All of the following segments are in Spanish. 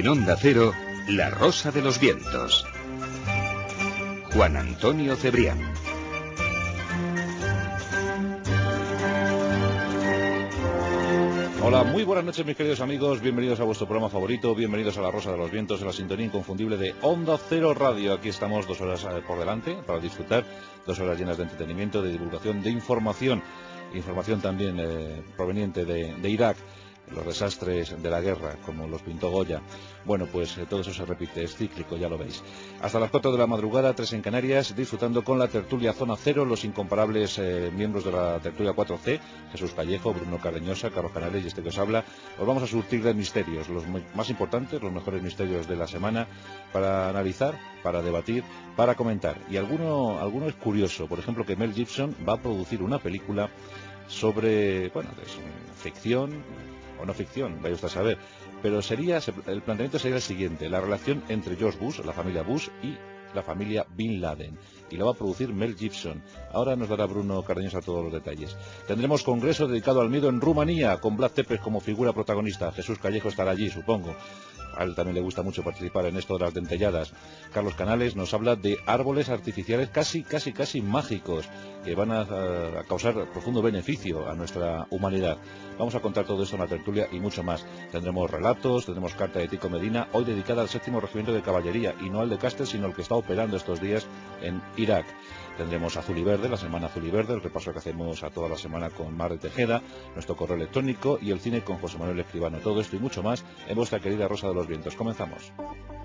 En Onda Cero, La Rosa de los Vientos. Juan Antonio Cebrián. Hola, muy buenas noches mis queridos amigos, bienvenidos a vuestro programa favorito, bienvenidos a La Rosa de los Vientos, en la sintonía inconfundible de Onda Cero Radio. Aquí estamos 2 horas por delante para disfrutar, 2 horas llenas de entretenimiento, de divulgación, de información también proveniente de Irak, los desastres de la guerra, como los pintó Goya. Bueno, pues todo eso se repite, es cíclico, ya lo veis. Hasta las 4 de la madrugada, 3 en Canarias, disfrutando con la tertulia Zona Cero, los incomparables miembros de la tertulia 4C, Jesús Callejo, Bruno Cardeñosa, Carlos Canales y este que os habla. Os vamos a surtir de misterios, los más importantes, los mejores misterios de la semana, para analizar, para debatir, para comentar. Y alguno es curioso, por ejemplo, que Mel Gibson va a producir una película sobre, bueno, es ficción o no ficción, vaya usted a saber, pero el planteamiento sería el siguiente: la relación entre George Bush, la familia Bush, y la familia Bin Laden, y lo va a producir Mel Gibson. Ahora nos dará Bruno Cardeñosa todos los detalles. Tendremos congreso dedicado al miedo en Rumanía, con Vlad Tepes como figura protagonista. Jesús Callejo estará allí, supongo. A él también le gusta mucho participar en esto de las dentelladas. Carlos Canales nos habla de árboles artificiales casi mágicos, que van a causar profundo beneficio a nuestra humanidad. Vamos a contar todo esto en la tertulia y mucho más. Tendremos relatos, tendremos carta de Tico Medina, hoy dedicada al 7º Regimiento de Caballería, y no al de Cáceres, sino al que está operando estos días en Irak. Tendremos Azul y Verde, la semana Azul y Verde, el repaso que hacemos a toda la semana con Mar de Tejeda, nuestro correo electrónico y el cine con José Manuel Escribano. Todo esto y mucho más en vuestra querida Rosa de los Vientos. Comenzamos.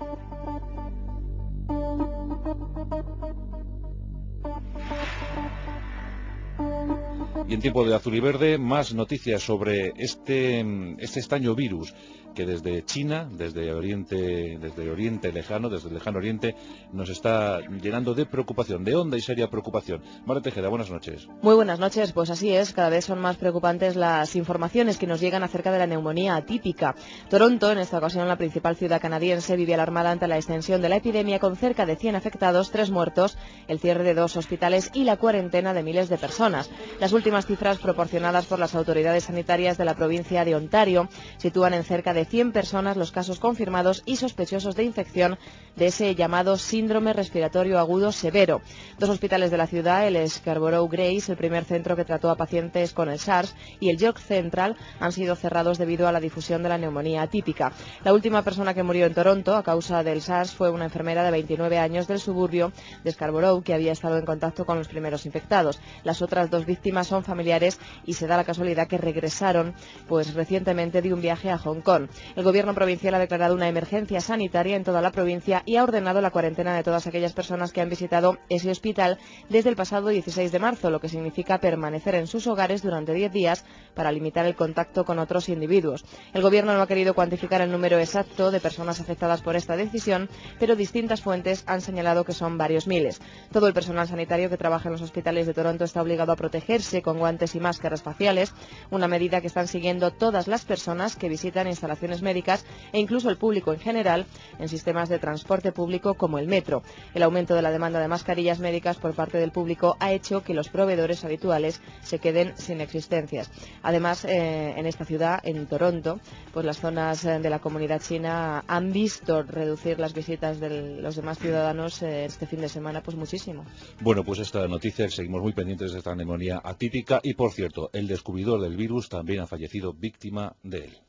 Y en tiempo de Azul y Verde, más noticias sobre este extraño virus que desde China, desde Oriente Lejano, desde el Lejano Oriente, nos está llenando de preocupación, de honda y seria preocupación. María Tejeda, buenas noches. Muy buenas noches, pues así es, cada vez son más preocupantes las informaciones que nos llegan acerca de la neumonía atípica. Toronto, en esta ocasión la principal ciudad canadiense, vive alarmada ante la extensión de la epidemia, con cerca de 100 afectados, 3 muertos, el cierre de 2 hospitales y la cuarentena de miles de personas. Las últimas cifras proporcionadas por las autoridades sanitarias de la provincia de Ontario sitúan en cerca de 100 personas los casos confirmados y sospechosos de infección de ese llamado síndrome respiratorio agudo severo. 2 hospitales de la ciudad, el Scarborough Grace, el primer centro que trató a pacientes con el SARS, y el York Central, han sido cerrados debido a la difusión de la neumonía atípica. La última persona que murió en Toronto a causa del SARS fue una enfermera de 29 años del suburbio de Scarborough, que había estado en contacto con los primeros infectados. Las otras 2 víctimas son familiares y se da la casualidad que regresaron recientemente de un viaje a Hong Kong. El gobierno provincial ha declarado una emergencia sanitaria en toda la provincia y ha ordenado la cuarentena de todas aquellas personas que han visitado ese hospital desde el pasado 16 de marzo, lo que significa permanecer en sus hogares durante 10 días para limitar el contacto con otros individuos. El gobierno no ha querido cuantificar el número exacto de personas afectadas por esta decisión, pero distintas fuentes han señalado que son varios miles. Todo el personal sanitario que trabaja en los hospitales de Toronto está obligado a protegerse con guantes y máscaras faciales, una medida que están siguiendo todas las personas que visitan instalaciones médicas e incluso el público en general en sistemas de transporte público como el metro. El aumento de la demanda de mascarillas médicas por parte del público ha hecho que los proveedores habituales se queden sin existencias. Además, en esta ciudad, en Toronto, pues las zonas de la comunidad china han visto reducir las visitas de los demás ciudadanos este fin de semana pues muchísimo. Bueno, pues esta noticia, seguimos muy pendientes de esta neumonía atípica, y por cierto, el descubridor del virus también ha fallecido víctima de él.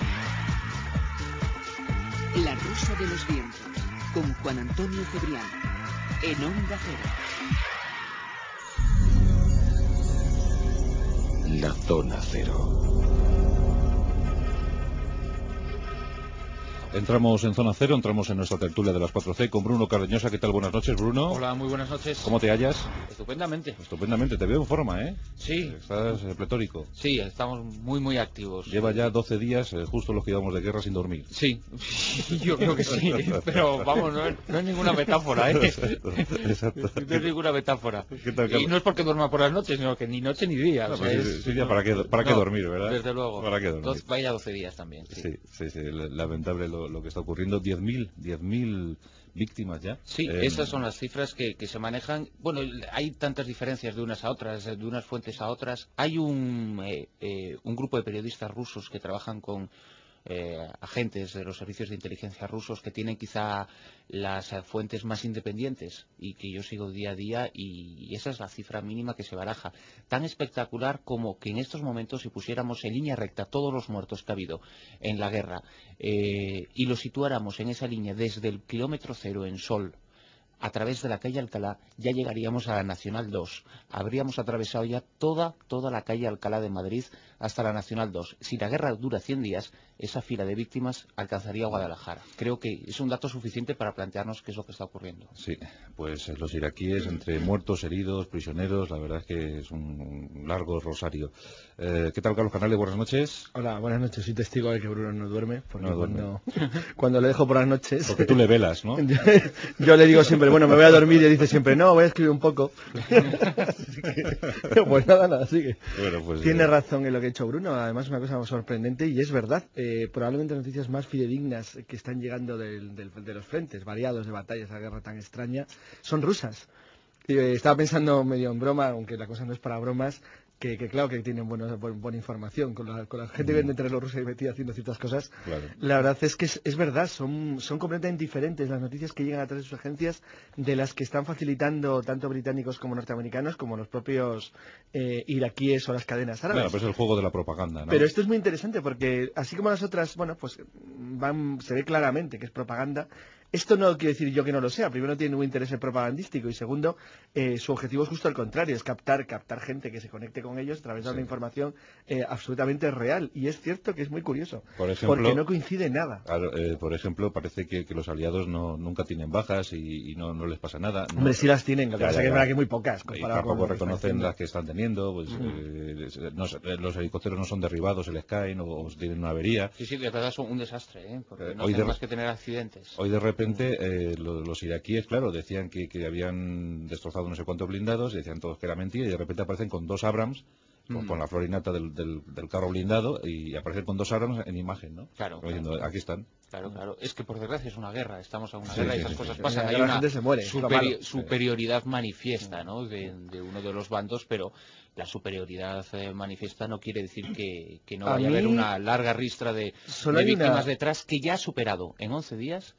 La Rosa de los Vientos, con Juan Antonio Cebrián, en Onda Cero. La Zona Cero. Entramos en Zona Cero, entramos en nuestra tertulia de las 4C con Bruno Cardeñosa. ¿Qué tal? Buenas noches, Bruno. Hola, muy buenas noches. ¿Cómo te hallas? Estupendamente. Estupendamente, te veo en forma, ¿eh? Sí. Estás pletórico. Sí, estamos muy activos. Lleva ya 12 días, justo los que íbamos de guerra, sin dormir. Sí, yo creo que sí, pero vamos, no es ninguna metáfora, ¿eh? Exacto. No es ninguna metáfora. ¿Qué tal, y no es porque duerma por las noches, sino que ni noche ni día. No, o sea, sí, ya, ¿para qué dormir, verdad? Desde luego. ¿Para qué dormir? Vaya 12 días también. Sí, lamentable lo que está ocurriendo. 10.000 víctimas ya. Sí, esas son las cifras que se manejan. Bueno, hay tantas diferencias de unas a otras, de unas fuentes a otras. Hay un grupo de periodistas rusos que trabajan con agentes de los servicios de inteligencia rusos que tienen quizá las fuentes más independientes y que yo sigo día a día, y esa es la cifra mínima que se baraja. Tan espectacular como que en estos momentos, si pusiéramos en línea recta todos los muertos que ha habido en la guerra y los situáramos en esa línea desde el kilómetro cero en Sol a través de la calle Alcalá, ya llegaríamos a la Nacional 2. Habríamos atravesado ya toda la calle Alcalá de Madrid hasta la Nacional 2. Si la guerra dura 100 días, esa fila de víctimas alcanzaría Guadalajara. Creo que es un dato suficiente para plantearnos qué es lo que está ocurriendo. Sí, pues los iraquíes, entre muertos, heridos, prisioneros, la verdad es que es un largo rosario. ¿Qué tal, Carlos Canales? Buenas noches. Hola, buenas noches. Soy testigo de que Bruno no duerme, porque no duerme. Cuando le dejo por las noches... Porque tú le velas, ¿no? Yo le digo siempre, bueno, me voy a dormir, y dice siempre, no, voy a escribir un poco. Pues nada, sigue. Bueno, pues, tiene razón en lo que ha hecho Bruno, además una cosa sorprendente, y es verdad, probablemente noticias más fidedignas que están llegando de los frentes variados de batallas, a guerra tan extraña, son rusas. Estaba pensando medio en broma, aunque la cosa no es para bromas, que claro que tienen buena información, con la gente que viene entre los rusos y metida haciendo ciertas cosas. Claro. La verdad es que es verdad, son completamente diferentes las noticias que llegan a través de sus agencias de las que están facilitando tanto británicos como norteamericanos, como los propios iraquíes o las cadenas árabes. Claro, pues es el juego de la propaganda, ¿no? Pero esto es muy interesante porque, así como las otras, bueno, pues se ve claramente que es propaganda. Esto no quiere decir yo que no lo sea. Primero, tiene un interés propagandístico, y segundo, su objetivo es justo al contrario, es captar gente que se conecte con ellos a través de una información absolutamente real. Y es cierto que es muy curioso, por ejemplo, porque no coincide nada. Claro, por ejemplo, parece que los aliados nunca tienen bajas y no les pasa nada. No, hombre, sí las tienen, lo que pasa es que es verdad que muy pocas. Y tampoco reconocen las que están teniendo, pues los helicópteros no son derribados, se les caen o tienen una avería. Sí, de verdad son un desastre, porque no hacen más que tener accidentes. Hoy de repente los iraquíes, claro, decían que habían destrozado no sé cuántos blindados, decían todos que era mentira, y de repente aparecen con 2 Abrams, con la florinata del carro blindado, y aparecen con 2 Abrams en imagen, ¿no? Claro. Diciendo, aquí están. Claro. Es que por desgracia es una guerra, estamos a una guerra y esas cosas pasan. Hay una gente se muere, superioridad manifiesta, ¿no?, de uno de los bandos, pero la superioridad manifiesta no quiere decir que no vaya a haber una larga ristra de víctimas detrás, que ya ha superado en 11 días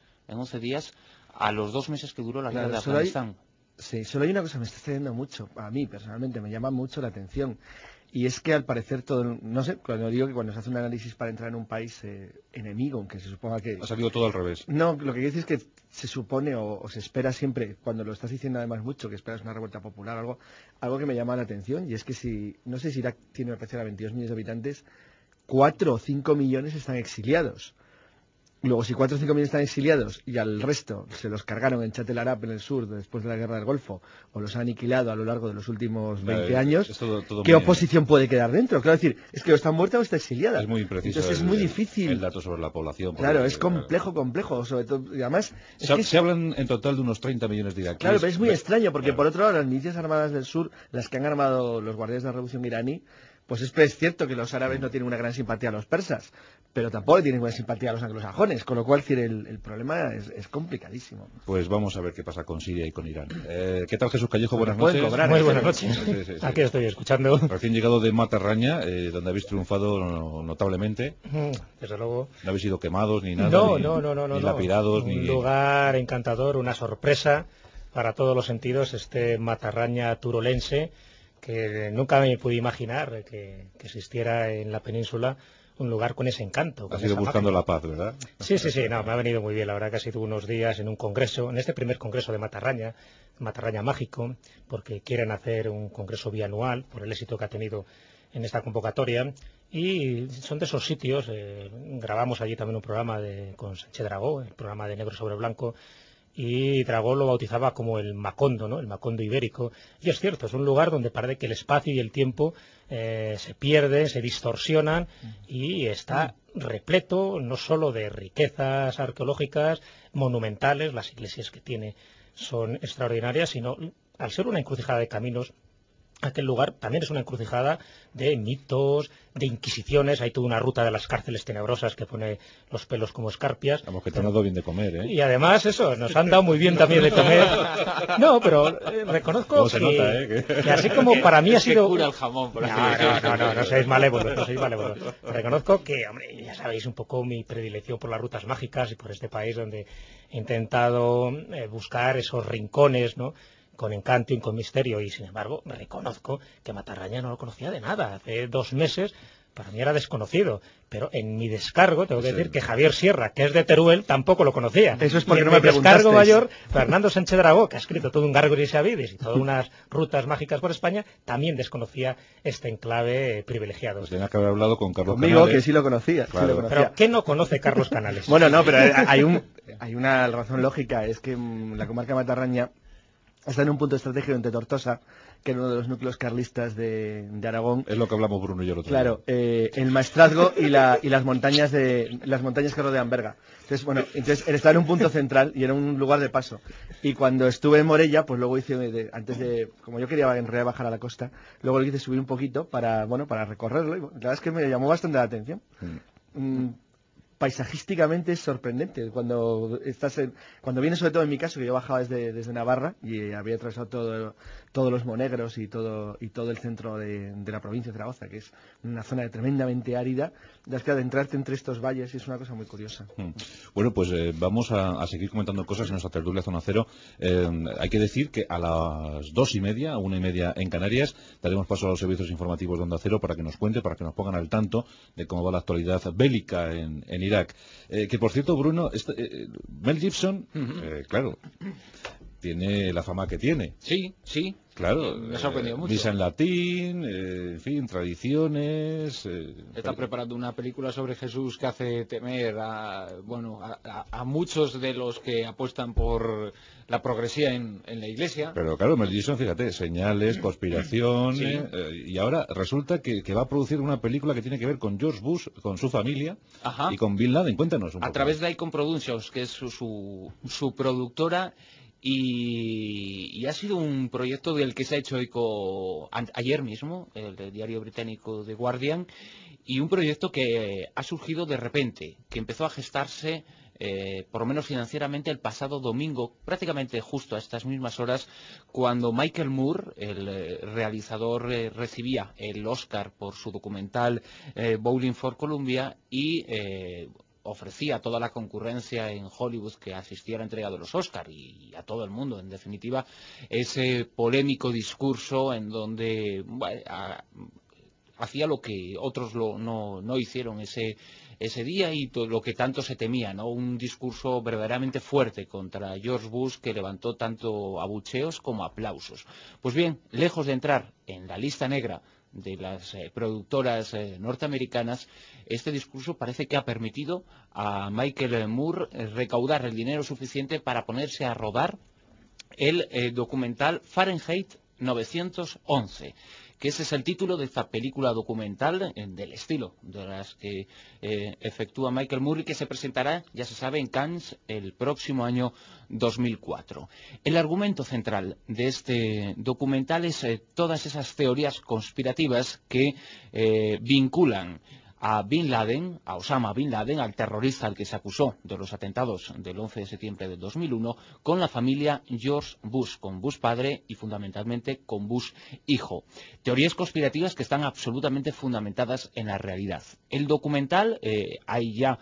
a los 2 meses que duró la guerra de Afganistán. Sí, solo hay una cosa que me está extrayendo mucho, a mí personalmente me llama mucho la atención, y es que al parecer todo, no sé, cuando digo que cuando se hace un análisis para entrar en un país enemigo, aunque se suponga que... Ha salido todo al revés. No, lo que quiero decir es que se supone o se espera siempre, cuando lo estás diciendo además mucho, que esperas una revuelta popular o algo que me llama la atención, y es que no sé si Irak tiene una a 22 millones de habitantes, 4 o 5 millones están exiliados. Luego, si 4 o 5 millones están exiliados y al resto se los cargaron en Chat el Arab, en el sur, después de la guerra del Golfo, o los han aniquilado a lo largo de los últimos 20 años, ¿qué oposición puede quedar dentro? Claro, decir, es que o está muerta o está exiliada. Es muy impreciso. Entonces es muy difícil. El dato sobre la población. Claro, es complejo, sobre todo, y además... Se hablan en total de unos 30 millones de iraquíes. Claro, pero es muy extraño, porque por otro lado, las milicias armadas del sur, las que han armado los guardias de la revolución iraní, pues es cierto que los árabes no tienen una gran simpatía a los persas, pero tampoco tienen buena simpatía a los anglosajones, con lo cual el problema es complicadísimo. Pues vamos a ver qué pasa con Siria y con Irán. ¿Qué tal, Jesús Callejo? Buenas noches. Muy buenas noches. Sí. Aquí estoy escuchando. Recién llegado de Matarraña, donde habéis triunfado notablemente. Desde luego. No habéis sido quemados ni nada, no, ni lapidados. Un lugar encantador, una sorpresa para todos los sentidos, este Matarraña turolense, que nunca me pude imaginar que existiera en la península un lugar con ese encanto. Has ido buscando la paz, ¿verdad? Sí, me ha venido muy bien. La verdad que ha sido unos días en un congreso, en este primer congreso de Matarraña Mágico, porque quieren hacer un congreso bianual por el éxito que ha tenido en esta convocatoria, y son de esos sitios. Grabamos allí también un programa con Sánchez Dragó, el programa de Negro sobre Blanco, y Dragó lo bautizaba como el Macondo, ¿no?, el Macondo ibérico, y es cierto, es un lugar donde parece que el espacio y el tiempo se pierden, se distorsionan, y está repleto no solo de riquezas arqueológicas monumentales, las iglesias que tiene son extraordinarias, sino al ser una encrucijada de caminos, aquel lugar también es una encrucijada de mitos, de inquisiciones. Hay toda una ruta de las cárceles tenebrosas que pone los pelos como escarpias. Vamos, que te han dado bien de comer, ¿eh? Y además eso, nos han dado muy bien también de comer. No, pero reconozco que así como para mí ha sido... cura el jamón, por no seáis malévolos, no seáis malévolos. Reconozco que, hombre, ya sabéis un poco mi predilección por las rutas mágicas y por este país donde he intentado buscar esos rincones, ¿no?, con encanto y con misterio, y sin embargo reconozco que Matarraña no lo conocía de nada. Hace 2 meses para mí era desconocido, pero en mi descargo tengo que decir que Javier Sierra, que es de Teruel, tampoco lo conocía. Eso es porque y no en me mi descargo preguntasteis. mayor, Fernando Sánchez Dragó, que ha escrito todo un Gárgoles y Avides y todas unas rutas mágicas por España, también desconocía este enclave privilegiado. Pues tenía que haber hablado con Carlos Conmigo, Canales. que sí lo conocía. Claro. Sí lo conocía. Pero ¿qué no conoce Carlos Canales? Bueno, no, pero hay una razón lógica, es que la comarca de Matarraña está en un punto estratégico entre Tortosa, que era uno de los núcleos carlistas de Aragón. Es lo que hablamos Bruno y yo el otro Claro, día. el Maestrazgo y las montañas que rodean Berga. Entonces, bueno, él estaba en un punto central y era un lugar de paso. Y cuando estuve en Morella, pues luego hice, como yo quería en realidad bajar a la costa, luego lo hice subir un poquito para recorrerlo. Y la verdad es que me llamó bastante la atención. Paisajísticamente es sorprendente cuando vienes, sobre todo en mi caso, que yo bajaba desde Navarra y había atravesado todos los Monegros y todo el centro de la provincia de Zaragoza, que es una zona tremendamente árida. Es que adentrarte entre estos valles es una cosa muy curiosa. Bueno, pues vamos a seguir comentando cosas en nuestra tertulia Zona Cero. Hay que decir que a las 2:30, 1:30 en Canarias, daremos paso a los servicios informativos de Onda Cero para que nos cuente, para que nos pongan al tanto de cómo va la actualidad bélica en Irak. Que por cierto, Bruno, Mel Gibson, claro, tiene la fama que tiene. Sí. Claro, me ha sorprendido mucho. Misa en latín, en fin, tradiciones. Está preparando una película sobre Jesús que hace temer a muchos de los que apuestan por la progresía en la Iglesia. Pero claro, Mel Gibson, fíjate, señales, conspiración, Sí. Y ahora resulta que va a producir una película que tiene que ver con George Bush, con su familia. Ajá. Y con Bin Laden. Cuéntanos un poco. A través de Icon Productions, que es su productora. Y ha sido un proyecto del que se ha hecho eco ayer mismo, el del diario británico The Guardian, y un proyecto que ha surgido de repente, que empezó a gestarse, por lo menos financieramente, el pasado domingo, prácticamente justo a estas mismas horas, cuando Michael Moore, el realizador, recibía el Oscar por su documental Bowling for Columbia y ofrecía a toda la concurrencia en Hollywood que asistía a la entrega de los Oscar y a todo el mundo, en definitiva, ese polémico discurso en donde hacía lo que otros no hicieron ese día y lo que tanto se temía, ¿no? Un discurso verdaderamente fuerte contra George Bush que levantó tanto abucheos como aplausos. Pues bien, lejos de entrar en la lista negra de las productoras norteamericanas, este discurso parece que ha permitido a Michael Moore recaudar el dinero suficiente para ponerse a rodar el documental Fahrenheit 911, que ese es el título de esta película documental del estilo de las que efectúa Michael Moore y que se presentará, ya se sabe, en Cannes el próximo año 2004. El argumento central de este documental es todas esas teorías conspirativas que vinculan a Bin Laden, a Osama Bin Laden, al terrorista al que se acusó de los atentados del 11 de septiembre de 2001, con la familia George Bush, con Bush padre y fundamentalmente con Bush hijo. Teorías conspirativas que están absolutamente fundamentadas en la realidad. El documental, hay ya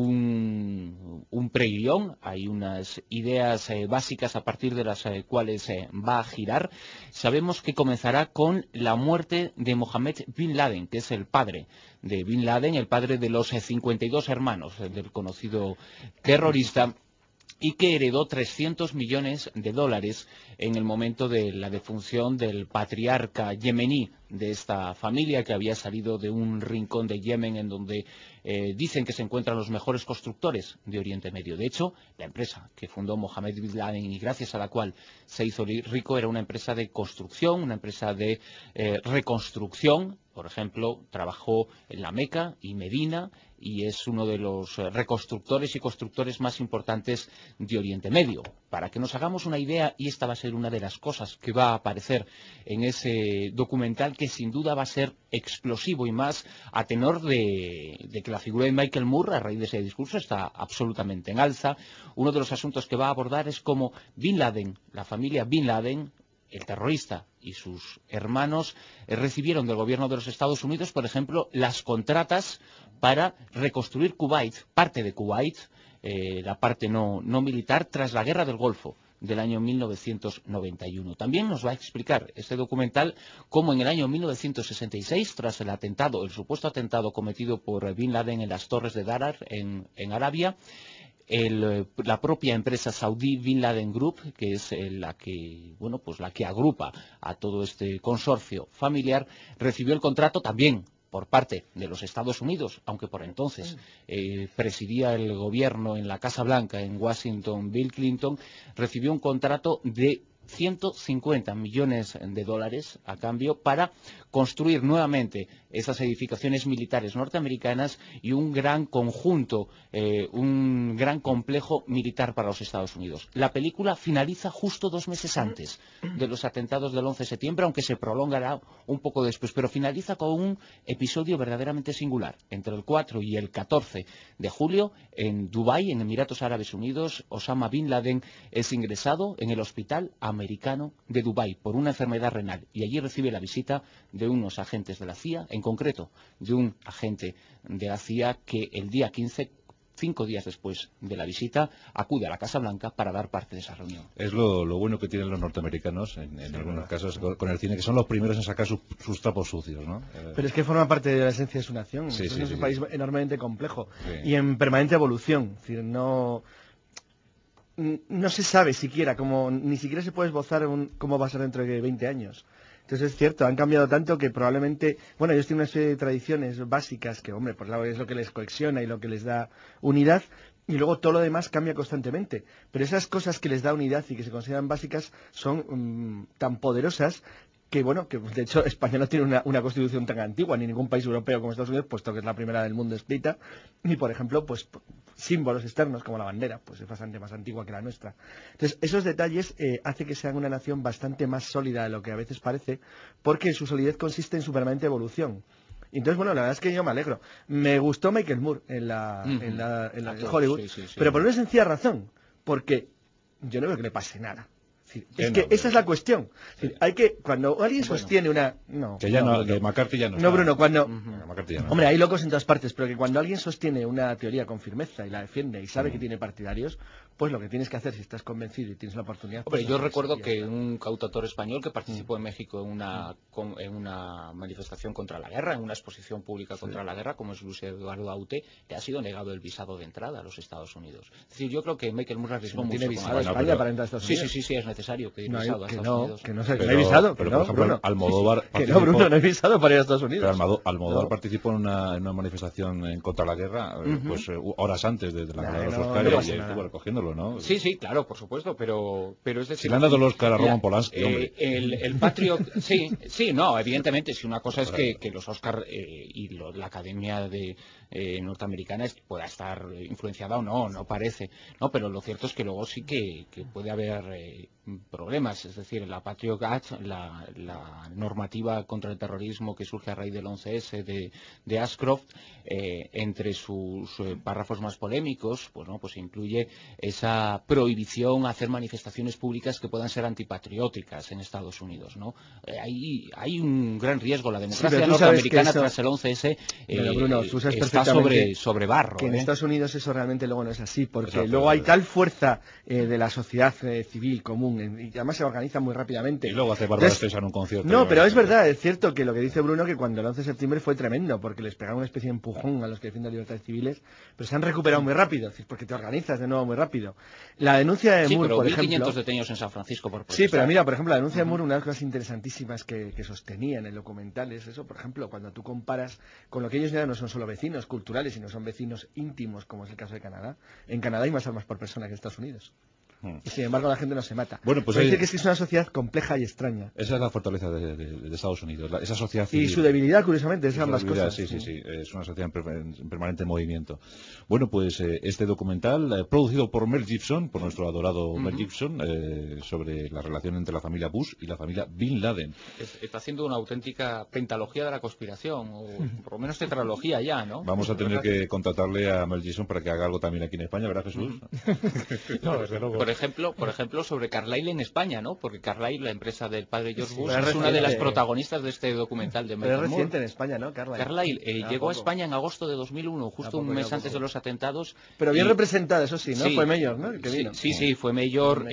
un preguión, hay unas ideas básicas a partir de las cuales va a girar. Sabemos que comenzará con la muerte de Mohammed Bin Laden, que es el padre de Bin Laden, el padre de los 52 hermanos del conocido terrorista, y que heredó $300 millones en el momento de la defunción del patriarca yemení de esta familia que había salido de un rincón de Yemen en donde dicen que se encuentran los mejores constructores de Oriente Medio. De hecho, la empresa que fundó Mohammed bin Laden y gracias a la cual se hizo rico era una empresa de construcción, una empresa de reconstrucción. Por ejemplo, trabajó en la Meca y Medina y es uno de los reconstructores y constructores más importantes de Oriente Medio. Para que nos hagamos una idea, y esta va a ser una de las cosas que va a aparecer en ese documental, que sin duda va a ser explosivo y más a tenor de que la figura de Michael Moore, a raíz de ese discurso, está absolutamente en alza. Uno de los asuntos que va a abordar es cómo Bin Laden, la familia Bin Laden, el terrorista y sus hermanos recibieron del gobierno de los Estados Unidos, por ejemplo, las contratas para reconstruir Kuwait, parte de Kuwait, la parte no militar, tras la guerra del Golfo del año 1991. También nos va a explicar este documental cómo en el año 1966, tras el atentado, el supuesto atentado cometido por Bin Laden en las Torres de Darar, en Arabia, la propia empresa saudí Bin Laden Group, que es la que agrupa a todo este consorcio familiar, recibió el contrato también por parte de los Estados Unidos, aunque por entonces presidía el gobierno en la Casa Blanca en Washington Bill Clinton, recibió un contrato de 150 millones de dólares a cambio para construir nuevamente esas edificaciones militares norteamericanas y un gran conjunto, un gran complejo militar para los Estados Unidos. La película finaliza justo 2 meses antes de los atentados del 11 de septiembre, aunque se prolongará un poco después, pero finaliza con un episodio verdaderamente singular. Entre el 4 y el 14 de julio, en Dubái, en Emiratos Árabes Unidos, Osama Bin Laden es ingresado en el hospital americano de Dubái por una enfermedad renal y allí recibe la visita de unos agentes de la CIA, en concreto de un agente de la CIA que el día 15, 5 días después de la visita, acude a la Casa Blanca para dar parte de esa reunión. Es lo bueno que tienen los norteamericanos en algunos casos con el cine, que son los primeros en sacar sus trapos sucios, ¿no? Pero es que forma parte de la esencia de su nación. Es un país enormemente complejo y en permanente evolución. Es decir, no se sabe siquiera, ni siquiera se puede esbozar cómo va a ser dentro de 20 años. Entonces es cierto, han cambiado tanto que probablemente, ellos tienen una serie de tradiciones básicas que, pues es lo que les cohesiona y lo que les da unidad, y luego todo lo demás cambia constantemente. Pero esas cosas que les da unidad y que se consideran básicas son tan poderosas que de hecho España no tiene una constitución tan antigua, ni ningún país europeo como Estados Unidos, puesto que es la primera del mundo escrita, y por ejemplo, pues símbolos externos como la bandera, pues es bastante más antigua que la nuestra. Entonces, esos detalles hacen que sean una nación bastante más sólida de lo que a veces parece, porque su solidez consiste en su permanente evolución. Entonces, la verdad es que yo me alegro. Me gustó Michael Moore en Hollywood, sí. Pero por una sencilla razón, porque yo no veo que le pase nada. Es que esa es la cuestión. Sí. Cuando alguien sostiene una... Que McCarthy ya no está. No, Bruno, cuando... McCarthy ya no. Hombre, hay locos en todas partes, pero que cuando alguien sostiene una teoría con firmeza y la defiende y sabe que tiene partidarios, pues lo que tienes que hacer, si estás convencido y tienes la oportunidad... Hombre, yo recuerdo que un cantautor español que participó en México en una manifestación contra la guerra, en una exposición pública contra la guerra, como es Luis Eduardo Aute, le ha sido negado el visado de entrada a los Estados Unidos. Es decir, yo creo que Michael Moore arriesgó mucho. ¿Tiene visado a España para entrar a Estados Unidos? Sí, es necesario pedir visado a Estados Unidos. Que no hay visado. Pero por ejemplo, Bruno. Almodóvar... Bruno, no hay visado para ir a Estados Unidos. Pero Almodóvar participó en una manifestación contra la guerra, pues horas antes de la gala de los Oscars, y estuvo recogiéndolo, ¿no? Sí, claro, por supuesto, pero es decir... Si le han dado el Oscar a Roman Polanski, hombre. El Patriot... no, evidentemente, si una cosa es que los Oscar y la Academia norteamericana pueda estar influenciada o no parece, ¿no? Pero lo cierto es que luego sí que puede haber problemas, es decir, la Patriot Act, la normativa contra el terrorismo que surge a raíz del 11S de Ashcroft, entre sus párrafos más polémicos, pues incluye esa prohibición a hacer manifestaciones públicas que puedan ser antipatrióticas en Estados Unidos, ¿no? Hay un gran riesgo. La democracia norteamericana tras el 11S Bruno, está sobre barro. Que en Estados Unidos eso realmente luego no es así, porque luego hay tal fuerza de la sociedad civil común y además se organizan muy rápidamente. Y luego hace Bárbara Streisand un concierto. No, pero es verdad, es cierto que lo que dice Bruno, que cuando el 11 de septiembre fue tremendo, porque les pegaron una especie de empujón a los que defienden libertades civiles, pero se han recuperado muy rápido, es decir, porque te organizas de nuevo muy rápido. La denuncia de Moore, por ejemplo... 1.500 detenidos en San Francisco por protestar. Sí, pero mira, por ejemplo, la denuncia de Moore, una de las cosas interesantísimas que sostenía en el documental es eso, por ejemplo, cuando tú comparas con lo que ellos ya no son solo vecinos culturales, sino son vecinos íntimos, como es el caso de Canadá. En Canadá hay más armas por persona que en Estados Unidos. Y sin embargo la gente no se mata. Bueno, pues dice que es una sociedad compleja y extraña. Esa es la fortaleza de Estados Unidos, esa sociedad civil. Y su debilidad, curiosamente, es ambas cosas. Sí, es una sociedad en permanente movimiento. Bueno, pues este documental, producido por Mel Gibson, por nuestro adorado Mel Gibson, sobre la relación entre la familia Bush y la familia Bin Laden. Está haciendo una auténtica pentalogía de la conspiración, o por lo menos tetralogía ya, ¿no? Vamos a tener que contratarle a Mel Gibson para que haga algo también aquí en España, ¿verdad, Jesús? No, desde luego. Por ejemplo, sobre Carlyle en España, ¿no? Porque Carlyle, la empresa del padre George Bush, es una de las protagonistas de este documental de Michael Moore. Pero es reciente en España, ¿no, Carlyle? Carlyle llegó a España en agosto de 2001, justo un mes antes de los atentados. Pero bien representada, eso sí, ¿no? Sí, fue mayor, ¿no? Que vino. Sí, fue mayor.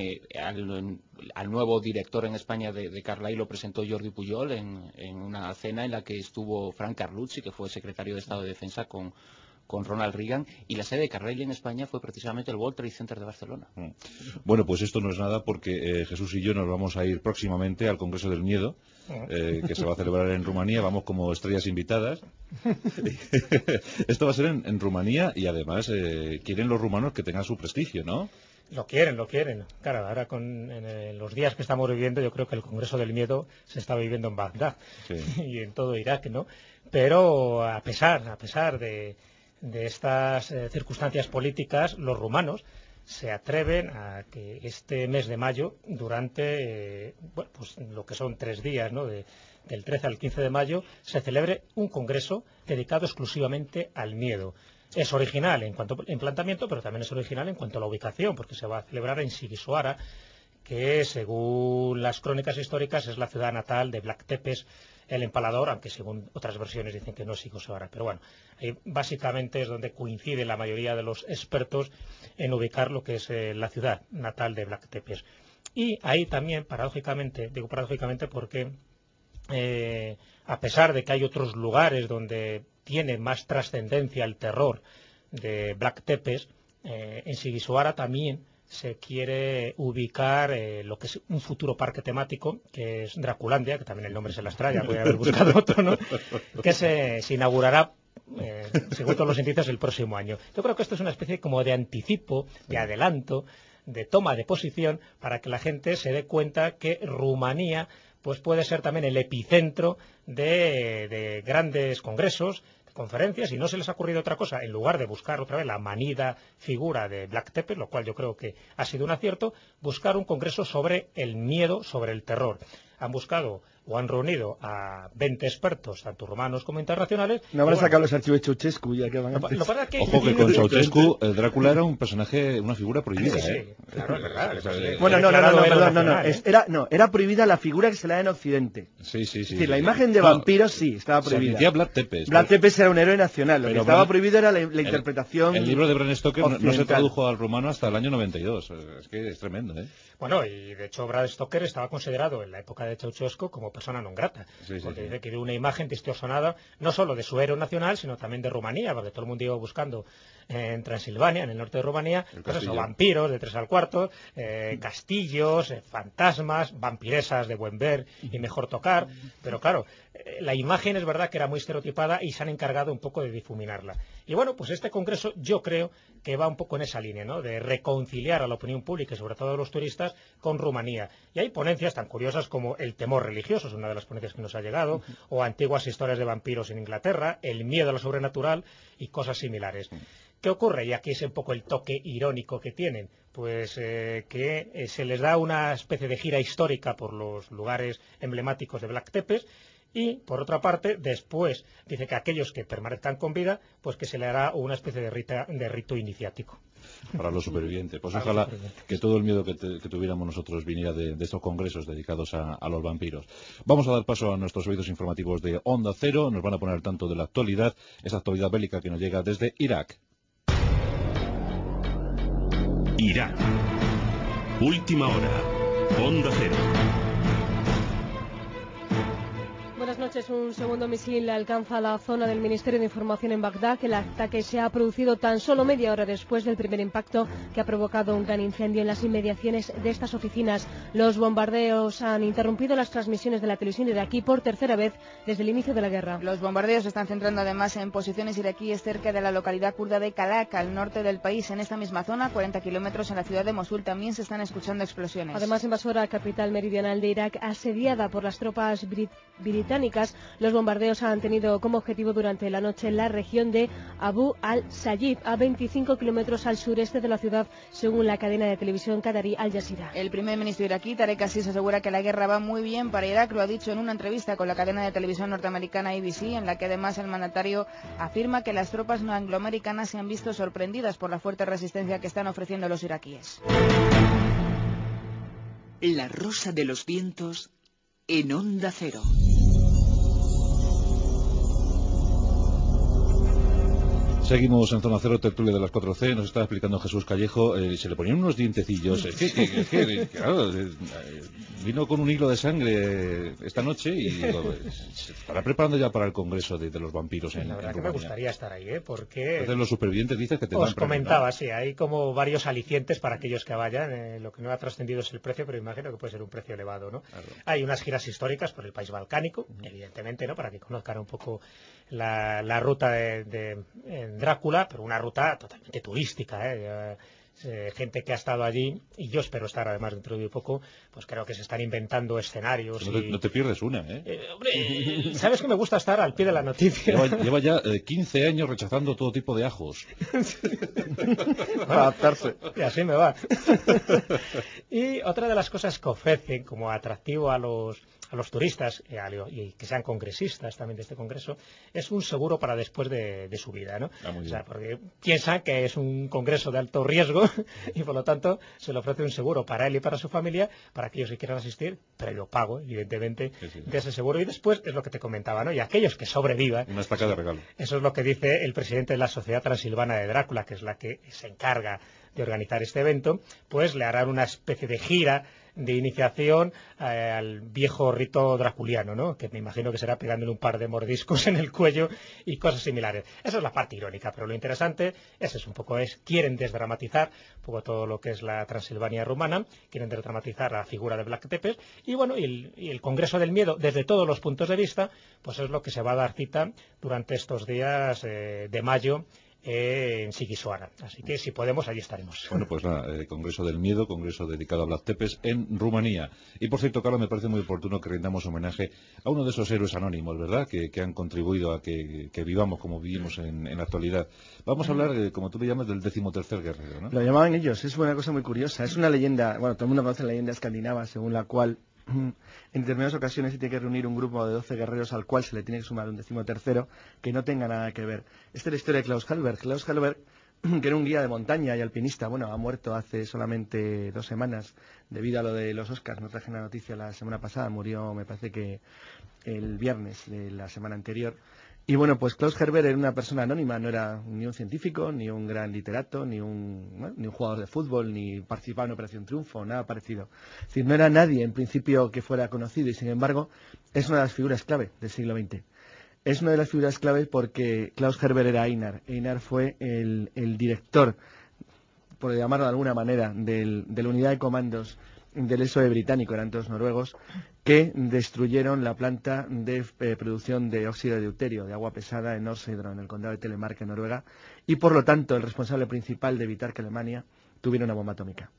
Al nuevo director en España de Carlyle lo presentó Jordi Pujol en una cena en la que estuvo Frank Carlucci, que fue secretario de Estado de Defensa con Ronald Reagan, y la sede de Carlyle en España fue precisamente el World Trade Center de Barcelona. Bueno, pues esto no es nada porque Jesús y yo nos vamos a ir próximamente al Congreso del Miedo, que se va a celebrar en Rumanía. Vamos como estrellas invitadas. Esto va a ser en Rumanía y además quieren los rumanos que tengan su prestigio, ¿no? Lo quieren. Claro, ahora en los días que estamos viviendo, yo creo que el Congreso del Miedo se está viviendo en Bagdad y en todo Irak, ¿no? Pero a pesar de estas circunstancias políticas, los rumanos se atreven a que este mes de mayo, durante pues lo que son 3 días, ¿no? Del 13 al 15 de mayo, se celebre un congreso dedicado exclusivamente al miedo. Es original en cuanto a planteamiento, pero también es original en cuanto a la ubicación, porque se va a celebrar en Sighisoara, que según las crónicas históricas es la ciudad natal de Black Tepes, el Empalador, aunque según otras versiones dicen que no es Sighisoara. Pero bueno, ahí básicamente es donde coincide la mayoría de los expertos en ubicar lo que es la ciudad natal de Black Tepes. Y ahí también, paradójicamente, digo paradójicamente porque a pesar de que hay otros lugares donde tiene más trascendencia el terror de Black Tepes, en Sighisoara también se quiere ubicar lo que es un futuro parque temático, que es Draculandia, que también el nombre se las trae, ya podría haber buscado otro, ¿no? Que se inaugurará, según todos los indicios, el próximo año. Yo creo que esto es una especie como de anticipo, de adelanto, de toma de posición, para que la gente se dé cuenta que Rumanía pues puede ser también el epicentro de grandes congresos, conferencias, y no se les ha ocurrido otra cosa, en lugar de buscar otra vez la manida figura de Black Tepes, lo cual yo creo que ha sido un acierto, buscar un congreso sobre el miedo, sobre el terror. Han buscado o han reunido a 20 expertos, tanto rumanos como internacionales. No van a sacar los archivos de Ceausescu, ya que van a... Ojo que con Ceausescu Drácula era un personaje, una figura prohibida, sí, claro, es verdad. Bueno, no, era prohibida la figura que se le da en Occidente. Sí. Es decir, la imagen de vampiros sí, estaba prohibida. Se admitía Black Tepes. Black Tepes era un héroe nacional, lo que estaba prohibido era la interpretación. El libro de Bram Stoker no se tradujo al rumano hasta el año 92, es que es tremendo, ¿eh? Bueno, y de hecho Bram Stoker estaba considerado en la época de Ceausescu como persona non grata, porque dice que dio una imagen distorsionada no solo de su héroe nacional, sino también de Rumanía, porque todo el mundo iba buscando en Transilvania, en el norte de Rumanía, pues eso, vampiros de 3 al cuarto, castillos, fantasmas, vampiresas de buen ver y mejor tocar, pero claro, la imagen es verdad que era muy estereotipada y se han encargado un poco de difuminarla. Y bueno, pues este congreso yo creo que va un poco en esa línea, ¿no? De reconciliar a la opinión pública y sobre todo a los turistas con Rumanía. Y hay ponencias tan curiosas como el temor religioso, es una de las ponencias que nos ha llegado, o antiguas historias de vampiros en Inglaterra, el miedo a lo sobrenatural y cosas similares. ¿Qué ocurre? Y aquí es un poco el toque irónico que tienen. Pues que se les da una especie de gira histórica por los lugares emblemáticos de Black Tepes. Y, por otra parte, después dice que aquellos que permanezcan con vida, pues que se le hará una especie de rito iniciático. Para los supervivientes. Pues ojalá que todo el miedo que tuviéramos nosotros viniera de estos congresos dedicados a los vampiros. Vamos a dar paso a nuestros oídos informativos de Onda Cero. Nos van a poner al tanto de la actualidad, esa actualidad bélica que nos llega desde Irak. Irak. Última hora. Onda Cero. Buenas noches. Un segundo misil alcanza la zona del Ministerio de Información en Bagdad. El ataque se ha producido tan solo media hora después del primer impacto, que ha provocado un gran incendio en las inmediaciones de estas oficinas. Los bombardeos han interrumpido las transmisiones de la televisión iraquí por tercera vez desde el inicio de la guerra. Los bombardeos se están centrando además en posiciones iraquíes cerca de la localidad kurda de Kalak, al norte del país. En esta misma zona, 40 kilómetros en la ciudad de Mosul, también se están escuchando explosiones. Además, en Basora, capital meridional de Irak, asediada por las tropas británicas, los bombardeos han tenido como objetivo durante la noche la región de Abu al-Sayid, a 25 kilómetros al sureste de la ciudad, según la cadena de televisión qatarí Al Jazeera. El primer ministro iraquí, Tarek Aziz, asegura que la guerra va muy bien para Irak. Lo ha dicho en una entrevista con la cadena de televisión norteamericana ABC, en la que además el mandatario afirma que las tropas no angloamericanas se han visto sorprendidas por la fuerte resistencia que están ofreciendo los iraquíes. La Rosa de los Vientos en Onda Cero. Seguimos en Zona Cero, tertulia de las 4C. Nos está explicando Jesús Callejo. Se le ponían unos dientecillos. Es que claro, vino con un hilo de sangre esta noche y digo, se estará preparando ya para el congreso de los vampiros en La verdad en que me Rumanía. gustaría estar ahí, porque... Entonces los supervivientes dicen que te dan Os premio, comentaba, ¿no? sí, hay como varios alicientes para aquellos que vayan. Lo que no ha trascendido es el precio, pero imagino que puede ser un precio elevado, ¿no? Claro. Hay unas giras históricas por el país balcánico, evidentemente, ¿no? Para que conozcan un poco la ruta de Drácula, pero una ruta totalmente turística, ¿eh? Gente que ha estado allí, y yo espero estar además dentro de poco, pues creo que se están inventando escenarios. No te pierdes una, ¿eh? Hombre, sabes que me gusta estar al pie de la noticia. Lleva ya 15 años rechazando todo tipo de ajos. Para adaptarse. Y así me va. Y otra de las cosas que ofrecen como atractivo a los turistas y que sean congresistas también de este congreso, es un seguro para después de su vida, ¿no? O sea, porque piensan que es un congreso de alto riesgo y por lo tanto se le ofrece un seguro para él y para su familia, para aquellos que quieran asistir, previo pago, evidentemente, de ese seguro. Y después es lo que te comentaba, ¿no? Y aquellos que sobrevivan. Una estaca de regalo. Eso es lo que dice el presidente de la Sociedad Transilvana de Drácula, que es la que se encarga de organizar este evento, pues le harán una especie de gira de iniciación al viejo rito draculiano, ¿no? Que me imagino que será pegándole un par de mordiscos en el cuello y cosas similares. Esa es la parte irónica, pero lo interesante quieren desdramatizar un poco todo lo que es la Transilvania rumana, quieren desdramatizar la figura de Vlad Tepes, y bueno, y el Congreso del Miedo, desde todos los puntos de vista, pues es lo que se va a dar cita durante estos días de mayo en Siquisuana. Así que si podemos, allí estaremos. Bueno, pues nada, Congreso del Miedo, congreso dedicado a Vlad Tepes en Rumanía. Y por cierto, Carlos, me parece muy oportuno que rindamos homenaje a uno de esos héroes anónimos, ¿verdad?, que han contribuido a que vivamos como vivimos en la actualidad. Vamos a hablar, como tú le llamas, del 13º guerrero, ¿no? Lo llamaban ellos, es una cosa muy curiosa. Es una leyenda, bueno, todo el mundo conoce la leyenda escandinava, según la cual en determinadas ocasiones se tiene que reunir un grupo de 12 guerreros al cual se le tiene que sumar un 13º que no tenga nada que ver. Esta es la historia de Klaus Hallberg. Klaus Hallberg, que era un guía de montaña y alpinista, bueno, ha muerto hace solamente 2 semanas debido a lo de los Oscars. No traje la noticia la semana pasada, murió, me parece que el viernes de la semana anterior. Y bueno, pues Klaus Hallberg era una persona anónima, no era ni un científico, ni un gran literato, ni un jugador de fútbol, ni participaba en Operación Triunfo, nada parecido. Es decir, no era nadie en principio que fuera conocido y sin embargo es una de las figuras clave del siglo XX. Es una de las figuras clave porque Klaus Hallberg era Einar. Einar fue el director, por llamarlo de alguna manera, de la unidad de comandos del SOE británico, eran todos noruegos, que destruyeron la planta de producción de óxido de deuterio, de agua pesada en Norshedron, en el condado de Telemark, en Noruega, y por lo tanto el responsable principal de evitar que Alemania tuviera una bomba atómica.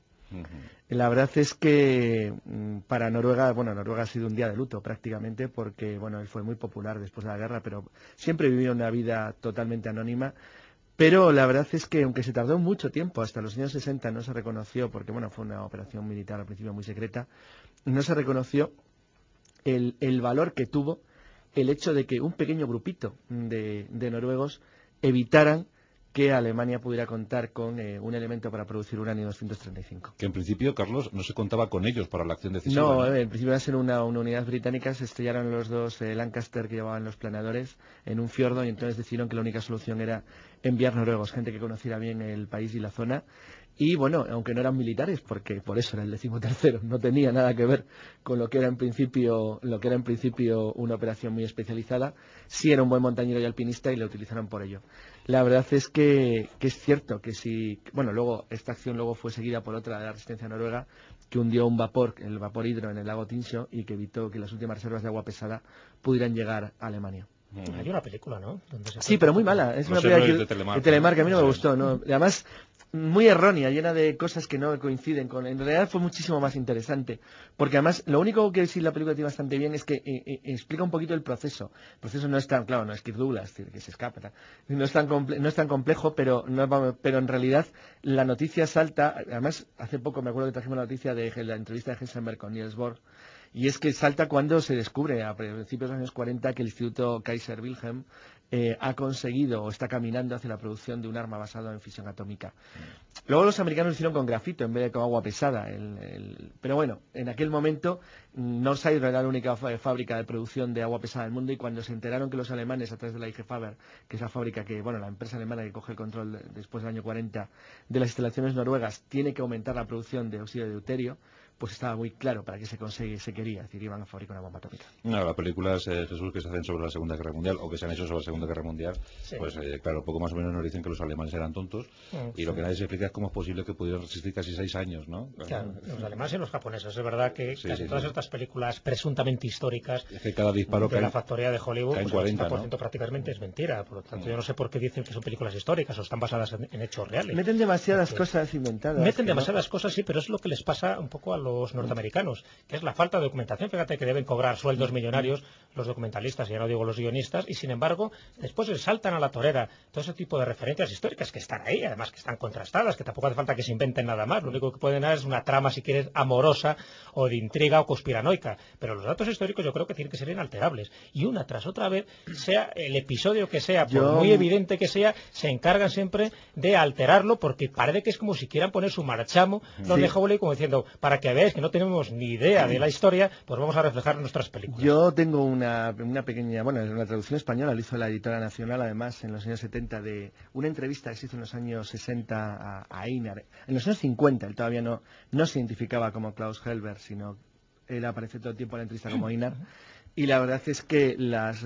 La verdad es que para Noruega, bueno, Noruega ha sido un día de luto prácticamente porque, bueno, él fue muy popular después de la guerra, pero siempre vivió una vida totalmente anónima. Pero la verdad es que, aunque se tardó mucho tiempo, hasta los años 60 no se reconoció, porque bueno, fue una operación militar al principio muy secreta, no se reconoció el valor que tuvo el hecho de que un pequeño grupito de noruegos evitaran que Alemania pudiera contar con un elemento para producir uranio 235. Que en principio, Carlos, no se contaba con ellos para la acción decisiva. No, en principio iba a ser una unidad británica, se estrellaron los dos Lancaster que llevaban los planeadores en un fiordo y entonces decidieron que la única solución era enviar noruegos, gente que conociera bien el país y la zona. Y bueno, aunque no eran militares, porque por eso era el 13º, no tenía nada que ver con lo que era en principio una operación muy especializada, sí era un buen montañero y alpinista y lo utilizaron por ello. La verdad es que es cierto que si, bueno, luego esta acción luego fue seguida por otra de la resistencia noruega, que hundió un vapor, el vapor Hydro, en el lago Tinsjö y que evitó que las últimas reservas de agua pesada pudieran llegar a Alemania. Hay una película, ¿no? Sí, pero muy mala. Es una película de Telemark, que a mí no me gustó, ¿no? Además, muy errónea, llena de cosas que no coinciden con... En realidad fue muchísimo más interesante, porque además lo único que sí la película tiene bastante bien es que explica un poquito el proceso. El proceso no es tan, claro, no es Kirk Douglas, es decir, que se escapa, no es tan complejo, pero en realidad la noticia salta, además hace poco me acuerdo que trajimos la noticia de la entrevista de Heisenberg con Niels Bohr, y es que salta cuando se descubre, a principios de los años 40, que el Instituto Kaiser Wilhelm ha conseguido o está caminando hacia la producción de un arma basada en fisión atómica. Luego los americanos lo hicieron con grafito en vez de con agua pesada. Pero bueno, en aquel momento Northside era la única fábrica de producción de agua pesada del mundo, y cuando se enteraron que los alemanes, a través de la IG Faber, que es la fábrica que, bueno, la empresa alemana que coge el control después del año 40 de las instalaciones noruegas, tiene que aumentar la producción de óxido de deuterio, pues estaba muy claro para qué se quería, es decir, iban a fabricar una bomba atómica. No, las películas, Jesús, que se hacen sobre la Segunda Guerra Mundial, o que se han hecho sobre la Segunda Guerra Mundial, sí. Pues claro, poco más o menos nos dicen que los alemanes eran tontos, y lo que nadie se explica es cómo es posible que pudieran resistir casi 6 años, ¿no? Claro, los alemanes y los japoneses. Es verdad que casi todas estas películas presuntamente históricas, es que cada disparo de la factoría de Hollywood, pues 40, el 80% ¿no? prácticamente es mentira. Por lo tanto, yo no sé por qué dicen que son películas históricas o están basadas en hechos reales. Meten demasiadas cosas inventadas. Meten demasiadas cosas, sí, pero es lo que les pasa un poco a los norteamericanos, que es la falta de documentación. Fíjate que deben cobrar sueldos millonarios los documentalistas, ya no digo los guionistas, y sin embargo después les saltan a la torera todo ese tipo de referencias históricas que están ahí, además que están contrastadas, que tampoco hace falta que se inventen nada más. Lo único que pueden dar es una trama, si quieres, amorosa o de intriga o conspiranoica, pero los datos históricos yo creo que tienen que ser inalterables, y una tras otra vez, sea el episodio que sea, por muy evidente que sea, se encargan siempre de alterarlo, porque parece que es como si quieran poner su marchamo los de Hollywood, como diciendo, para que veáis que no tenemos ni idea de la historia, pues vamos a reflejar nuestras películas. Yo tengo una pequeña, bueno, una traducción española, lo hizo la Editora Nacional, además, en los años 70, de una entrevista que se hizo en los años 60 a Einar. En los años 50, él todavía no se identificaba como Klaus Helber, sino él aparece todo el tiempo en la entrevista como Einar. Y la verdad es que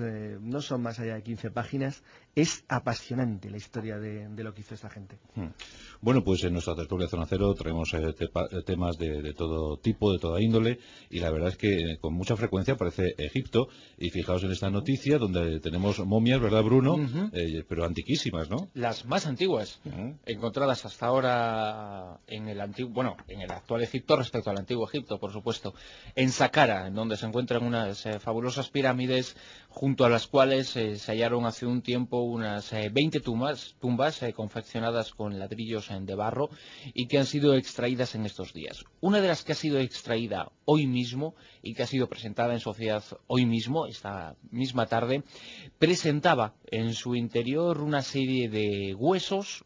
no son más allá de 15 páginas. Es apasionante la historia de lo que hizo esta gente. Bueno, pues en nuestra tertulia Zona Cero traemos temas de todo tipo, de toda índole, y la verdad es que con mucha frecuencia aparece Egipto, y fijaos en esta noticia donde tenemos momias, ¿verdad, Bruno? Pero antiquísimas, ¿no? Las más antiguas, encontradas hasta ahora en el actual Egipto respecto al antiguo Egipto, por supuesto. En Saqqara, en donde se encuentran unas fabulosas pirámides, junto a las cuales se hallaron hace un tiempo unas 20 tumbas confeccionadas con ladrillos de barro, y que han sido extraídas en estos días. Una de las que ha sido extraída hoy mismo y que ha sido presentada en sociedad hoy mismo, esta misma tarde, presentaba en su interior una serie de huesos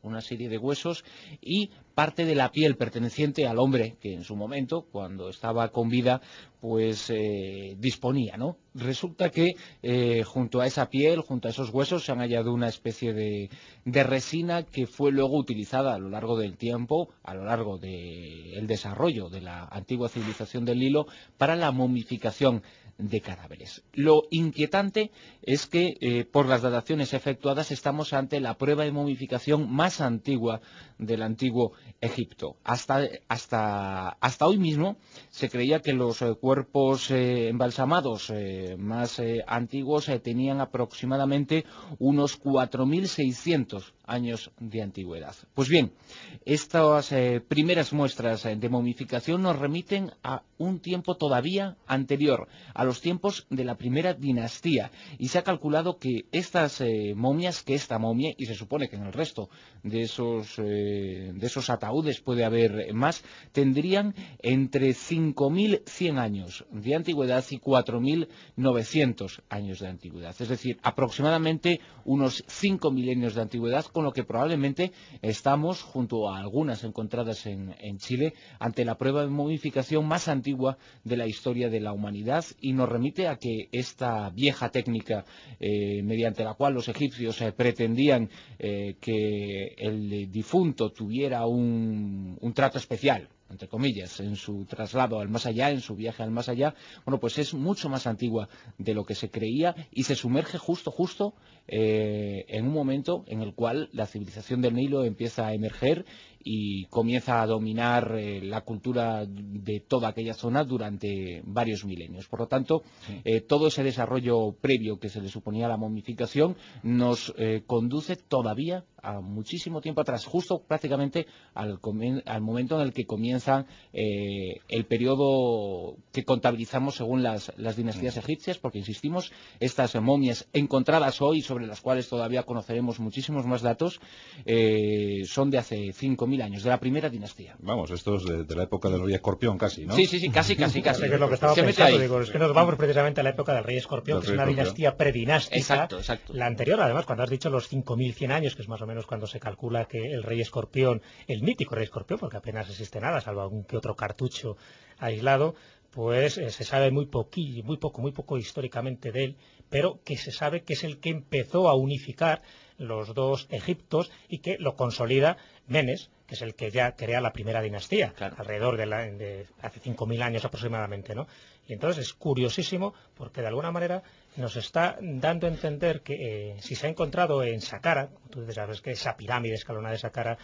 y parte de la piel perteneciente al hombre que en su momento, cuando estaba con vida, pues disponía, ¿no? Resulta que junto a esa piel, junto a esos huesos, se han hallado una especie de resina que fue luego utilizada a lo largo del tiempo, a lo largo del desarrollo de la antigua civilización del Nilo, para la momificación de cadáveres. Lo inquietante es que por las dataciones efectuadas estamos ante la prueba de momificación más antigua del antiguo Egipto. Hasta hoy mismo se creía que los cuerpos embalsamados más antiguos tenían aproximadamente unos 4.600 años de antigüedad. Pues bien, estas primeras muestras de momificación nos remiten a un tiempo todavía anterior, a los tiempos de la primera dinastía, y se ha calculado que estas momias, que esta momia, y se supone que en el resto de esos ataúdes puede haber más, tendrían entre 5.100 años de antigüedad y 4.000 900 años de antigüedad, es decir, aproximadamente unos 5 milenios de antigüedad, con lo que probablemente estamos, junto a algunas encontradas en Chile, ante la prueba de momificación más antigua de la historia de la humanidad, y nos remite a que esta vieja técnica mediante la cual los egipcios pretendían que el difunto tuviera un trato especial, entre comillas, en su traslado al más allá, en su viaje al más allá, bueno, pues es mucho más antigua de lo que se creía y se sumerge justo en un momento en el cual la civilización del Nilo empieza a emerger y comienza a dominar la cultura de toda aquella zona durante varios milenios. Por lo tanto, todo ese desarrollo previo que se le suponía a la momificación nos conduce todavía a muchísimo tiempo atrás, justo prácticamente al momento en el que comienza el periodo que contabilizamos según las dinastías egipcias, porque insistimos, estas momias encontradas hoy, sobre las cuales todavía conoceremos muchísimos más datos, son de hace 5.000 años, de la primera dinastía. Vamos, esto es de la época del rey Escorpión casi, ¿no? Sí, casi. Es que es lo que estaba pensando, digo, es que nos vamos precisamente a la época del rey Escorpión, que es una dinastía predinástica. Exacto. La anterior, además, cuando has dicho los 5.100 años, que es más o menos cuando se calcula que el rey Escorpión, el mítico rey Escorpión, porque apenas existe nada, salvo algún que otro cartucho aislado, pues se sabe muy poco históricamente de él, pero que se sabe que es el que empezó a unificar los dos Egiptos y que lo consolida Menes, que es el que ya crea la primera dinastía, claro, alrededor de hace 5.000 años aproximadamente, ¿no? Y entonces es curiosísimo porque de alguna manera nos está dando a entender que si se ha encontrado en Saqqara, como tú sabes que esa pirámide escalonada de Saqqara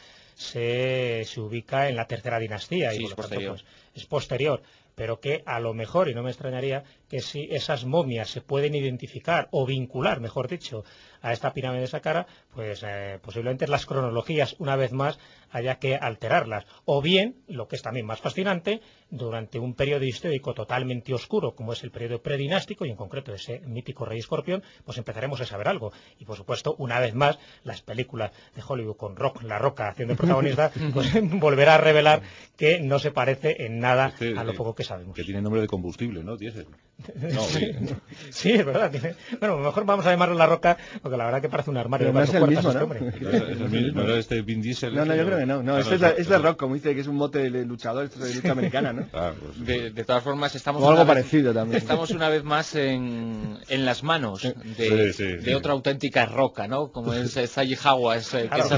se ubica en la tercera dinastía, sí, y por lo tanto pues, es posterior, pero que a lo mejor, y no me extrañaría, que si esas momias se pueden identificar o vincular, mejor dicho, a esta pirámide de Saqqara, pues posiblemente las cronologías, una vez más, haya que alterarlas. O bien, lo que es también más fascinante, durante un periodo histórico totalmente oscuro, como es el periodo predinástico, y en concreto ese mítico rey Escorpión, pues empezaremos a saber algo. Y por supuesto, una vez más, las películas de Hollywood con La Roca haciendo protagonista, pues volverá a revelar que no se parece en nada a lo poco que sabemos. Que tiene nombre de combustible, ¿no? Diésel. No, sí, es verdad. Bueno, mejor vamos a llamarlo La Roca, porque la verdad que parece un armario de cuatro puertas mismo, este ¿no? hombre. ¿No era este Vin Diesel? No, yo creo que no. No, es de Rock, como dice, que es un mote de luchador de lucha americana, ¿no? Ah, pues, de todas formas, estamos o algo parecido también. Estamos una vez más en las manos de otra auténtica roca, ¿no? Como es Zayi Hawass, que Claro.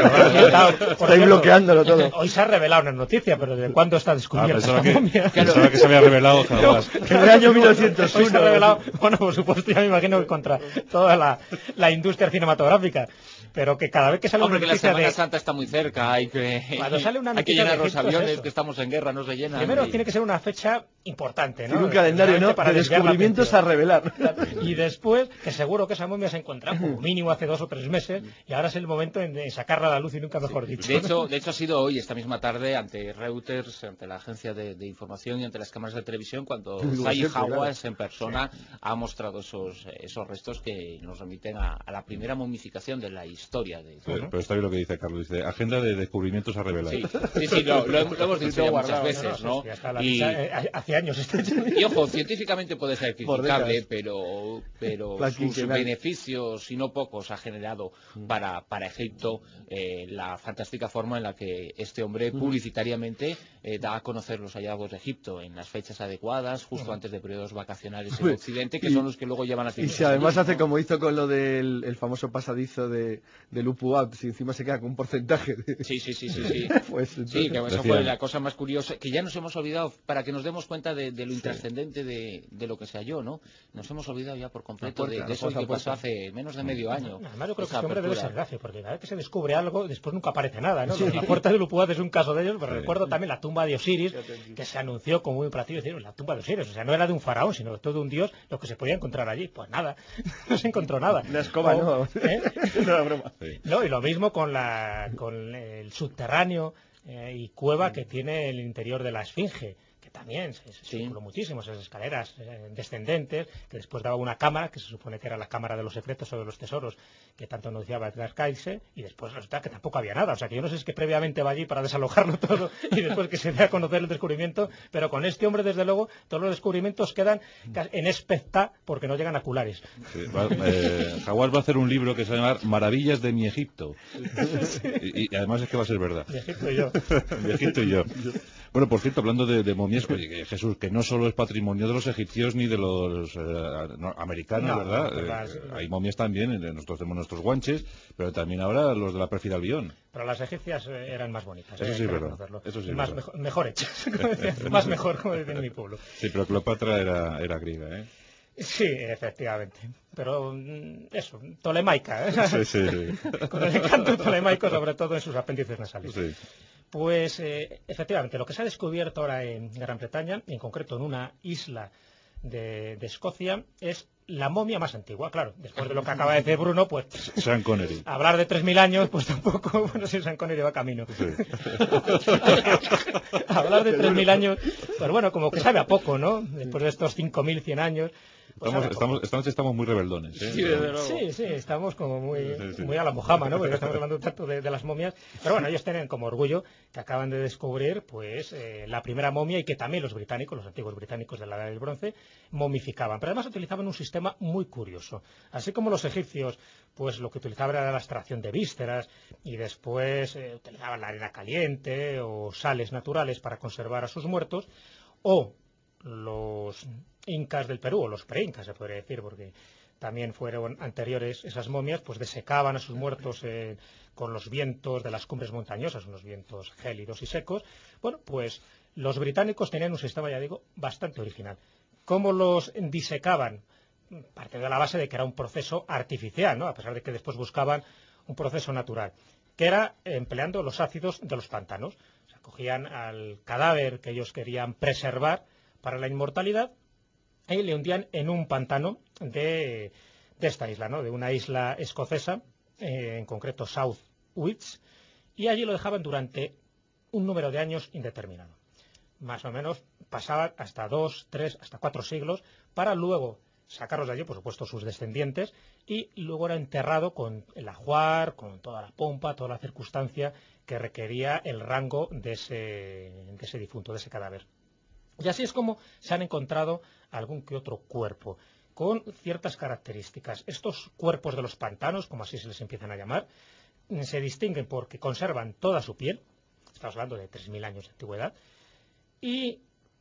Estáis bloqueándolo todo. Hoy se ha revelado una noticia, pero ¿desde cuándo está descubierta esta momia? Pensaba que se había revelado Hawass. En el año 1901. Hoy se ha revelado, bueno, por supuesto, ya me imagino que contra toda la industria cinematográfica, pero que cada vez que sale una noticia que la Semana Santa está muy cerca, hay que llenar los aviones, que estamos en guerra, no se llenan. Primero tiene que ser una fecha importante, ¿no? Tiene un calendario, ¿no? Para descubrimientos a revelar. Y después, que seguro que esa momia se ha encontrado como mínimo hace 2 o 3 meses, y ahora es el momento de sacarla a la luz, y nunca mejor dicho. De hecho ha sido hoy, esta misma tarde, ante Reuters, ante la agencia de información y ante las cámaras de televisión, cuando Zayi Hawass en persona ha mostrado esos restos que nos remiten a la primera momificación de la historia de... Pero está bien lo que dice Carlos, dice agenda de descubrimientos a revelar. Sí, lo hemos dicho ya muchas veces, ¿no? Y hace años y ojo, científicamente puede ser criticable, pero sus beneficios, y no pocos, ha generado para Egipto la fantástica forma en la que este hombre publicitariamente da a conocer los hallazgos de Egipto en las fechas adecuadas, justo antes de periodos vacacionales en Occidente, que son los que luego llevan a... Y si además hace como hizo con lo del famoso pasadizo del Upu-Out, si encima se queda con un porcentaje de... Sí. Pues, sí, que eso fue la cosa más curiosa, que ya nos hemos olvidado, para que nos demos cuenta de lo intrascendente de lo que se halló, ¿no? Nos hemos olvidado ya por completo de eso que pasó hace menos de medio año. Además yo creo que este hombre debe ser gracia, porque cada vez que se descubre algo, después nunca aparece nada, ¿no? La puerta del Upu-Out es un caso de ellos, pero recuerdo también la tumba de Osiris, que se anunció como muy imperativo, decir, la tumba de Osiris, o sea, no era de un faraón, sino de todo un dios, lo que se podía encontrar allí. Pues nada, no se encontró nada. La escoba, no. No, broma. No, y lo mismo con el subterráneo y cueva que tiene el interior de la Esfinge, que también se especuló muchísimo, esas escaleras descendentes, que después daba una cámara, que se supone que era la cámara de los secretos o de los tesoros, que tanto anunciaba Edgar Cayce, y después resulta que tampoco había nada. O sea, que yo no sé si es que previamente va allí para desalojarlo todo y después que se dé a conocer el descubrimiento, pero con este hombre, desde luego, todos los descubrimientos quedan en expecta porque no llegan a culares. Sí, Jaguar va a hacer un libro que se llama Maravillas de mi Egipto. Y además es que va a ser verdad. Mi Egipto y yo. Mi Egipto y yo. Bueno, por cierto, hablando de momias, Jesús, que no solo es patrimonio de los egipcios ni de los americanos, ¿verdad? Sí. Hay momias también, nosotros tenemos nuestros guanches, pero también ahora los de la pérfida Albión. Pero las egipcias eran más bonitas. Eso sí es verdad. Eso sí es más verdad. mejor hechas, más mejor, como dicen en mi pueblo. Sí, pero Cleopatra era griega, ¿eh? Sí, efectivamente. Pero eso, tolemaica, ¿eh? Sí. Con el encanto tolemaico, sobre todo en sus apéndices nasales. Sí. Pues efectivamente, lo que se ha descubierto ahora en Gran Bretaña, en concreto en una isla de Escocia, es la momia más antigua. Claro, después de lo que acaba de decir Bruno, pues Sean Connery. Hablar de 3.000 años, pues tampoco, bueno, si Sean Connery va camino. Sí. Hablar de 3.000 años, pues bueno, como que sabe a poco, ¿no? Después de estos 5.100 años. Pues esta noche estamos muy rebeldones, ¿eh? Sí, estamos como muy a la mojama, ¿no? Porque estamos hablando tanto de las momias. Pero bueno, ellos tienen como orgullo que acaban de descubrir, pues, la primera momia y que también los británicos, los antiguos británicos de la Edad del Bronce, momificaban. Pero además utilizaban un sistema muy curioso. Así como los egipcios, pues lo que utilizaban era la extracción de vísceras y después utilizaban la arena caliente o sales naturales para conservar a sus muertos, o los incas del Perú, o los pre-incas se podría decir, porque también fueron anteriores esas momias, pues desecaban a sus muertos con los vientos de las cumbres montañosas, unos vientos gélidos y secos. Bueno, pues los británicos tenían un sistema, ya digo, bastante original. ¿Cómo los disecaban? Parte de la base de que era un proceso artificial, ¿no? A pesar de que después buscaban un proceso natural, que era empleando los ácidos de los pantanos. O sea, cogían al cadáver que ellos querían preservar para la inmortalidad y le hundían en un pantano de esta isla, ¿no? De una isla escocesa, en concreto South Uist, y allí lo dejaban durante un número de años indeterminado. Más o menos pasaban hasta 2, 3, hasta 4 siglos para luego sacarlos de allí, por supuesto sus descendientes, y luego era enterrado con el ajuar, con toda la pompa, toda la circunstancia que requería el rango de ese difunto, de ese cadáver. Y así es como se han encontrado algún que otro cuerpo con ciertas características. Estos cuerpos de los pantanos, como así se les empiezan a llamar, se distinguen porque conservan toda su piel, estamos hablando de 3.000 años de antigüedad, y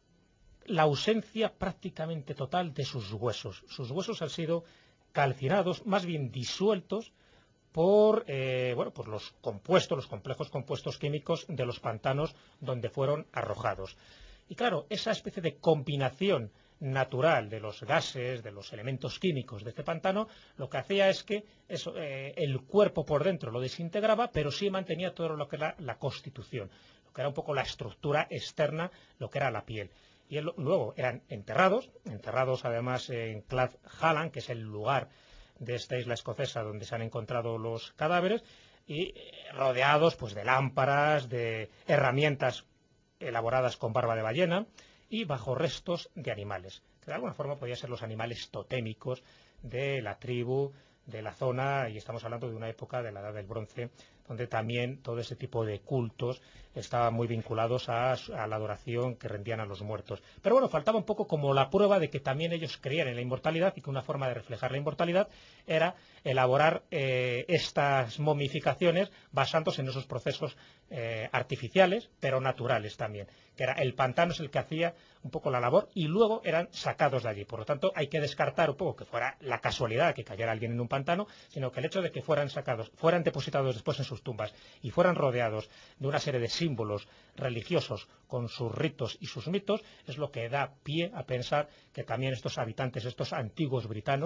la ausencia prácticamente total de sus huesos. Sus huesos han sido calcinados, más bien disueltos, por los compuestos, los complejos compuestos químicos de los pantanos donde fueron arrojados. Y claro, esa especie de combinación natural de los gases, de los elementos químicos de este pantano, lo que hacía es que el cuerpo por dentro lo desintegraba, pero sí mantenía todo lo que era la constitución, lo que era un poco la estructura externa, lo que era la piel. Y luego eran enterrados además en Clad Hallan, que es el lugar de esta isla escocesa donde se han encontrado los cadáveres, y rodeados pues de lámparas, de herramientas elaboradas con barba de ballena y bajo restos de animales, que de alguna forma podían ser los animales totémicos de la tribu, de la zona, y estamos hablando de una época de la Edad del Bronce, donde también todo ese tipo de cultos estaban muy vinculados a la adoración que rendían a los muertos. Pero bueno, faltaba un poco como la prueba de que también ellos creían en la inmortalidad y que una forma de reflejar la inmortalidad era elaborar estas momificaciones basándose en esos procesos artificiales, pero naturales también, que era el pantano es el que hacía un poco la labor y luego eran sacados de allí. Por lo tanto, hay que descartar un poco que fuera la casualidad que cayera alguien en un pantano, sino que el hecho de que fueran sacados, fueran depositados después en sus tumbas y fueran rodeados de una serie de símbolos religiosos con sus ritos y sus mitos, es lo que da pie a pensar que también estos habitantes, estos antiguos britanos,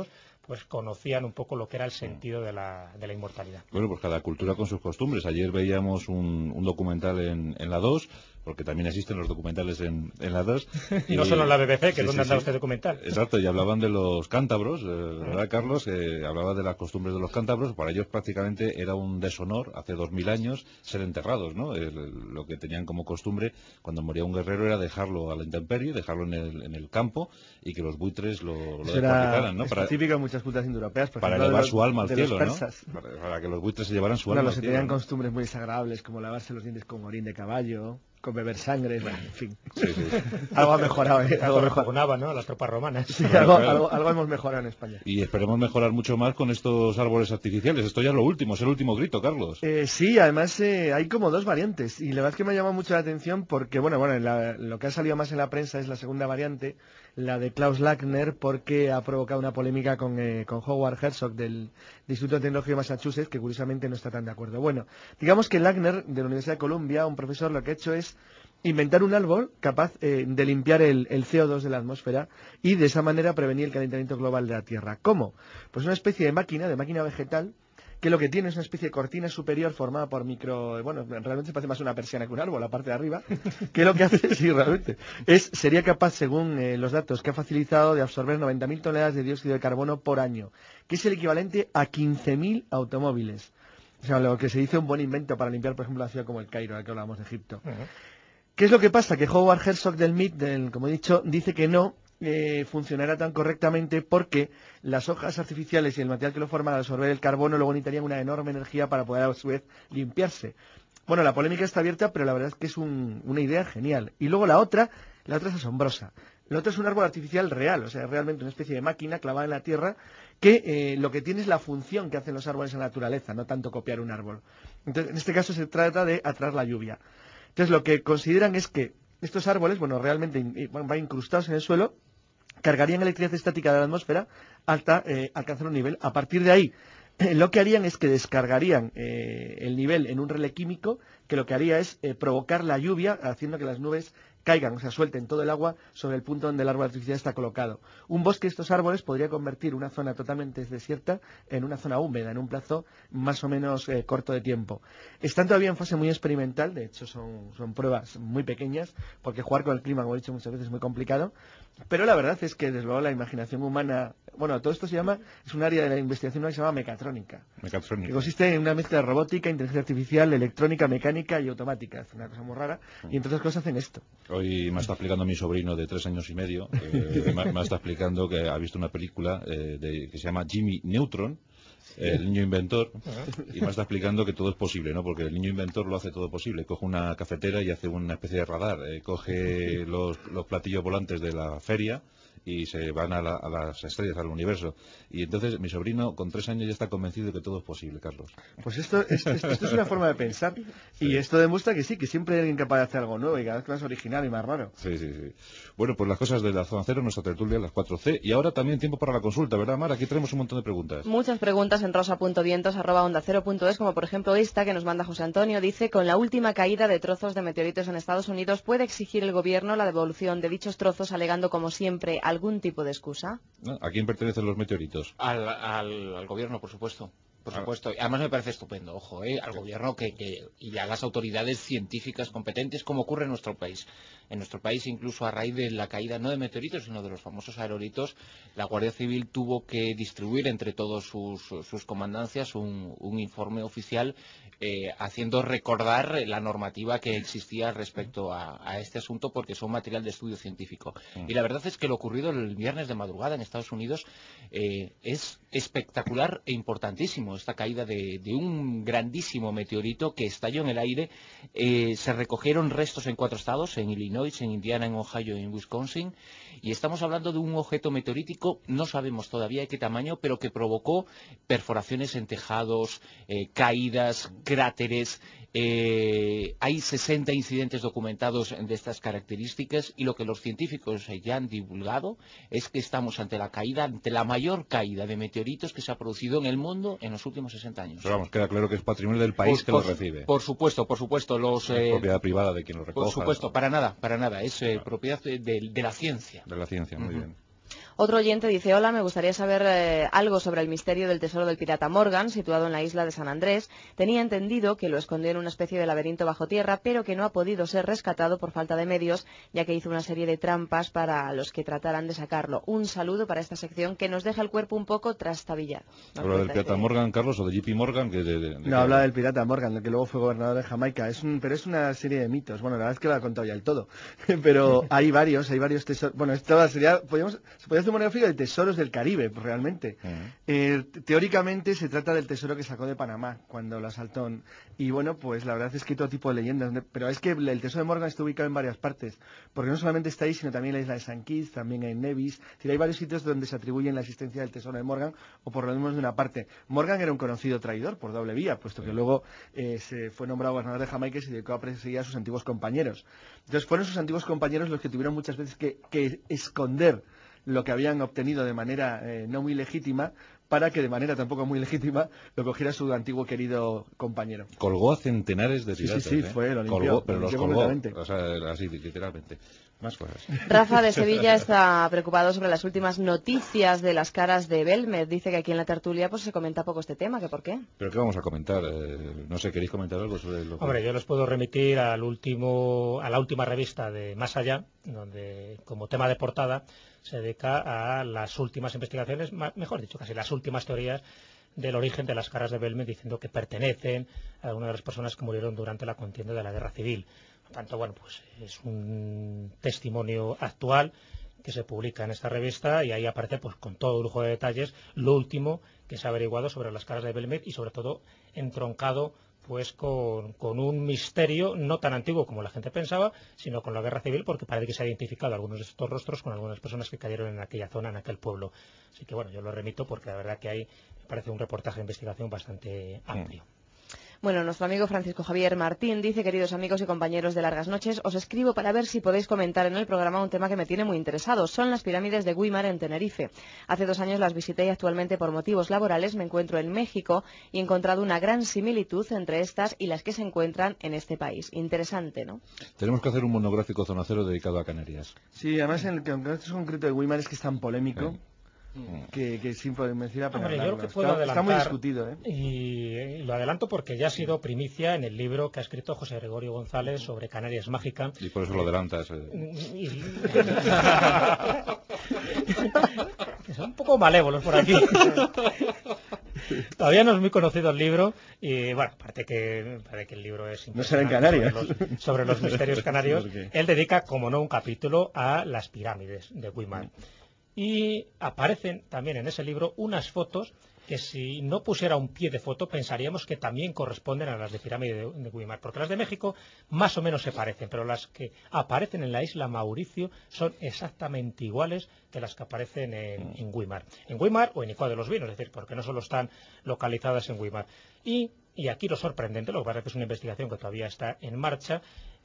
pues conocían un poco lo que era el sentido de la inmortalidad. Bueno, pues cada cultura con sus costumbres. Ayer veíamos un documental en la 2, porque también existen los documentales en la 2. Y no solo en la BBC, que es donde anda este documental. Exacto, y hablaban de los cántabros, ¿verdad, Carlos? Hablaba de las costumbres de los cántabros. Para ellos prácticamente era un deshonor, hace 2000 años, ser enterrados, ¿no? Lo que tenían como costumbre cuando moría un guerrero era dejarlo a la intemperie, dejarlo en el campo, y que los buitres lo decapitaran, ¿no? Específico en muchas culturas indoeuropeas, para elevar su alma al cielo, ¿no? Para que los buitres se llevaran su alma al cielo. Tenían costumbres muy desagradables, como lavarse los dientes con orín de caballo, con beber sangre, bueno, en fin. Sí. Algo ha mejorado, Algo mejoraba, ¿no? Las tropas romanas. Sí, algo hemos mejorado en España. Y esperemos mejorar mucho más con estos árboles artificiales. Esto ya es lo último, es el último grito, Carlos. Sí, además hay como dos variantes. Y la verdad es que me ha llamado mucho la atención porque, lo que ha salido más en la prensa es la segunda variante, la de Klaus Lackner, porque ha provocado una polémica con Howard Herzog del Instituto de Tecnología de Massachusetts, que curiosamente no está tan de acuerdo. Bueno, digamos que Lackner, de la Universidad de Columbia, un profesor, lo que ha hecho es inventar un árbol capaz de limpiar el CO2 de la atmósfera y de esa manera prevenir el calentamiento global de la Tierra. ¿Cómo? Pues una especie de máquina vegetal, que lo que tiene es una especie de cortina superior formada por realmente se parece más a una persiana que un árbol, la parte de arriba, que lo que hace, sí, realmente, sería capaz, según los datos que ha facilitado, de absorber 90.000 toneladas de dióxido de carbono por año, que es el equivalente a 15.000 automóviles. O sea, lo que se dice un buen invento para limpiar, por ejemplo, la ciudad como el Cairo, a la que hablábamos de Egipto. ¿Qué es lo que pasa? Que Howard Herzog del MIT, como he dicho, dice que no funcionará tan correctamente porque las hojas artificiales y el material que lo forman al absorber el carbono luego necesitarían una enorme energía para poder a su vez limpiarse. Bueno, la polémica está abierta, pero la verdad es que es una idea genial. Y luego la otra es asombrosa. La otra es un árbol artificial real, o sea, realmente una especie de máquina clavada en la tierra que lo que tiene es la función que hacen los árboles en la naturaleza, no tanto copiar un árbol. Entonces, en este caso se trata de atraer la lluvia. Entonces, lo que consideran es que estos árboles, realmente van incrustados en el suelo, cargarían electricidad estática de la atmósfera hasta alcanzar un nivel. A partir de ahí, lo que harían es que descargarían el nivel en un relé químico, que lo que haría es provocar la lluvia, haciendo que las nubes caigan, o sea, suelten todo el agua sobre el punto donde el árbol artificial está colocado. Un bosque de estos árboles podría convertir una zona totalmente desierta en una zona húmeda, en un plazo más o menos corto de tiempo. Están todavía en fase muy experimental, de hecho son pruebas muy pequeñas, porque jugar con el clima, como he dicho muchas veces, es muy complicado, pero la verdad es que, desde luego, la imaginación humana, todo esto es un área de la investigación que se llama mecatrónica, que consiste en una mezcla de robótica, inteligencia artificial, electrónica, mecánica y automática. Es una cosa muy rara, y entre otras cosas hacen esto. Hoy me está explicando mi sobrino de 3 años y medio, me está explicando que ha visto una película que se llama Jimmy Neutron, el niño inventor, y me está explicando que todo es posible, ¿no? Porque el niño inventor lo hace todo posible. Coge una cafetera y hace una especie de radar, coge los platillos volantes de la feria y se van a las estrellas, al universo. Y entonces mi sobrino con 3 años ya está convencido de que todo es posible, Carlos. Pues esto es una forma de pensar, y esto demuestra que sí, que siempre hay alguien capaz de hacer algo nuevo y cada vez más original y más raro. Sí. Bueno, pues las cosas de la Zona Cero, nuestra tertulia, las 4C, y ahora también tiempo para la consulta, ¿verdad, Mar? Aquí tenemos un montón de preguntas. Muchas preguntas en rosa.vientos@ondacero.es, como por ejemplo esta que nos manda José Antonio. Dice: con la última caída de trozos de meteoritos en Estados Unidos, ¿puede exigir el gobierno la devolución de dichos trozos, alegando, como siempre, algún tipo de excusa? ¿A quién pertenecen los meteoritos? Al gobierno, por supuesto. Por supuesto. Además me parece estupendo, ojo, al gobierno y a las autoridades científicas competentes, como ocurre en nuestro país. En nuestro país, incluso a raíz de la caída no de meteoritos, sino de los famosos aerolitos, la Guardia Civil tuvo que distribuir entre todos sus comandancias un informe oficial haciendo recordar la normativa que existía respecto a este asunto, porque son material de estudio científico. Y la verdad es que lo ocurrido el viernes de madrugada en Estados Unidos es espectacular e importantísimo. Esta caída de un grandísimo meteorito que estalló en el aire. Se recogieron restos en 4 estados, en Illinois, en Indiana, en Ohio y en Wisconsin, y estamos hablando de un objeto meteorítico, no sabemos todavía de qué tamaño, pero que provocó perforaciones en tejados, caídas, cráteres. Hay 60 incidentes documentados de estas características, y lo que los científicos ya han divulgado es que estamos ante la mayor caída de meteoritos que se ha producido en el mundo en los últimos 60 años. Pero vamos, queda claro que es patrimonio del país que lo recibe. Por supuesto. Es propiedad privada de quien lo recoja. Por supuesto, para nada. Es propiedad de la ciencia. De la ciencia, muy bien. Otro oyente dice: hola, me gustaría saber algo sobre el misterio del tesoro del pirata Morgan, situado en la isla de San Andrés. Tenía entendido que lo escondió en una especie de laberinto bajo tierra, pero que no ha podido ser rescatado por falta de medios, ya que hizo una serie de trampas para los que trataran de sacarlo. Un saludo para esta sección que nos deja el cuerpo un poco trastabillado. ¿Habla del pirata Morgan, Carlos, o de JP Morgan? No, habla del pirata Morgan, del que luego fue gobernador de Jamaica. Pero es una serie de mitos. Bueno, la verdad es que lo ha contado ya el todo. Pero hay varios tesoros. Bueno, esto sería, se podría hacer un monográfico de tesoros del Caribe, realmente. Teóricamente se trata del tesoro que sacó de Panamá cuando lo asaltó. Y bueno, pues la verdad es que hay todo tipo de leyendas. Pero es que el tesoro de Morgan está ubicado en varias partes. Porque no solamente está ahí, sino también en la isla de San Kitts, también en Nevis. Es decir, hay varios sitios donde se atribuyen la existencia del tesoro de Morgan, o por lo menos de una parte. Morgan era un conocido traidor por doble vía, puesto que luego se fue nombrado gobernador de Jamaica y se dedicó a perseguir a sus antiguos compañeros. Entonces fueron sus antiguos compañeros los que tuvieron muchas veces que esconder lo que habían obtenido de manera no muy legítima, para que de manera tampoco muy legítima lo cogiera su antiguo querido compañero. Colgó a centenares de piratas. Sí, fue, lo limpió. Pero los colgó, o sea, así, literalmente. Más cosas. Rafa de Sevilla está preocupado sobre las últimas noticias de las caras de Belmed. Dice que aquí en la tertulia pues se comenta poco este tema, ¿que por qué? ¿Pero qué vamos a comentar? No sé, ¿queréis comentar algo sobre lo que... Hombre, yo les puedo remitir a la última revista de Más Allá, donde como tema de portada se dedica a las últimas investigaciones, mejor dicho, casi las últimas teorías del origen de las caras de Belmed, diciendo que pertenecen a una de las personas que murieron durante la contienda de la Guerra Civil. Por tanto, bueno, pues es un testimonio actual que se publica en esta revista, y ahí aparece pues con todo lujo de detalles lo último que se ha averiguado sobre las caras de Belmed, y sobre todo entroncado pues con un misterio no tan antiguo como la gente pensaba, sino con la Guerra Civil, porque parece que se ha identificado algunos de estos rostros con algunas personas que cayeron en aquella zona, en aquel pueblo. Así que bueno, yo lo remito porque la verdad que ahí me parece un reportaje de investigación bastante amplio. Bueno, nuestro amigo Francisco Javier Martín dice: queridos amigos y compañeros de Largas Noches, os escribo para ver si podéis comentar en el programa un tema que me tiene muy interesado. Son las pirámides de Güímar en Tenerife. Hace 2 años las visité y actualmente por motivos laborales me encuentro en México y he encontrado una gran similitud entre estas y las que se encuentran en este país. Interesante, ¿no? Tenemos que hacer un monográfico Zona Cero dedicado a Canarias. Sí, además en el caso concreto de Güímar es que es tan polémico. Que sin poder mencionar, pero yo creo que puedo adelantar, está muy discutido, y lo adelanto porque ya ha sido primicia en el libro que ha escrito José Gregorio González sobre Canarias Mágica. Y por eso lo adelantas. Que son un poco malévolos por aquí. Todavía no es muy conocido el libro, y bueno, aparte que el libro es no será en Canarias sobre los misterios canarios. Él dedica, como no, un capítulo a las pirámides de Güímar. Y aparecen también en ese libro unas fotos que, si no pusiera un pie de foto, pensaríamos que también corresponden a las de pirámide de Güímar, porque las de México más o menos se parecen, pero las que aparecen en la isla Mauricio son exactamente iguales que las que aparecen en Güímar. En Güímar o en Icua de los Vinos, es decir, porque no solo están localizadas en Güímar. Y aquí lo sorprendente, lo que pasa es que es una investigación que todavía está en marcha,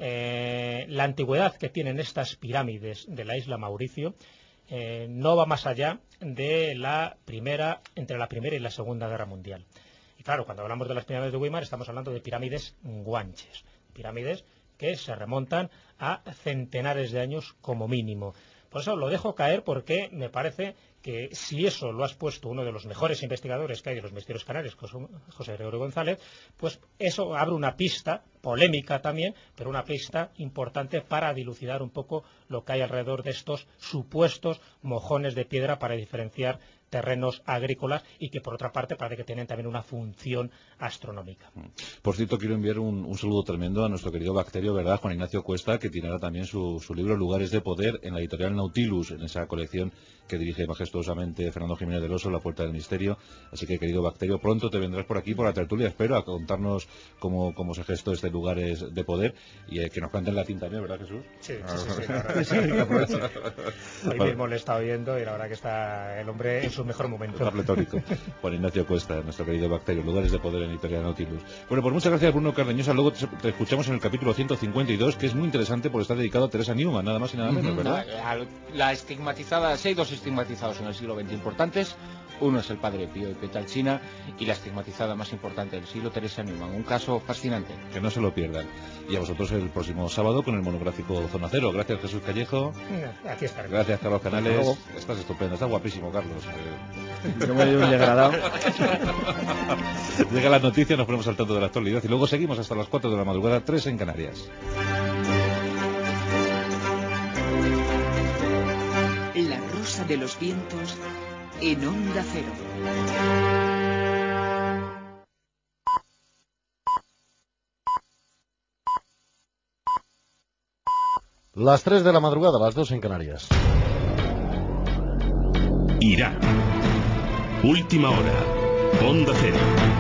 la antigüedad que tienen estas pirámides de la isla Mauricio no va más allá de entre la Primera y la Segunda Guerra Mundial. Y claro, cuando hablamos de las pirámides de Güímar estamos hablando de pirámides guanches, pirámides que se remontan a centenares de años como mínimo. Por eso lo dejo caer, porque me parece que si eso lo has puesto uno de los mejores investigadores que hay de los misterios canarios, José Gregorio González, pues eso abre una pista, polémica también, pero una pista importante para dilucidar un poco lo que hay alrededor de estos supuestos mojones de piedra para diferenciar terrenos agrícolas, y que por otra parte parece que tienen también una función astronómica. Por cierto, quiero enviar un saludo tremendo a nuestro querido Bacterio, ¿verdad?, Juan Ignacio Cuesta, que tiene ahora también su libro Lugares de Poder en la editorial Nautilus, en esa colección que dirige majestuosamente Fernando Jiménez del Oso, La Puerta del Misterio. Así que, querido Bacterio, pronto te vendrás por aquí, por la tertulia, espero, a contarnos cómo se gestó este Lugares de Poder, y que nos cante en latín también, ¿verdad, Jesús? Sí, la verdad que sí. Hoy mismo le he estado viendo y la verdad que está el hombre en su mejor momento. Está pletórico. Juan Ignacio Cuesta, nuestro querido Bacterio, Lugares de Poder en editorial Nautilus. Bueno, pues muchas gracias, Bruno Cardeñosa. Luego te escuchamos en el capítulo 152, que es muy interesante porque está dedicado a Teresa Newman, nada más y nada menos, ¿verdad? La estigmatizada pseudosexualidad estigmatizados en el siglo XX importantes. Uno es el padre Pío de Pietrelcina y la estigmatizada más importante del siglo, Teresa Neumann. Un caso fascinante. Que no se lo pierdan. Y a vosotros el próximo sábado con el monográfico Zona Cero. Gracias, Jesús Callejo. Aquí estaré. Gracias, Carlos Canales. Estás estupendo, estás guapísimo, Carlos. Yo me doy un degradado. Llega la noticia, nos ponemos al tanto de la actualidad y luego seguimos hasta las 4 de la madrugada, 3 en Canarias. La rosa de los vientos en Onda Cero. Las 3 de la madrugada, las 2 en Canarias. Irak. Última hora. Onda Cero.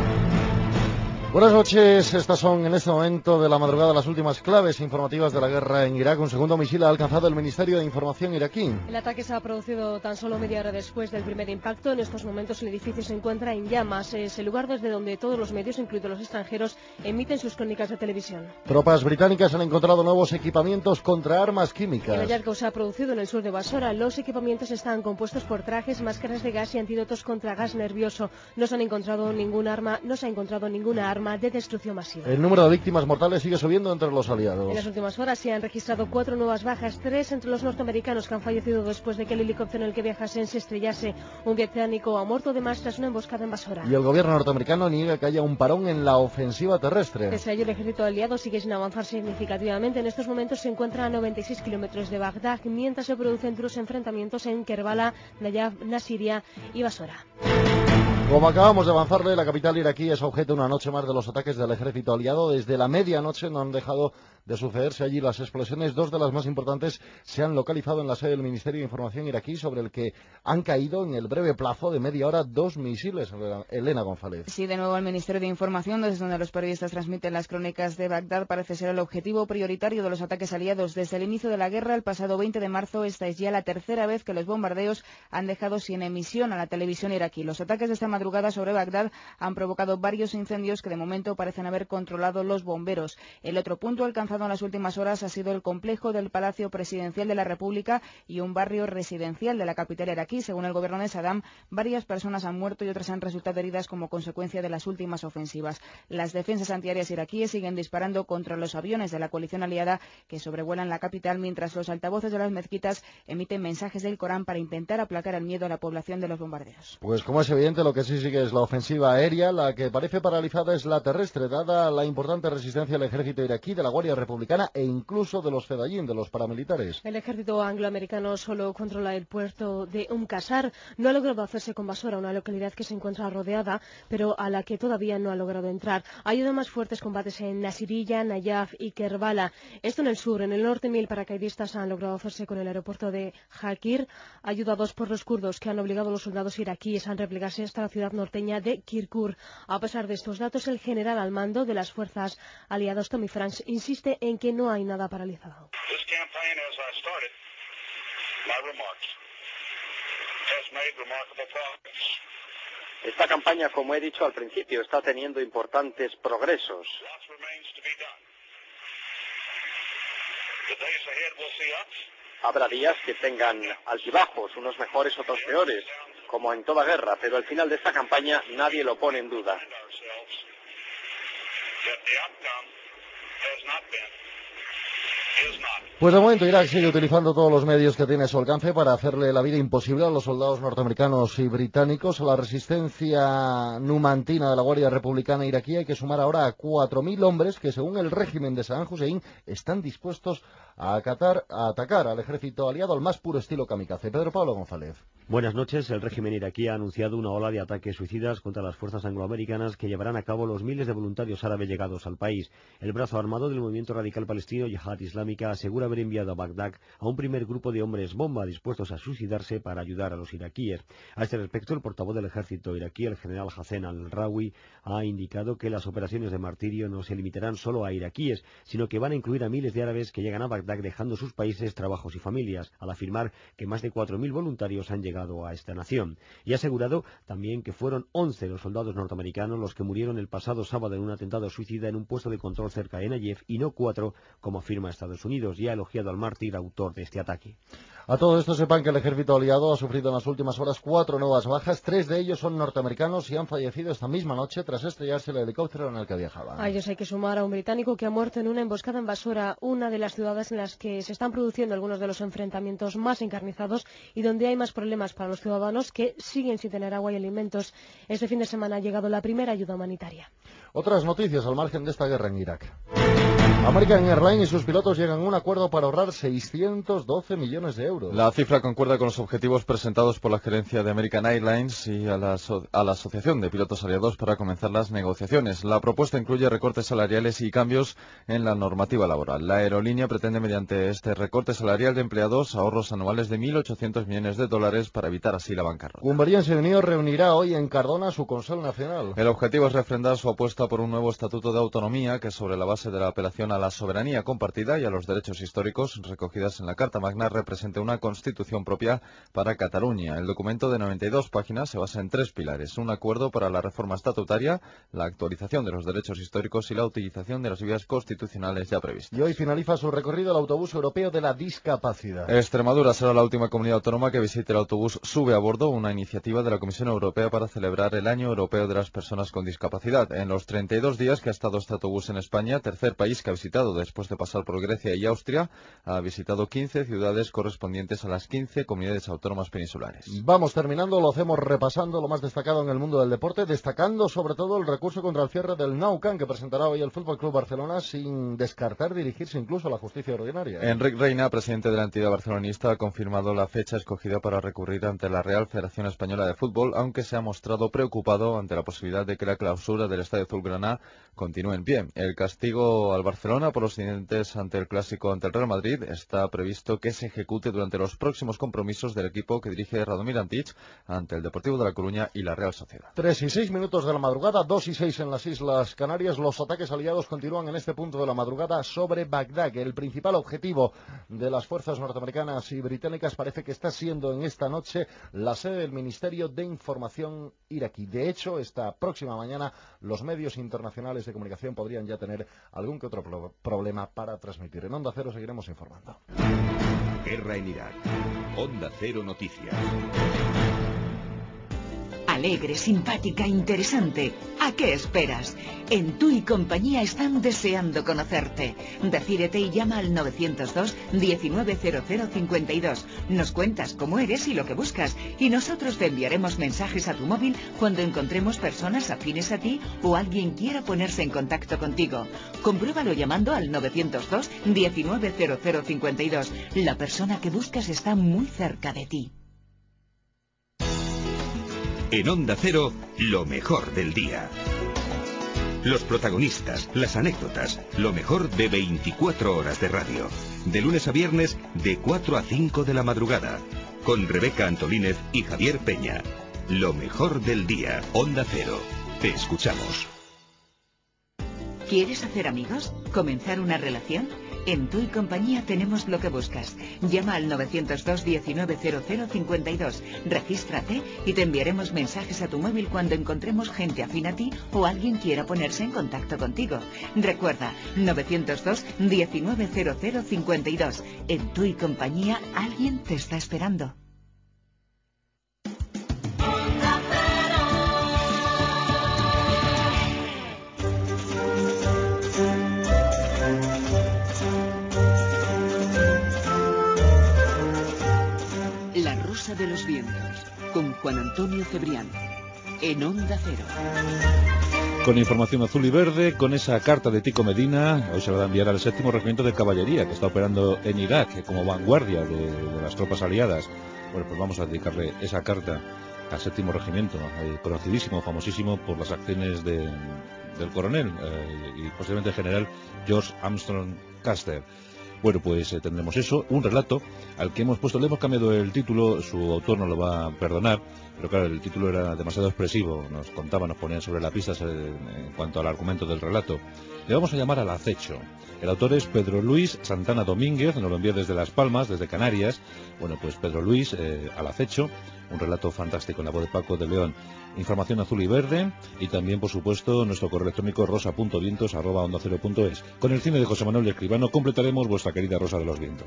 Buenas noches, estas son en este momento de la madrugada las últimas claves informativas de la guerra en Irak. Un segundo misil ha alcanzado el Ministerio de Información iraquí. El ataque se ha producido tan solo media hora después del primer impacto. En estos momentos el edificio se encuentra en llamas. Es el lugar desde donde todos los medios, incluidos los extranjeros, emiten sus crónicas de televisión. Tropas británicas han encontrado nuevos equipamientos contra armas químicas. El hallazgo se ha producido en el sur de Basora. Los equipamientos están compuestos por trajes, máscaras de gas y antídotos contra gas nervioso. No se ha encontrado ninguna arma de destrucción masiva. El número de víctimas mortales sigue subiendo entre los aliados. En las últimas horas se han registrado 4 nuevas bajas, 3 entre los norteamericanos que han fallecido después de que el helicóptero en el que viajasen se estrellase. Un británico ha muerto además tras una emboscada en Basora. Y el gobierno norteamericano niega que haya un parón en la ofensiva terrestre. Pese a ello, el ejército aliado sigue sin avanzar significativamente. En estos momentos se encuentra a 96 kilómetros de Bagdad, mientras se producen duros enfrentamientos en Kerbala, Nayaf, Nasiria y Basora. Como acabamos de avanzarle, la capital iraquí es objeto una noche más de los ataques del ejército aliado. Desde la medianoche no han dejado de sucederse allí las explosiones. 2 de las más importantes se han localizado en la sede del Ministerio de Información iraquí, sobre el que han caído en el breve plazo de media hora 2 misiles. Elena González. Sí, de nuevo el Ministerio de Información, desde donde los periodistas transmiten las crónicas de Bagdad, parece ser el objetivo prioritario de los ataques aliados. Desde el inicio de la guerra, el pasado 20 de marzo, esta es ya la tercera vez que los bombardeos han dejado sin emisión a la televisión iraquí. Los ataques de esta madrugada sobre Bagdad han provocado varios incendios que de momento parecen haber controlado los bomberos. El otro punto alcanzado en las últimas horas ha sido el complejo del Palacio Presidencial de la República y un barrio residencial de la capital iraquí. Según el gobierno de Saddam, varias personas han muerto y otras han resultado heridas como consecuencia de las últimas ofensivas. Las defensas antiaéreas iraquíes siguen disparando contra los aviones de la coalición aliada que sobrevuelan la capital, mientras los altavoces de las mezquitas emiten mensajes del Corán para intentar aplacar el miedo a la población de los bombardeos. Pues como es evidente, lo que sí sigue es la ofensiva aérea. La que parece paralizada es la terrestre, dada la importante resistencia del ejército iraquí, de la Guardia Republicana e incluso de los Fedayín, de los paramilitares. El ejército angloamericano solo controla el puerto de Qasr. No ha logrado hacerse con Basora, una localidad que se encuentra rodeada, pero a la que todavía no ha logrado entrar. Hay además fuertes combates en Nasiriyah, Nayaf y Kerbala. Esto en el sur. En el norte, 1000 paracaidistas han logrado hacerse con el aeropuerto de Hakir, ayudados por los kurdos, que han obligado a los soldados iraquíes a replegarse hasta la ciudad norteña de Kirkuk. A pesar de estos datos, el general al mando de las fuerzas aliadas, Tommy Franks, insiste en que no hay nada paralizado. Esta campaña, como he dicho al principio, está teniendo importantes progresos. Habrá días que tengan altibajos, unos mejores, otros peores, como en toda guerra, pero al final de esta campaña nadie lo pone en duda. Pues de momento Irak sigue utilizando todos los medios que tiene a su alcance para hacerle la vida imposible a los soldados norteamericanos y británicos. A la resistencia numantina de la Guardia Republicana iraquí hay que sumar ahora a 4.000 hombres que, según el régimen de Saddam Hussein, están dispuestos a atacar al ejército aliado al más puro estilo kamikaze. Pedro Pablo González. Buenas noches. El régimen iraquí ha anunciado una ola de ataques suicidas contra las fuerzas angloamericanas que llevarán a cabo los miles de voluntarios árabes llegados al país. El brazo armado del movimiento radical palestino Yihad Islámica asegura haber enviado a Bagdad a un primer grupo de hombres bomba dispuestos a suicidarse para ayudar a los iraquíes. A este respecto, el portavoz del ejército iraquí, el general Hassan al-Rawi, ha indicado que las operaciones de martirio no se limitarán solo a iraquíes, sino que van a incluir a miles de árabes que llegan a Bagdad dejando sus países, trabajos y familias, al afirmar que más de 4.000 voluntarios han llegado a esta nación. Y ha asegurado también que fueron 11 los soldados norteamericanos los que murieron el pasado sábado en un atentado suicida en un puesto de control cerca de Nayef y no 4, como afirma Estado Estados Unidos y ha elogiado al mártir autor de este ataque. A todo esto sepan que el ejército aliado ha sufrido en las últimas horas 4 nuevas bajas, 3 de ellos son norteamericanos y han fallecido esta misma noche tras estrellarse el helicóptero en el que viajaban. A ellos hay que sumar a un británico que ha muerto en una emboscada en Basora, una de las ciudades en las que se están produciendo algunos de los enfrentamientos más encarnizados y donde hay más problemas para los ciudadanos que siguen sin tener agua y alimentos. Este fin de semana ha llegado la primera ayuda humanitaria. Otras noticias al margen de esta guerra en Irak. American Airlines y sus pilotos llegan a un acuerdo para ahorrar 612 millones de euros. La cifra concuerda con los objetivos presentados por la gerencia de American Airlines y a la Asociación de Pilotos Aliados para comenzar las negociaciones. La propuesta incluye recortes salariales y cambios en la normativa laboral. La aerolínea pretende, mediante este recorte salarial de empleados, ahorros anuales de 1.800 millones de dólares para evitar así la bancarrota. Convergencia y Unió reunirá hoy en Cardona su Consejo Nacional. El objetivo es refrendar su apuesta por un nuevo estatuto de autonomía que, sobre la base de la apelación a la soberanía compartida y a los derechos históricos recogidas en la Carta Magna, represente una constitución propia para Cataluña. El documento de 92 páginas se basa en 3 pilares: un acuerdo para la reforma estatutaria, la actualización de los derechos históricos y la utilización de las vías constitucionales ya previstas. Y hoy finaliza su recorrido el autobús europeo de la discapacidad. Extremadura será la última comunidad autónoma que visite el autobús Sube a Bordo, una iniciativa de la Comisión Europea para celebrar el Año Europeo de las Personas con Discapacidad. En los 32 días que ha estado este autobús en España, tercer país que ha visitado después de pasar por Grecia y Austria, ha visitado 15 ciudades correspondientes a las 15 comunidades autónomas peninsulares. Vamos terminando, lo hacemos repasando lo más destacado en el mundo del deporte, destacando sobre todo el recurso contra el cierre del Nou Camp que presentará hoy el Fútbol Club Barcelona, sin descartar dirigirse incluso a la justicia ordinaria. Enric Reina, presidente de la entidad barcelonista, ha confirmado la fecha escogida para recurrir ante la Real Federación Española de Fútbol, aunque se ha mostrado preocupado ante la posibilidad de que la clausura del Estadio Azulgrana continúe en pie. El castigo al Barcelona por los incidentes ante el clásico ante el Real Madrid está previsto que se ejecute durante los próximos compromisos del equipo que dirige Radomir Antich ante el Deportivo de La Coruña y la Real Sociedad. 3:06 de la madrugada, 2:06 en las Islas Canarias. Los ataques aliados continúan en este punto de la madrugada sobre Bagdad. El principal objetivo de las fuerzas norteamericanas y británicas parece que está siendo en esta noche la sede del Ministerio de Información iraquí. De hecho, esta próxima mañana los medios internacionales de comunicación podrían ya tener algún que otro problema para transmitir. En Onda Cero seguiremos informando. Guerra en Irak. Onda Cero Noticias. Alegre, simpática, interesante. ¿A qué esperas? En Tu y Compañía están deseando conocerte. Decídete y llama al 902 190052. Nos cuentas cómo eres y lo que buscas, y nosotros te enviaremos mensajes a tu móvil cuando encontremos personas afines a ti o alguien quiera ponerse en contacto contigo. Compruébalo llamando al 902 190052. La persona que buscas está muy cerca de ti. En Onda Cero, lo mejor del día. Los protagonistas, las anécdotas, lo mejor de 24 horas de radio. De lunes a viernes, de 4 a 5 de la madrugada. Con Rebeca Antolínez y Javier Peña. Lo mejor del día. Onda Cero. Te escuchamos. ¿Quieres hacer amigos? ¿Comenzar una relación? En Tu y Compañía tenemos lo que buscas. Llama al 902 190052. Regístrate y te enviaremos mensajes a tu móvil cuando encontremos gente afín a ti o alguien quiera ponerse en contacto contigo. Recuerda, 902 190052. En Tu y Compañía alguien te está esperando. La Rosa de los Vientos, con Juan Antonio Cebrián, en Onda Cero. Con información azul y verde, con esa carta de Tico Medina, hoy se la va a enviar al 7º Regimiento de Caballería, que está operando en Irak como vanguardia de las tropas aliadas. Bueno, pues vamos a dedicarle esa carta al 7º Regimiento, conocidísimo, famosísimo por las acciones del coronel y posiblemente el general George Armstrong Custer. Bueno, pues tendremos eso, un relato al que le hemos cambiado el título, su autor nos lo va a perdonar, pero claro, el título era demasiado expresivo, nos ponían sobre la pista en cuanto al argumento del relato. Le vamos a llamar Al Acecho. El autor es Pedro Luis Santana Domínguez, nos lo envía desde Las Palmas, desde Canarias. Bueno, pues Pedro Luis, Al Acecho, un relato fantástico en la voz de Paco de León. Información azul y verde, y también, por supuesto, nuestro correo electrónico rosa.vientos@ondacero.es. Con el cine de José Manuel Escribano completaremos vuestra nuestra querida Rosa de los Vientos.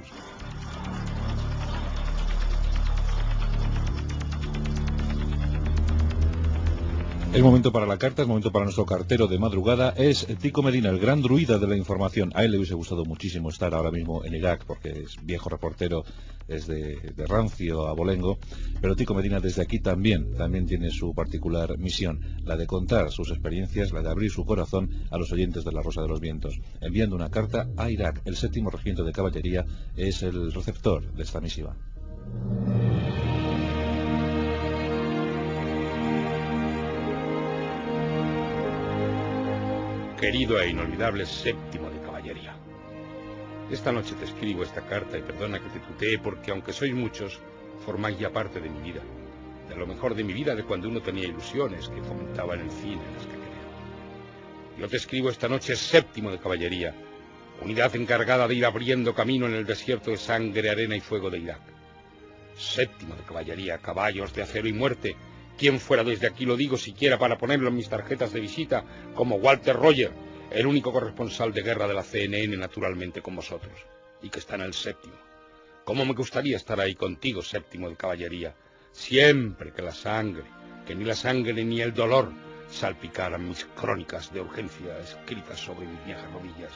Es momento para la carta, es momento para nuestro cartero de madrugada. Es Tico Medina, el gran druida de la información. A él le hubiese gustado muchísimo estar ahora mismo en Irak, porque es viejo reportero, es de rancio abolengo. Pero Tico Medina desde aquí también tiene su particular misión, la de contar sus experiencias, la de abrir su corazón a los oyentes de La Rosa de los Vientos. Enviando una carta a Irak, el 7º Regimiento de Caballería es el receptor de esta misiva. Querido e inolvidable 7º de Caballería, esta noche te escribo esta carta y perdona que te tutee porque aunque sois muchos, formáis ya parte de mi vida, de lo mejor de mi vida, de cuando uno tenía ilusiones que fomentaba en el cine, las que quería. Yo te escribo esta noche 7º de Caballería, unidad encargada de ir abriendo camino en el desierto de sangre, arena y fuego de Irak. 7º de Caballería, caballos de acero y muerte. Quien fuera desde aquí, lo digo siquiera para ponerlo en mis tarjetas de visita, como Walter Roger, el único corresponsal de guerra de la CNN, naturalmente, con vosotros, y que está en el 7º. ¿Cómo me gustaría estar ahí contigo, 7º de Caballería? Siempre que la sangre, que ni la sangre ni el dolor salpicaran mis crónicas de urgencia escritas sobre mis viejas rodillas.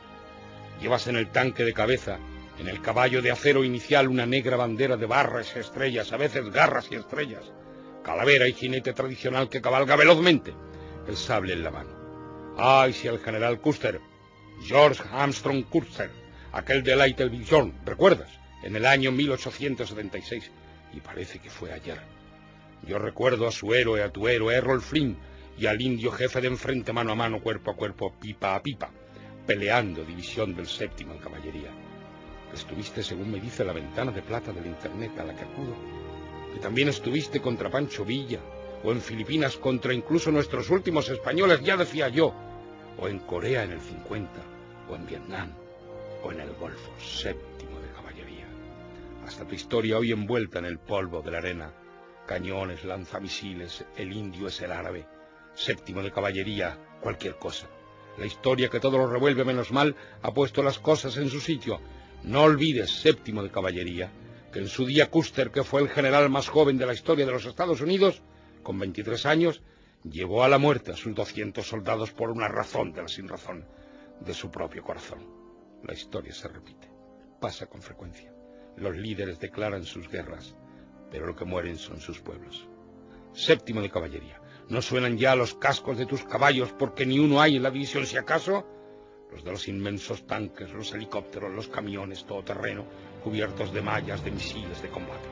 Llevas en el tanque de cabeza, en el caballo de acero inicial, una negra bandera de barras y estrellas, a veces garras y estrellas, calavera y jinete tradicional que cabalga velozmente, el sable en la mano. Ay, si el general Custer, George Armstrong Custer, aquel de Little Bighorn, ¿recuerdas? En el año 1876, y parece que fue ayer. Yo recuerdo a su héroe, a tu héroe, Errol Flynn, y al indio jefe de enfrente, mano a mano, cuerpo a cuerpo, pipa a pipa, peleando división del 7º de Caballería. Estuviste, según me dice la ventana de plata del internet a la que acudo, que también estuviste contra Pancho Villa, o en Filipinas contra incluso nuestros últimos españoles, ya decía yo, o en Corea en el 50, o en Vietnam, o en el Golfo, 7º de Caballería. Hasta tu historia hoy envuelta en el polvo de la arena, cañones, lanzamisiles, el indio es el árabe, 7º de Caballería, cualquier cosa. La historia que todo lo revuelve menos mal ha puesto las cosas en su sitio. No olvides, 7º de Caballería, que en su día Custer, que fue el general más joven de la historia de los Estados Unidos, con 23 años, llevó a la muerte a sus 200 soldados por una razón de la sinrazón de su propio corazón. La historia se repite, pasa con frecuencia. Los líderes declaran sus guerras, pero lo que mueren son sus pueblos. 7º de Caballería, ¿no suenan ya los cascos de tus caballos porque ni uno hay en la división si acaso? Los de los inmensos tanques, los helicópteros, los camiones todoterreno, cubiertos de mallas, de misiles de combate.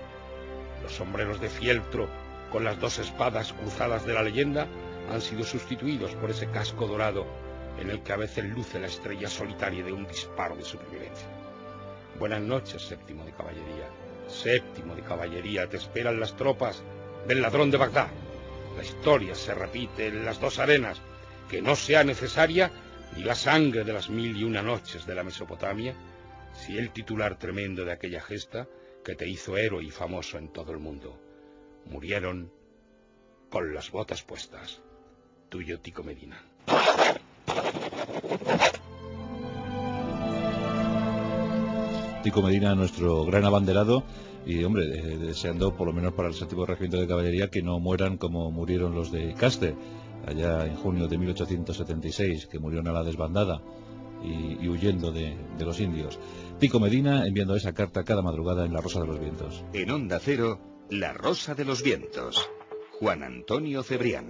Los sombreros de fieltro, con las 2 espadas cruzadas de la leyenda, han sido sustituidos por ese casco dorado en el que a veces luce la estrella solitaria de un disparo de supervivencia. Buenas noches, 7º de Caballería. 7º de Caballería, te esperan las tropas del ladrón de Bagdad. La historia se repite en las 2 arenas, que no sea necesaria ni la sangre de las 1001 noches de la Mesopotamia, si el titular tremendo de aquella gesta que te hizo héroe y famoso en todo el mundo. Murieron con las botas puestas. Tuyo, Tico Medina. Tico Medina, nuestro gran abanderado, y hombre, deseando por lo menos para el 7º Regimiento de Caballería que no mueran como murieron los de Custer, allá en junio de 1876, que murieron a la desbandada y huyendo de los indios. Tico Medina enviando esa carta cada madrugada en La Rosa de los Vientos. En Onda Cero, La Rosa de los Vientos. Juan Antonio Cebrián.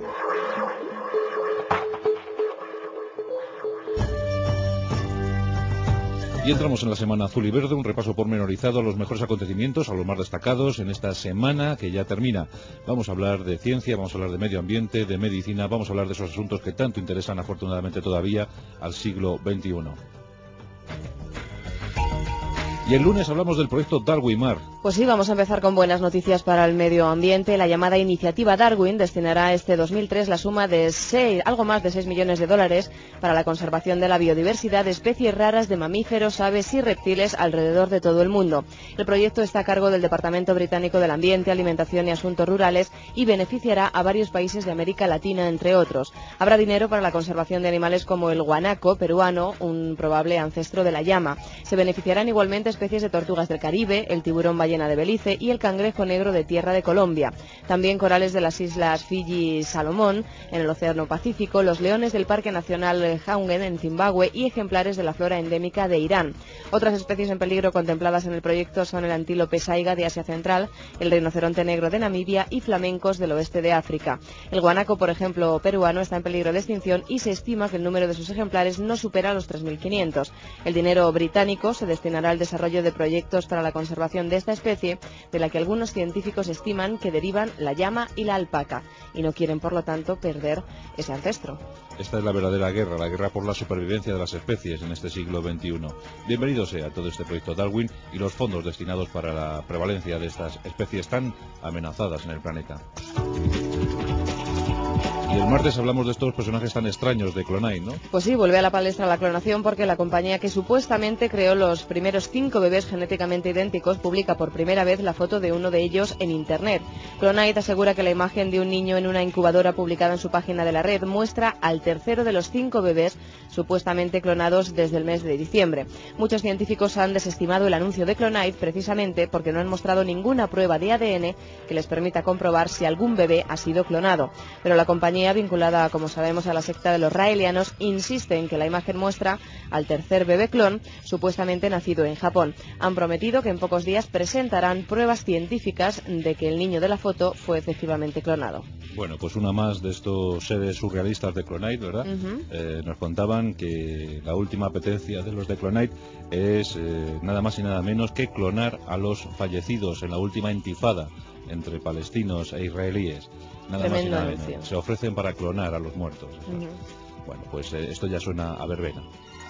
Y entramos en la Semana Azul y Verde, un repaso pormenorizado a los mejores acontecimientos, a los más destacados en esta semana que ya termina. Vamos a hablar de ciencia, vamos a hablar de medio ambiente, de medicina, vamos a hablar de esos asuntos que tanto interesan afortunadamente todavía al siglo XXI. Y el lunes hablamos del proyecto Darwin Mar. Pues sí, vamos a empezar con buenas noticias para el medio ambiente. La llamada Iniciativa Darwin destinará este 2003 la suma de algo más de 6 millones de dólares para la conservación de la biodiversidad de especies raras de mamíferos, aves y reptiles alrededor de todo el mundo. El proyecto está a cargo del Departamento Británico del Ambiente, Alimentación y Asuntos Rurales y beneficiará a varios países de América Latina, entre otros. Habrá dinero para la conservación de animales como el guanaco peruano, un probable ancestro de la llama. Se beneficiarán igualmente especies de tortugas del Caribe, el tiburón ballena de Belice y el cangrejo negro de tierra de Colombia. También corales de las islas Fiji y Salomón en el Océano Pacífico, los leones del Parque Nacional Haugen en Zimbabue y ejemplares de la flora endémica de Irán. Otras especies en peligro contempladas en el proyecto son el antílope saiga de Asia Central, el rinoceronte negro de Namibia y flamencos del oeste de África. El guanaco, por ejemplo, peruano está en peligro de extinción y se estima que el número de sus ejemplares no supera los 3.500. El dinero británico se destinará al desarrollo de proyectos para la conservación de esta especie, de la que algunos científicos estiman que derivan la llama y la alpaca, y no quieren, por lo tanto, perder ese ancestro. Esta es la verdadera guerra, la guerra por la supervivencia de las especies en este siglo XXI. Bienvenido sea todo este proyecto Darwin y los fondos destinados para la prevalencia de estas especies tan amenazadas en el planeta. Y el martes hablamos de estos personajes tan extraños de Clonite, ¿no? Pues sí, vuelve a la palestra la clonación porque la compañía que supuestamente creó los primeros 5 bebés genéticamente idénticos publica por primera vez la foto de uno de ellos en Internet. Clonite asegura que la imagen de un niño en una incubadora publicada en su página de la red muestra al tercero de los 5 bebés supuestamente clonados desde el mes de diciembre. Muchos científicos han desestimado el anuncio de Clonite precisamente porque no han mostrado ninguna prueba de ADN que les permita comprobar si algún bebé ha sido clonado. Pero la compañía, vinculada, como sabemos, a la secta de los raelianos, insiste en que la imagen muestra al tercer bebé clon, supuestamente nacido en Japón. Han prometido que en pocos días presentarán pruebas científicas de que el niño de la foto fue efectivamente clonado. Bueno, pues una más de estos seres surrealistas de Clonite, ¿verdad? Nos contaban que la última apetencia de los de Clonite es nada más y nada menos que clonar a los fallecidos en la última intifada entre palestinos e israelíes. Nada más y nada menos. Se ofrecen para clonar a los muertos. Bueno, pues esto ya suena a verbena.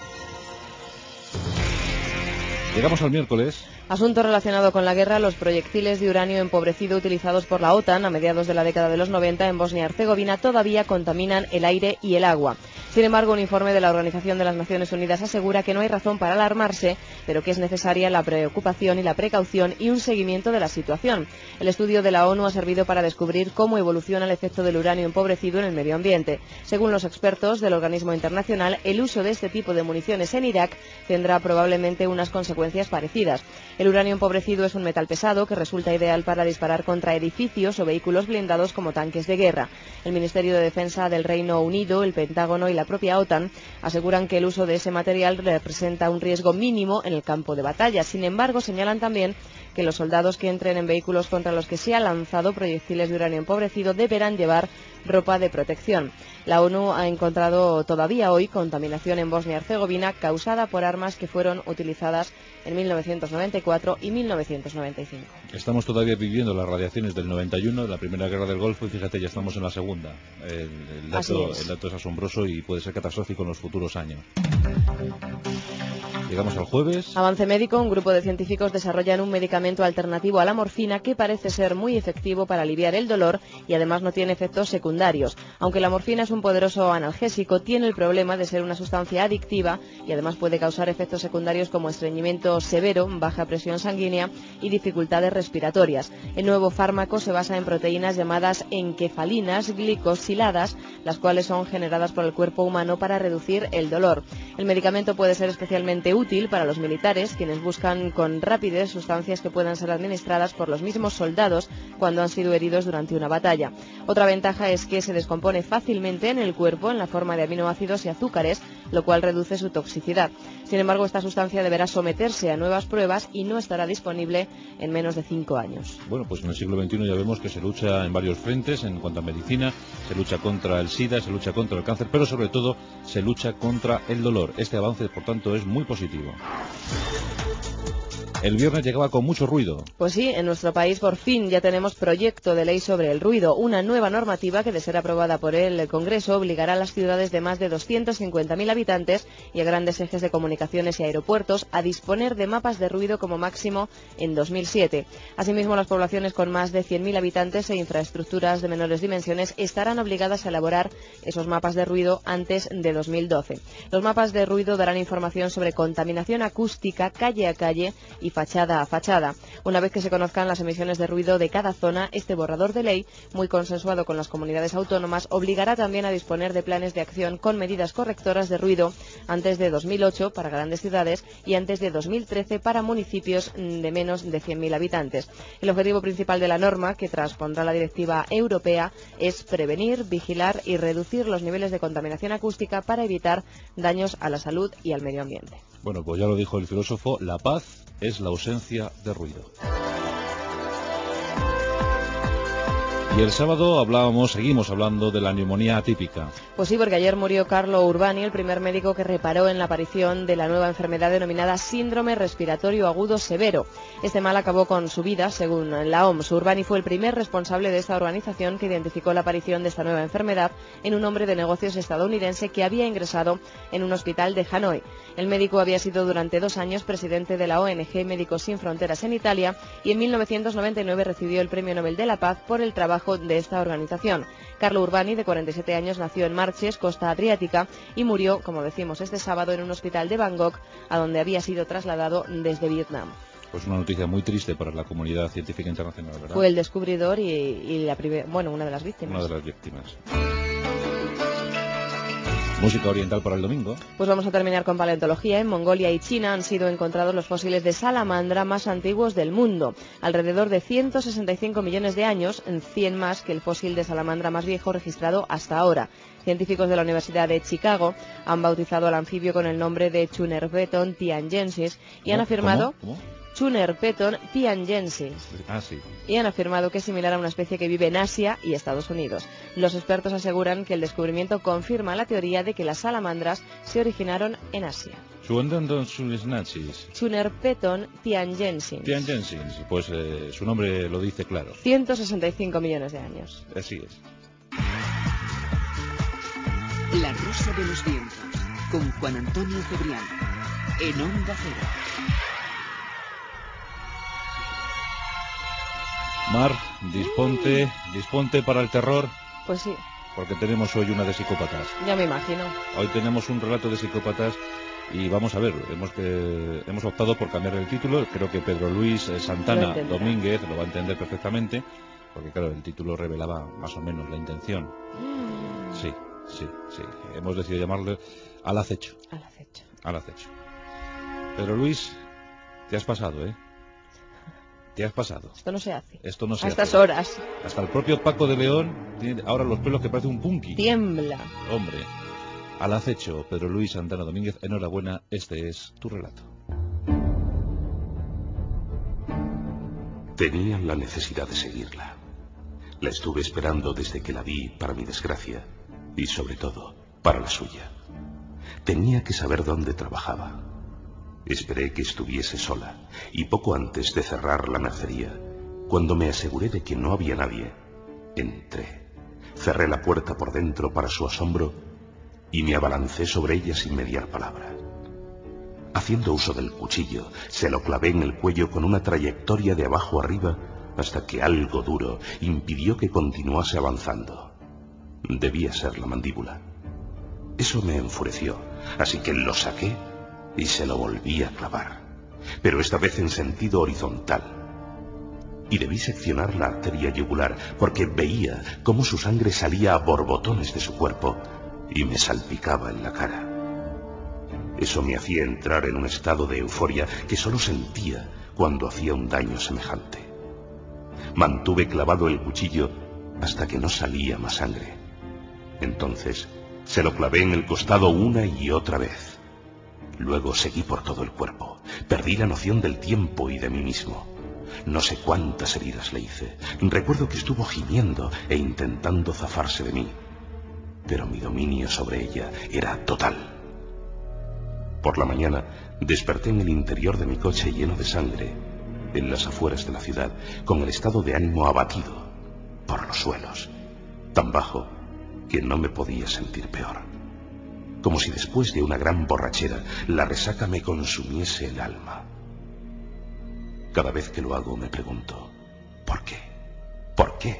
Llegamos al miércoles. Asunto relacionado con la guerra, los proyectiles de uranio empobrecido utilizados por la OTAN a mediados de la década de los 90 en Bosnia-Herzegovina todavía contaminan el aire y el agua. Sin embargo, un informe de la Organización de las Naciones Unidas asegura que no hay razón para alarmarse, pero que es necesaria la preocupación y la precaución y un seguimiento de la situación. El estudio de la ONU ha servido para descubrir cómo evoluciona el efecto del uranio empobrecido en el medio ambiente. Según los expertos del organismo internacional, el uso de este tipo de municiones en Irak tendrá probablemente unas consecuencias parecidas. El uranio empobrecido es un metal pesado que resulta ideal para disparar contra edificios o vehículos blindados como tanques de guerra. El Ministerio de Defensa del Reino Unido, el Pentágono y la propia OTAN aseguran que el uso de ese material representa un riesgo mínimo en el campo de batalla. Sin embargo, señalan también que los soldados que entren en vehículos contra los que se ha lanzado proyectiles de uranio empobrecido deberán llevar ropa de protección. La ONU ha encontrado todavía hoy contaminación en Bosnia-Herzegovina causada por armas que fueron utilizadas en 1994 y 1995. Estamos todavía viviendo las radiaciones del 91, de la Primera Guerra del Golfo, y fíjate, ya estamos en la Segunda. El dato es asombroso y puede ser catastrófico en los futuros años. Llegamos al jueves. Avance médico. Un grupo de científicos desarrollan un medicamento alternativo a la morfina que parece ser muy efectivo para aliviar el dolor y además no tiene efectos secundarios. Aunque la morfina es un poderoso analgésico, tiene el problema de ser una sustancia adictiva y además puede causar efectos secundarios como estreñimiento severo, baja presión sanguínea y dificultades respiratorias. El nuevo fármaco se basa en proteínas llamadas encefalinas glicosiladas, las cuales son generadas por el cuerpo humano para reducir el dolor. El medicamento puede ser especialmente útil para los militares, quienes buscan con rapidez sustancias que puedan ser administradas por los mismos soldados cuando han sido heridos durante una batalla. Otra ventaja es que se descompone fácilmente en el cuerpo en la forma de aminoácidos y azúcares, lo cual reduce su toxicidad. Sin embargo, esta sustancia deberá someterse a nuevas pruebas y no estará disponible en menos de 5 años. Bueno, pues en el siglo XXI ya vemos que se lucha en varios frentes en cuanto a medicina, se lucha contra el SIDA, se lucha contra el cáncer, pero sobre todo se lucha contra el dolor. Este avance, por tanto, es muy positivo. El viernes llegaba con mucho ruido. Pues sí, en nuestro país por fin ya tenemos proyecto de ley sobre el ruido, una nueva normativa que de ser aprobada por el Congreso obligará a las ciudades de más de 250.000 habitantes y a grandes ejes de comunicaciones y aeropuertos a disponer de mapas de ruido como máximo en 2007. Asimismo, las poblaciones con más de 100.000 habitantes e infraestructuras de menores dimensiones estarán obligadas a elaborar esos mapas de ruido antes de 2012. Los mapas de ruido darán información sobre contaminación acústica calle a calle y fachada a fachada. Una vez que se conozcan las emisiones de ruido de cada zona, este borrador de ley, muy consensuado con las comunidades autónomas, obligará también a disponer de planes de acción con medidas correctoras de ruido antes de 2008 para grandes ciudades y antes de 2013 para municipios de menos de 100.000 habitantes. El objetivo principal de la norma, que transpondrá la directiva europea, es prevenir, vigilar y reducir los niveles de contaminación acústica para evitar daños a la salud y al medio ambiente. Bueno, pues ya lo dijo el filósofo, la paz es la ausencia de ruido. Y el sábado seguimos hablando de la neumonía atípica. Pues sí, porque ayer murió Carlo Urbani, el primer médico que reparó en la aparición de la nueva enfermedad denominada síndrome respiratorio agudo severo. Este mal acabó con su vida, según la OMS. Urbani fue el primer responsable de esta organización que identificó la aparición de esta nueva enfermedad en un hombre de negocios estadounidense que había ingresado en un hospital de Hanoi. El médico había sido durante 2 años presidente de la ONG Médicos Sin Fronteras en Italia y en 1999 recibió el Premio Nobel de la Paz por el trabajo de esta organización. Carlo Urbani, de 47 años, nació en Marches, costa adriática, y murió, como decimos, este sábado en un hospital de Bangkok, a donde había sido trasladado desde Vietnam. Pues una noticia muy triste para la comunidad científica internacional, ¿verdad? Fue el descubridor y una de las víctimas. Una de las víctimas. Música oriental para el domingo. Pues vamos a terminar con paleontología. En Mongolia y China han sido encontrados los fósiles de salamandra más antiguos del mundo. Alrededor de 165 millones de años, 100 más que el fósil de salamandra más viejo registrado hasta ahora. Científicos de la Universidad de Chicago han bautizado al anfibio con el nombre de Chunerpeton tiangensis y han afirmado... ¿Cómo? Chunerpeton tiangensis. Ah, sí. Y han afirmado que es similar a una especie que vive en Asia y Estados Unidos. Los expertos aseguran que el descubrimiento confirma la teoría de que las salamandras se originaron en Asia. Chunerpeton tiangensis. Tiangensis, pues su nombre lo dice claro. 165 millones de años. Así es. La Rosa de los Vientos, con Juan Antonio Cebrián, en Onda Cero. Mar, disponte para el terror. Pues sí. Porque tenemos hoy una de psicópatas. Ya me imagino. Hoy tenemos un relato de psicópatas y vamos a ver, hemos optado por cambiar el título. Creo que Pedro Luis Santana Domínguez lo va a entender perfectamente, porque claro, el título revelaba más o menos la intención. Sí. Hemos decidido llamarle Al acecho. Al acecho. Pedro Luis, te has pasado, ¿eh? Te has pasado. Esto no se hace. Esto no se hace. A estas horas. Hasta el propio Paco de León tiene ahora los pelos que parece un punky. Tiembla. Hombre. Al acecho, Pedro Luis Santana Domínguez, enhorabuena, este es tu relato. Tenía la necesidad de seguirla. La estuve esperando desde que la vi, para mi desgracia, y sobre todo, para la suya. Tenía que saber dónde trabajaba. Esperé que estuviese sola, y poco antes de cerrar la mercería, cuando me aseguré de que no había nadie, entré. Cerré la puerta por dentro para su asombro y me abalancé sobre ella sin mediar palabra. Haciendo uso del cuchillo, se lo clavé en el cuello con una trayectoria de abajo arriba hasta que algo duro impidió que continuase avanzando. Debía ser la mandíbula. Eso me enfureció, así que lo saqué y se lo volví a clavar, pero esta vez en sentido horizontal. Y debí seccionar la arteria yugular, porque veía cómo su sangre salía a borbotones de su cuerpo y me salpicaba en la cara. Eso me hacía entrar en un estado de euforia que solo sentía cuando hacía un daño semejante. Mantuve clavado el cuchillo hasta que no salía más sangre. Entonces se lo clavé en el costado una y otra vez. Luego seguí por todo el cuerpo. Perdí la noción del tiempo y de mí mismo. No sé cuántas heridas le hice. Recuerdo que estuvo gimiendo e intentando zafarse de mí. Pero mi dominio sobre ella era total. Por la mañana desperté en el interior de mi coche lleno de sangre, en las afueras de la ciudad, con el estado de ánimo abatido, por los suelos, tan bajo que no me podía sentir peor. Como si después de una gran borrachera la resaca me consumiese el alma. Cada vez que lo hago me pregunto, ¿por qué? ¿Por qué?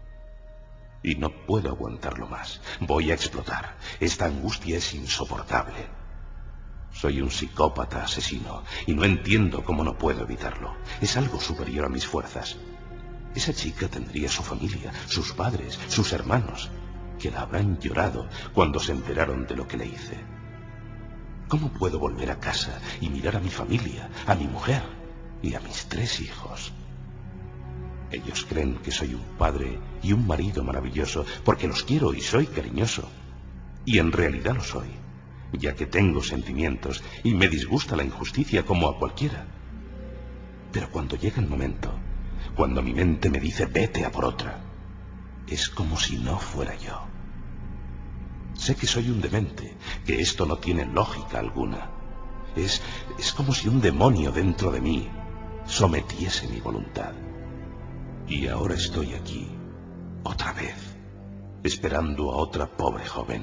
Y no puedo aguantarlo más. Voy a explotar. Esta angustia es insoportable. Soy un psicópata asesino y no entiendo cómo no puedo evitarlo. Es algo superior a mis fuerzas. Esa chica tendría su familia, sus padres, sus hermanos, que la habrán llorado cuando se enteraron de lo que le hice. ¿Cómo puedo volver a casa y mirar a mi familia, a mi mujer y a mis 3 hijos? Ellos creen que soy un padre y un marido maravilloso porque los quiero y soy cariñoso. Y en realidad lo soy, ya que tengo sentimientos y me disgusta la injusticia como a cualquiera. Pero cuando llega el momento, cuando mi mente me dice vete a por otra, es como si no fuera yo. Sé que soy un demente, que esto no tiene lógica alguna. Es como si un demonio dentro de mí sometiese mi voluntad. Y ahora estoy aquí, otra vez, esperando a otra pobre joven.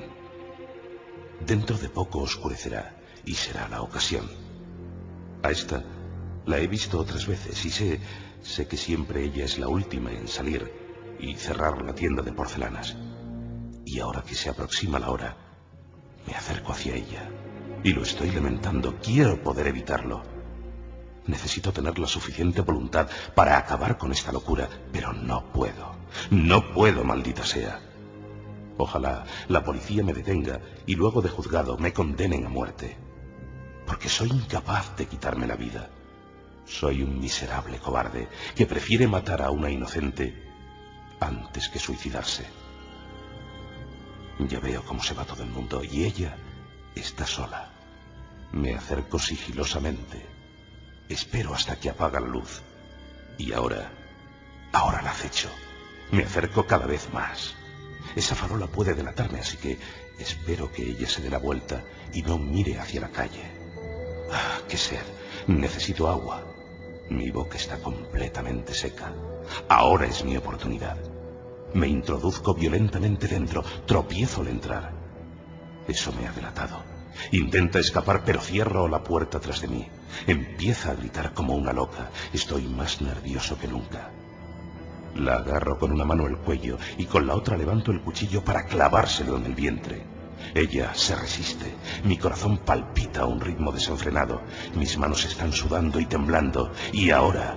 Dentro de poco oscurecerá y será la ocasión. A esta la he visto otras veces y sé que siempre ella es la última en salir y cerrar la tienda de porcelanas. Y ahora que se aproxima la hora, me acerco hacia ella y lo estoy lamentando. Quiero poder evitarlo. Necesito tener la suficiente voluntad para acabar con esta locura, pero no puedo. No puedo, maldita sea. Ojalá la policía me detenga y luego de juzgado me condenen a muerte. Porque soy incapaz de quitarme la vida. Soy un miserable cobarde que prefiere matar a una inocente antes que suicidarse. Ya veo cómo se va todo el mundo y ella está sola. Me acerco sigilosamente. Espero hasta que apaga la luz. Y ahora la acecho. Me acerco cada vez más. Esa farola puede delatarme, así que espero que ella se dé la vuelta y no mire hacia la calle. ¡Ah, qué sed! Necesito agua. Mi boca está completamente seca. Ahora es mi oportunidad. Me introduzco violentamente dentro. Tropiezo al entrar. Eso me ha delatado. Intenta escapar, pero cierro la puerta tras de mí. Empieza a gritar como una loca. Estoy más nervioso que nunca. La agarro con una mano el cuello y con la otra levanto el cuchillo para clavárselo en el vientre. Ella se resiste. Mi corazón palpita a un ritmo desenfrenado. Mis manos están sudando y temblando. Y ahora...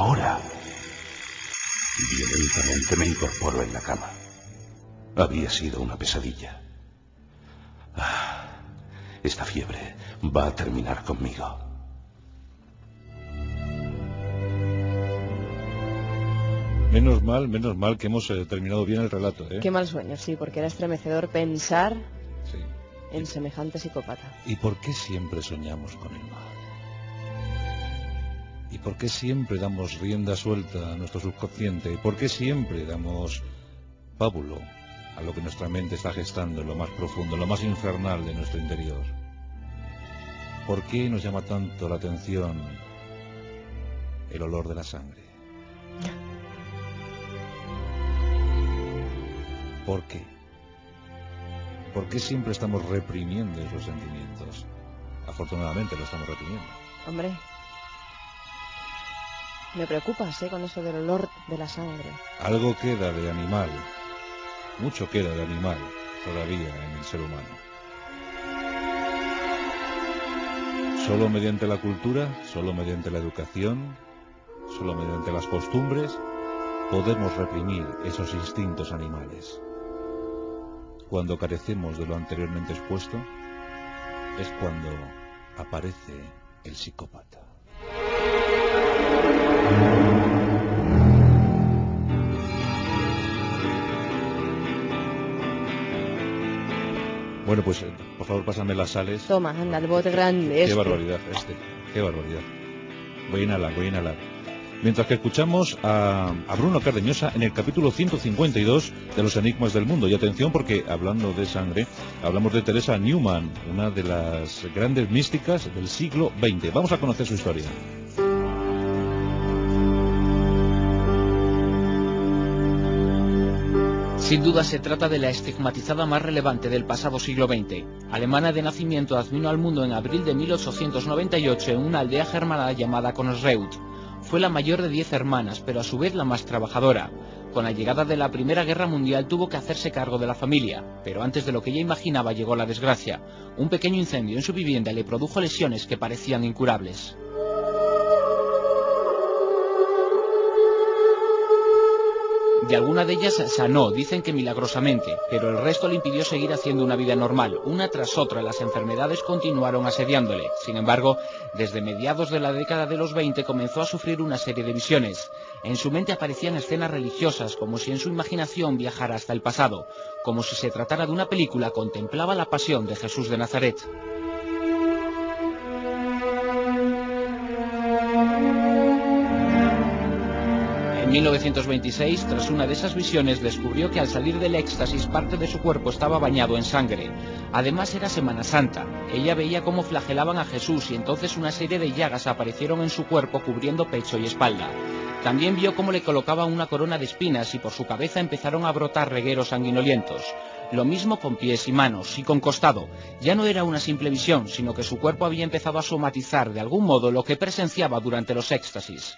Violentamente me incorporo en la cama. Había sido una pesadilla. Esta fiebre va a terminar conmigo. Menos mal que hemos terminado bien el relato, ¿eh? Qué mal sueño, sí, porque era estremecedor pensar en semejante psicópata. ¿Y por qué siempre soñamos con el mal? ¿Y por qué siempre damos rienda suelta a nuestro subconsciente? ¿Y por qué siempre damos pábulo a lo que nuestra mente está gestando en lo más profundo, en lo más infernal de nuestro interior? ¿Por qué nos llama tanto la atención el olor de la sangre? ¿Por qué? ¿Por qué siempre estamos reprimiendo esos sentimientos? Afortunadamente lo estamos reprimiendo. Hombre, me preocupas, con eso del olor de la sangre. Algo queda de animal, mucho queda de animal todavía en el ser humano. Solo mediante la cultura, solo mediante la educación, solo mediante las costumbres, podemos reprimir esos instintos animales. Cuando carecemos de lo anteriormente expuesto, es cuando aparece el psicópata. Bueno, pues por favor pásame las sales. Toma, anda, el bote grande. Qué barbaridad qué barbaridad. Voy a inhalar. mientras que escuchamos a Bruno Cardeñosa en el capítulo 152 de Los Enigmas del Mundo. Y atención, porque hablando de sangre, hablamos de Teresa Newman, una de las grandes místicas del siglo XX. Vamos a conocer su historia. Sin duda se trata de la estigmatizada más relevante del pasado siglo XX. Alemana de nacimiento, vino al mundo en abril de 1898 en una aldea germana llamada Consreuth. Fue la mayor de 10 hermanas, pero a su vez la más trabajadora. Con la llegada de la Primera Guerra Mundial tuvo que hacerse cargo de la familia, pero antes de lo que ella imaginaba llegó la desgracia. Un pequeño incendio en su vivienda le produjo lesiones que parecían incurables. De alguna de ellas sanó, dicen que milagrosamente, pero el resto le impidió seguir haciendo una vida normal. Una tras otra las enfermedades continuaron asediándole. Sin embargo, desde mediados de la década de los 20 comenzó a sufrir una serie de visiones. En su mente aparecían escenas religiosas, como si en su imaginación viajara hasta el pasado. Como si se tratara de una película, contemplaba la pasión de Jesús de Nazaret. En 1926, tras una de esas visiones, descubrió que al salir del éxtasis parte de su cuerpo estaba bañado en sangre. Además era Semana Santa. Ella veía cómo flagelaban a Jesús y entonces una serie de llagas aparecieron en su cuerpo cubriendo pecho y espalda. También vio cómo le colocaban una corona de espinas y por su cabeza empezaron a brotar regueros sanguinolientos. Lo mismo con pies y manos, y con costado. Ya no era una simple visión, sino que su cuerpo había empezado a somatizar de algún modo lo que presenciaba durante los éxtasis.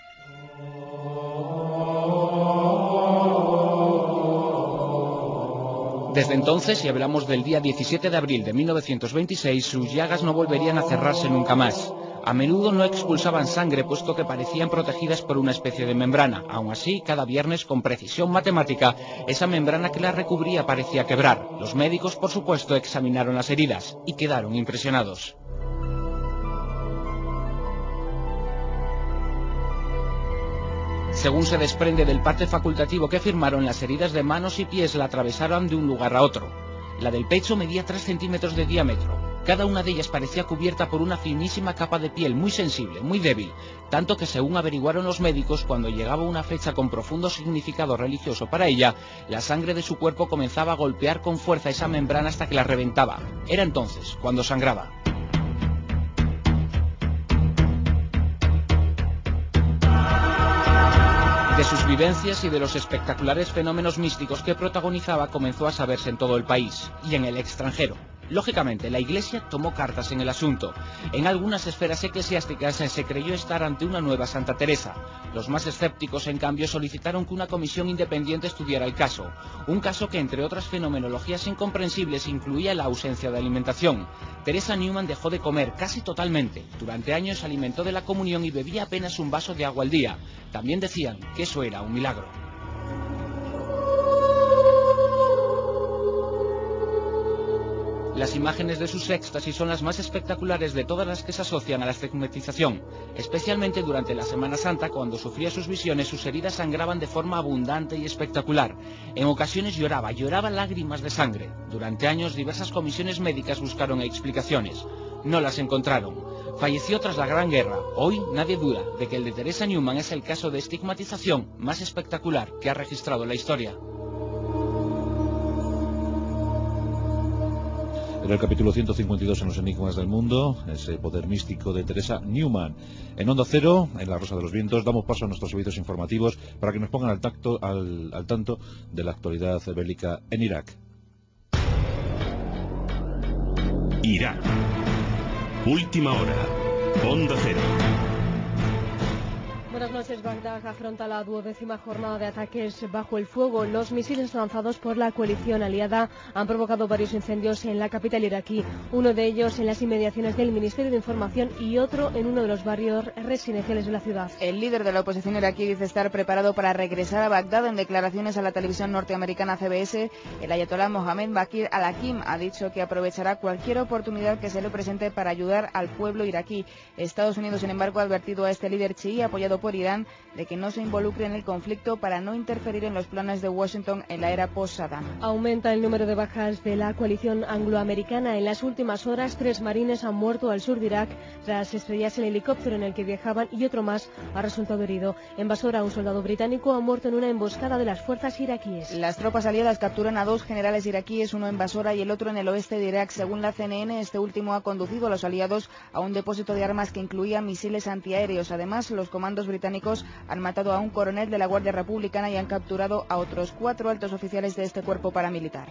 Desde entonces, si hablamos del día 17 de abril de 1926, sus llagas no volverían a cerrarse nunca más. A menudo no expulsaban sangre, puesto que parecían protegidas por una especie de membrana. Aún así, cada viernes, con precisión matemática, esa membrana que la recubría parecía quebrar. Los médicos, por supuesto, examinaron las heridas y quedaron impresionados. Según se desprende del parte facultativo que firmaron, las heridas de manos y pies la atravesaron de un lugar a otro. La del pecho medía 3 centímetros de diámetro. Cada una de ellas parecía cubierta por una finísima capa de piel muy sensible, muy débil, tanto que según averiguaron los médicos, cuando llegaba una fecha con profundo significado religioso para ella, la sangre de su cuerpo comenzaba a golpear con fuerza esa membrana hasta que la reventaba. Era entonces cuando sangraba. De sus vivencias y de los espectaculares fenómenos místicos que protagonizaba comenzó a saberse en todo el país y en el extranjero. Lógicamente, la Iglesia tomó cartas en el asunto. En algunas esferas eclesiásticas se creyó estar ante una nueva Santa Teresa. Los más escépticos, en cambio, solicitaron que una comisión independiente estudiara el caso. Un caso que, entre otras fenomenologías incomprensibles, incluía la ausencia de alimentación. Teresa Newman dejó de comer casi totalmente. Durante años se alimentó de la comunión y bebía apenas un vaso de agua al día. También decían que eso era un milagro. Las imágenes de sus éxtasis son las más espectaculares de todas las que se asocian a la estigmatización, especialmente durante la Semana Santa, cuando sufría sus visiones, sus heridas sangraban de forma abundante y espectacular. En ocasiones lloraba lágrimas de sangre. Durante años diversas comisiones médicas buscaron explicaciones. No las encontraron. Falleció tras la Gran Guerra. Hoy nadie duda de que el de Teresa Newman es el caso de estigmatización más espectacular que ha registrado la historia. Era el capítulo 152 en Los Enigmas del Mundo, ese poder místico de Teresa Newman. En Onda Cero, en La Rosa de los Vientos, damos paso a nuestros servicios informativos para que nos pongan al tanto de la actualidad bélica en Irak. Irak. Última hora. Onda Cero. Buenas noches. Bagdad afronta la 12ª jornada de ataques bajo el fuego. Los misiles lanzados por la coalición aliada han provocado varios incendios en la capital iraquí, uno de ellos en las inmediaciones del Ministerio de Información y otro en uno de los barrios residenciales de la ciudad. El líder de la oposición iraquí dice estar preparado para regresar a Bagdad. En declaraciones a la televisión norteamericana CBS, el ayatolá Mohammed Bakir al-Hakim ha dicho que aprovechará cualquier oportunidad que se le presente para ayudar al pueblo iraquí. Estados Unidos, sin embargo, ha advertido a este líder chií, apoyado por por Irán de que no se involucre en el conflicto para no interferir en los planes de Washington en la era post-Saddam. Aumenta el número de bajas de la coalición angloamericana. En las últimas horas, 3 marines han muerto al sur de Irak tras estrellarse el helicóptero en el que viajaban y otro más ha resultado herido. En Basora, un soldado británico ha muerto en una emboscada de las fuerzas iraquíes. Las tropas aliadas capturan a 2 generales iraquíes, uno en Basora y el otro en el oeste de Irak. Según la CNN, este último ha conducido a los aliados a un depósito de armas que incluía misiles antiaéreos. Además, los comandos británicos han matado a un coronel de la Guardia Republicana y han capturado a otros 4 altos oficiales de este cuerpo paramilitar.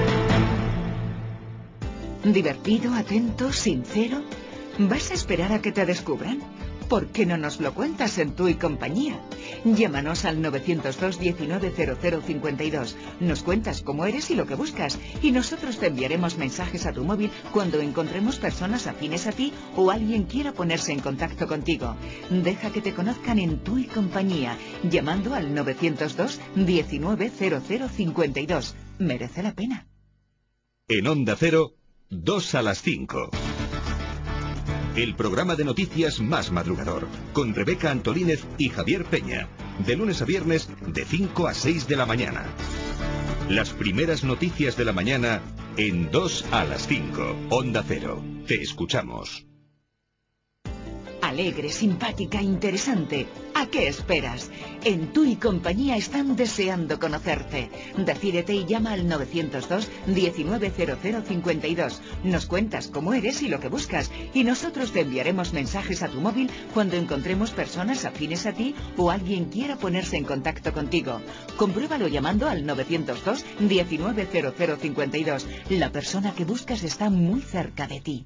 ¿Divertido, atento, sincero? ¿Vas a esperar a que te descubran? ¿Por qué no nos lo cuentas en Tú y Compañía? Llámanos al 902 19 0052. Nos cuentas cómo eres y lo que buscas, y nosotros te enviaremos mensajes a tu móvil cuando encontremos personas afines a ti o alguien quiera ponerse en contacto contigo. Deja que te conozcan en Tú y Compañía, llamando al 902 19 0052. Merece la pena. En Onda Cero, 2 a las 5. El programa de noticias más madrugador, con Rebeca Antolínez y Javier Peña, de lunes a viernes de 5 a 6 de la mañana. Las primeras noticias de la mañana en 2 a las 5. Onda Cero. Te escuchamos. Alegre, simpática, interesante. ¿A qué esperas? En Tú y Compañía están deseando conocerte. Decídete y llama al 902 19 0052. Nos cuentas cómo eres y lo que buscas, y nosotros te enviaremos mensajes a tu móvil cuando encontremos personas afines a ti o alguien quiera ponerse en contacto contigo. Compruébalo llamando al 902 19 0052. La persona que buscas está muy cerca de ti.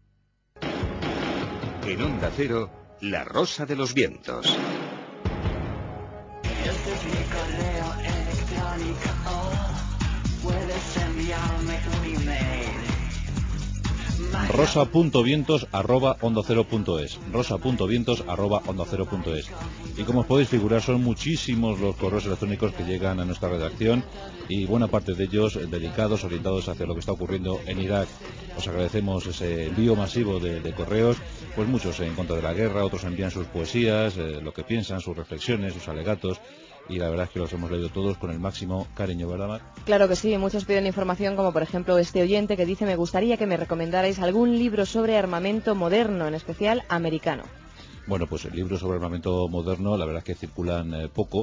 En Onda Cero, La Rosa de los Vientos. Este es mi correo electrónico, puedes enviarme un email. rosa.vientos@ondacero.es, rosa.vientos@ondacero.es. Y como os podéis figurar, son muchísimos los correos electrónicos que llegan a nuestra redacción, y buena parte de ellos dedicados, orientados hacia lo que está ocurriendo en Irak. Os agradecemos ese envío masivo de correos, pues muchos en contra de la guerra, otros envían sus poesías, lo que piensan, sus reflexiones, sus alegatos, y la verdad es que los hemos leído todos con el máximo cariño, ¿verdad, Mar? Claro que sí, muchos piden información, como por ejemplo este oyente que dice: me gustaría que me recomendarais algún libro sobre armamento moderno, en especial americano. Bueno, pues libros sobre armamento moderno, la verdad es que circulan poco.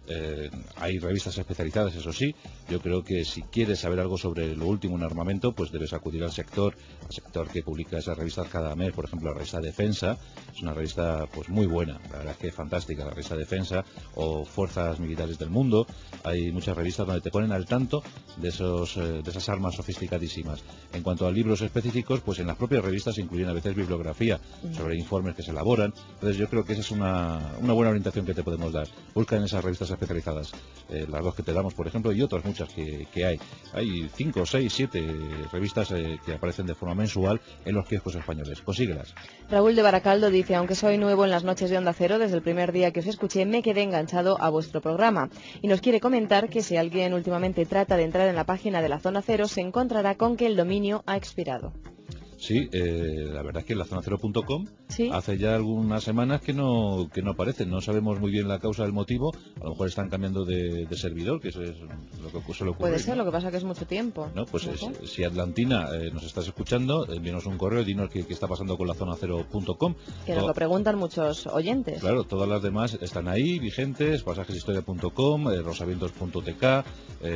Hay revistas especializadas, eso sí. Yo creo que si quieres saber algo sobre lo último en armamento, pues debes acudir al sector que publica esas revistas cada mes. Por ejemplo, la revista Defensa es una revista pues muy buena, la verdad es que es fantástica, la revista Defensa, o Fuerzas Militares del Mundo. Hay muchas revistas donde te ponen al tanto de esas armas sofisticadísimas. En cuanto a libros específicos, pues en las propias revistas incluyen a veces bibliografía sobre informes que se elaboran. Entonces yo creo que esa es una buena orientación que te podemos dar. Busca en esas revistas especializadas, las dos que te damos, por ejemplo, y otras muchas que hay. Hay 5, 6, 7 revistas que aparecen de forma mensual en los kioscos españoles. Consíguelas. Raúl de Baracaldo dice: aunque soy nuevo en las noches de Onda Cero, desde el primer día que os escuché me quedé enganchado a vuestro programa. Y nos quiere comentar que si alguien últimamente trata de entrar en la página de la Zona Cero, se encontrará con que el dominio ha expirado. Sí, la verdad es que la zonacero.com ¿Sí? hace ya algunas semanas que no aparece. No sabemos muy bien la causa del motivo. A lo mejor están cambiando de servidor, que eso es lo que suele ocurrir. Puede ser, ¿no? Lo que pasa que es mucho tiempo. No, pues si Atlantina nos estás escuchando, envíanos un correo, dinos qué está pasando con la zonacero.com. Que nos lo preguntan muchos oyentes. Claro, todas las demás están ahí, vigentes: pasajesistoria.com, rosavientos.tk,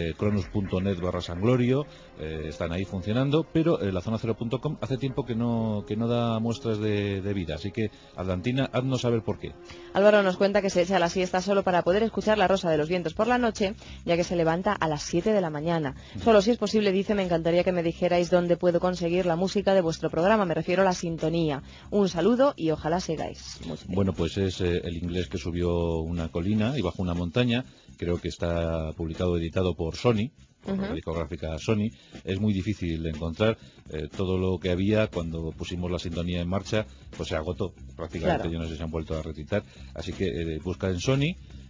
cronus.net/sanglorio, están ahí funcionando, pero la zonacero.com hace tiempo que no da muestras de vida, así que Atlantina, haznos saber por qué. Álvaro nos cuenta que se echa la siesta solo para poder escuchar La Rosa de los Vientos por la noche, ya que se levanta a las 7 de la mañana. Solo si es posible, dice, me encantaría que me dijerais dónde puedo conseguir la música de vuestro programa, me refiero a la sintonía. Un saludo y ojalá sigáis. Bueno, pues es el inglés que subió una colina y bajó una montaña. Creo que está publicado, editado por Sony, por la discográfica Sony. Es muy difícil de encontrar. Todo lo que había cuando pusimos la sintonía en marcha pues se agotó prácticamente. Claro. Yo no sé si se han vuelto a retirar, así que busca en Sony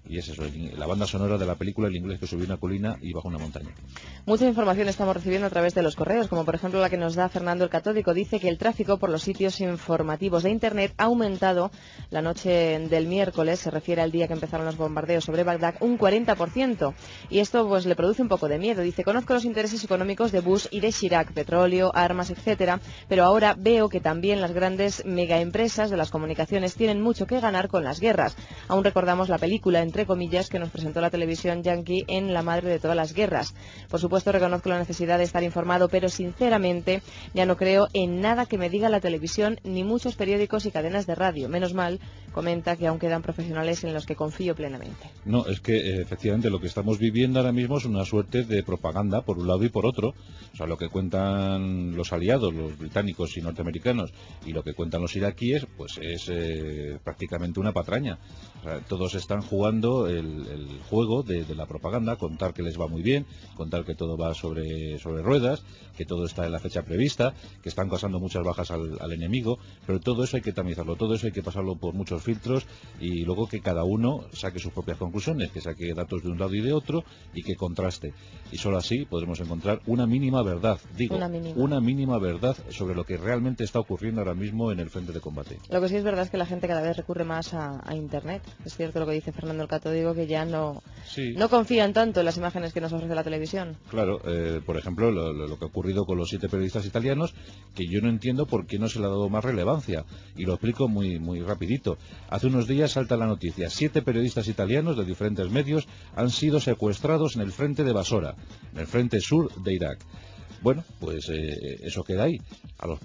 y es eso, la banda sonora de la película El inglés que subió una colina y bajó una montaña. Mucha información estamos recibiendo a través de los correos, como por ejemplo la que nos da Fernando el Catódico. Dice que el tráfico por los sitios informativos de Internet ha aumentado la noche del miércoles, se refiere al día que empezaron los bombardeos sobre Bagdad, un 40%. Y esto pues le produce un poco de miedo. Dice, conozco los intereses económicos de Bush y de Chirac, petróleo, armas, etcétera, pero ahora veo que también las grandes megaempresas de las comunicaciones tienen mucho que ganar con las guerras. Aún recordamos la película, entre comillas, que nos presentó la televisión yankee en La madre de todas las guerras. Por supuesto, reconozco la necesidad de estar informado, pero sinceramente ya no creo en nada que me diga la televisión ni muchos periódicos y cadenas de radio. Menos mal, comenta, que aún quedan profesionales en los que confío plenamente. No, es que efectivamente lo que estamos viviendo ahora mismo es una suerte de propaganda por un lado y por otro. O sea, lo que cuentan los aliados, los británicos y norteamericanos, y lo que cuentan los iraquíes, pues es prácticamente una patraña. O sea, todos están jugando el juego de la propaganda, contar que les va muy bien, contar que todo va sobre ruedas, que todo está en la fecha prevista, que están causando muchas bajas al enemigo, pero todo eso hay que tamizarlo, todo eso hay que pasarlo por muchos filtros y luego que cada uno saque sus propias conclusiones, que saque datos de un lado y de otro y que contraste. Y solo así podremos encontrar una mínima verdad, una mínima verdad sobre lo que realmente está ocurriendo ahora mismo en el frente de combate. Lo que sí es verdad es que la gente cada vez recurre más a Internet. Es cierto lo que dice Fernando el Catódico, que ya no confían tanto en las imágenes que nos ofrece la televisión. Claro, por ejemplo, lo que ha ocurrido con los 7 periodistas italianos, que yo no entiendo por qué no se le ha dado más relevancia, y lo explico muy rapidito. Hace unos días salta la noticia: 7 periodistas italianos de diferentes medios han sido secuestrados en el frente de Basora, en el frente sur de Irak. Bueno, pues eso queda ahí. A las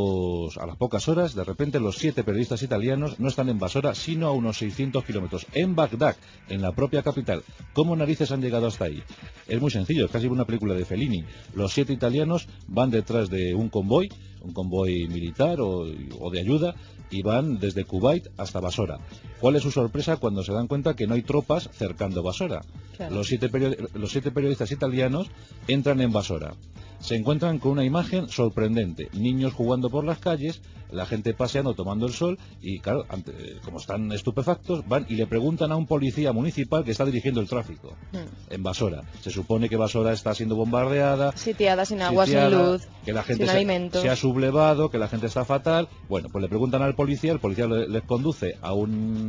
pocas horas, de repente, los 7 periodistas italianos no están en Basora, sino a unos 600 kilómetros, en Bagdad, en la propia capital. ¿Cómo narices han llegado hasta ahí? Es muy sencillo, es casi una película de Fellini. Los 7 italianos van detrás de un convoy militar o de ayuda, y van desde Kuwait hasta Basora. ¿Cuál es su sorpresa cuando se dan cuenta que no hay tropas cercando Basora? Claro. Los 7 periodistas italianos entran en Basora. Se encuentran con una imagen sorprendente: niños jugando por las calles, la gente paseando, tomando el sol, y claro, como están estupefactos, van y le preguntan a un policía municipal que está dirigiendo el tráfico en Basora. Se supone que Basora está siendo bombardeada, sitiada, sin agua, sin luz, que la gente sin alimentos, se ha sublevado, que la gente está fatal. Bueno, pues le preguntan al policía, el policía les conduce a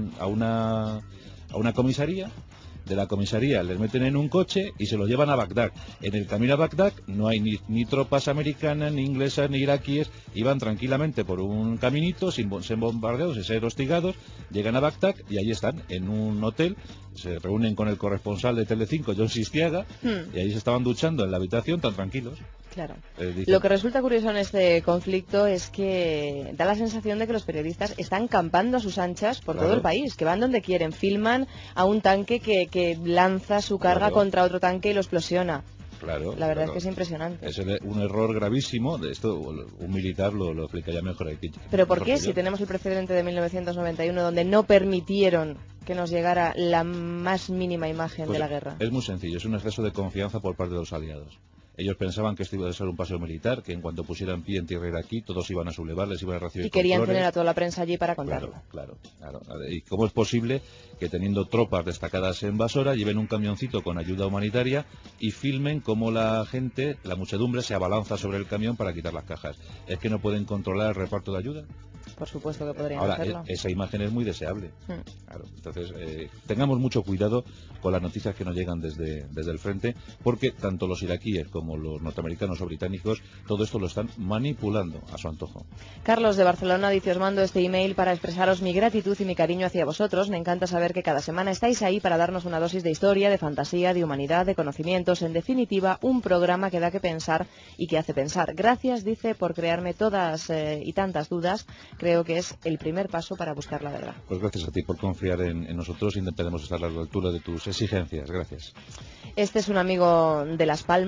una comisaría. De la comisaría les meten en un coche y se lo llevan a Bagdad. En el camino a Bagdad no hay ni tropas americanas, ni inglesas, ni iraquíes. Iban tranquilamente por un caminito sin ser bombardeados, sin ser hostigados. Llegan a Bagdad y ahí están, en un hotel. Se reúnen con el corresponsal de Telecinco, John Sistiaga, y ahí se estaban duchando en la habitación tan tranquilos. Claro. Lo que resulta curioso en este conflicto es que da la sensación de que los periodistas están campando a sus anchas por todo el país, que van donde quieren, filman a un tanque que lanza su carga contra otro tanque y lo explosiona. Claro, la verdad es que es impresionante. Es un error gravísimo. De esto un militar lo explicaría mejor aquí. ¿Pero por qué? Si tenemos el precedente de 1991 donde no permitieron que nos llegara la más mínima imagen de la guerra. Es muy sencillo, es un exceso de confianza por parte de los aliados. Ellos pensaban que esto iba a ser un paseo militar, que en cuanto pusieran pie en tierra iraquí, todos iban a sublevar, les iban a recibir. Y querían tener a toda la prensa allí para contarlo. Claro. ¿Y cómo es posible que, teniendo tropas destacadas en Basora, lleven un camioncito con ayuda humanitaria y filmen cómo la gente, la muchedumbre, se abalanza sobre el camión para quitar las cajas? ¿Es que no pueden controlar el reparto de ayuda? Por supuesto que podrían hacerlo. Esa imagen es muy deseable. Claro. Entonces, tengamos mucho cuidado con las noticias que nos llegan desde el frente, porque tanto los iraquíes como los norteamericanos o británicos, todo esto lo están manipulando a su antojo. Carlos de Barcelona dice: os mando este email para expresaros mi gratitud y mi cariño hacia vosotros. Me encanta saber que cada semana estáis ahí para darnos una dosis de historia, de fantasía, de humanidad, de conocimientos. En definitiva, un programa que da que pensar y que hace pensar. Gracias, dice, por crearme todas y tantas dudas. Creo que es el primer paso para buscar la verdad. Pues gracias a ti por confiar en nosotros y intentaremos estar a la altura de tus exigencias. Gracias. Este es un amigo de Las Palmas, de Gran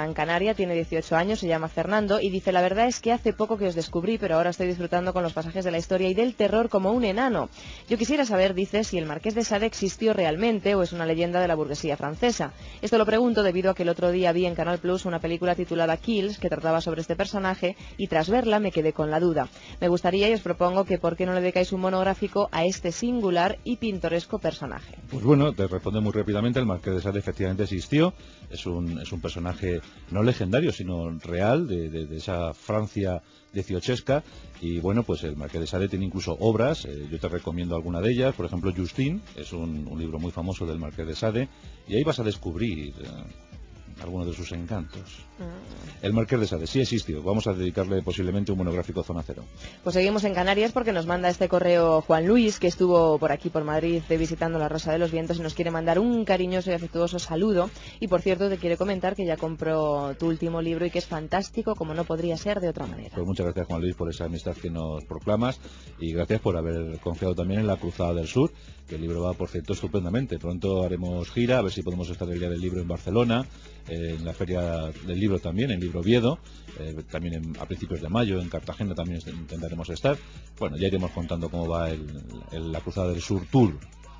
Gran Canaria, tiene 18 años, se llama Fernando y dice: la verdad es que hace poco que os descubrí, pero ahora estoy disfrutando con los pasajes de la historia y del terror como un enano. Yo quisiera saber, dice, si el Marqués de Sade existió realmente o es una leyenda de la burguesía francesa. Esto lo pregunto debido a que el otro día vi en Canal Plus una película titulada Kills que trataba sobre este personaje y tras verla me quedé con la duda. Me gustaría y os propongo que por qué no le dedicáis un monográfico a este singular y pintoresco personaje. Pues bueno, te responde muy rápidamente. El Marqués de Sade efectivamente existió. Es un personaje no legendario, sino real, de esa Francia dieciochesca. Y bueno, pues el Marqués de Sade tiene incluso obras. Yo te recomiendo alguna de ellas. Por ejemplo, Justine, es un libro muy famoso del Marqués de Sade. Y ahí vas a descubrir algunos de sus encantos. El Marqués de Sade sí existió. Vamos a dedicarle posiblemente un monográfico Zona Cero. Pues seguimos en Canarias porque nos manda este correo Juan Luis, que estuvo por aquí por Madrid visitando la Rosa de los Vientos y nos quiere mandar un cariñoso y afectuoso saludo. Y por cierto te quiere comentar que ya compró tu último libro y que es fantástico como no podría ser de otra manera. Pues muchas gracias, Juan Luis, por esa amistad que nos proclamas y gracias por haber confiado también en La Cruzada del Sur, que el libro va, por cierto, estupendamente. Pronto haremos gira, a ver si podemos estar el día del libro en Barcelona, en la Feria del Libro también, en Libro Oviedo, también a principios de mayo, en Cartagena también intentaremos estar. Bueno, ya iremos contando cómo va La Cruzada del Sur Tour.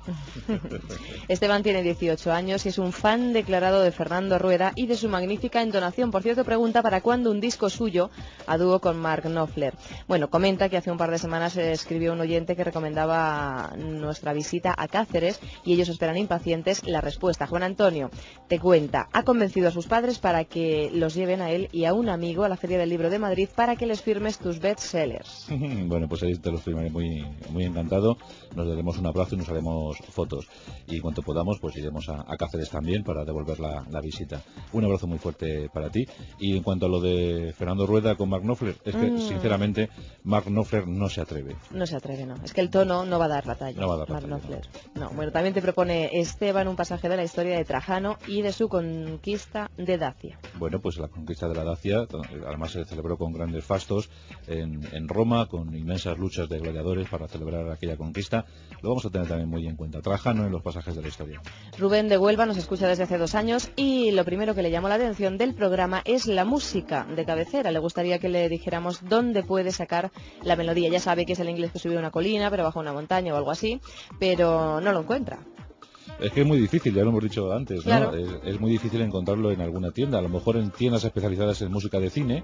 Esteban tiene 18 años y es un fan declarado de Fernando Rueda y de su magnífica entonación. Por cierto, pregunta para cuándo un disco suyo a dúo con Mark Knopfler. Bueno, comenta que hace un par de semanas escribió un oyente que recomendaba nuestra visita a Cáceres y ellos esperan impacientes la respuesta. Juan Antonio te cuenta, ha convencido a sus padres para que los lleven a él y a un amigo a la Feria del Libro de Madrid para que les firmes tus bestsellers. Bueno, pues ahí te los firmaré muy, muy encantado. Nos daremos un abrazo y nos haremos fotos y en cuanto podamos pues iremos a Cáceres también para devolver la visita. Un abrazo muy fuerte para ti. Y en cuanto a lo de Fernando Rueda con Mark Knopfler, es que sinceramente Mark Knopfler no se atreve. No se atreve, no. Es que el tono no va a dar la talla. No va a dar Mark la talla, Knopfler. No. Bueno, también te propone Esteban un pasaje de la historia de Trajano y de su conquista de Dacia. Bueno, pues la conquista de la Dacia además se celebró con grandes fastos en Roma, con inmensas luchas de gladiadores para celebrar aquella conquista. Lo vamos a tener también muy en cuenta. Trajano en los pasajes de la historia. Rubén de Huelva nos escucha desde hace 2 años y lo primero que le llamó la atención del programa es la música de cabecera. Le gustaría que le dijéramos dónde puede sacar la melodía. Ya sabe que es el inglés que sube una colina, pero baja una montaña o algo así, pero no lo encuentra. Es que es muy difícil, ya lo hemos dicho antes, ¿no? Claro. Es muy difícil encontrarlo en alguna tienda. A lo mejor en tiendas especializadas en música de cine,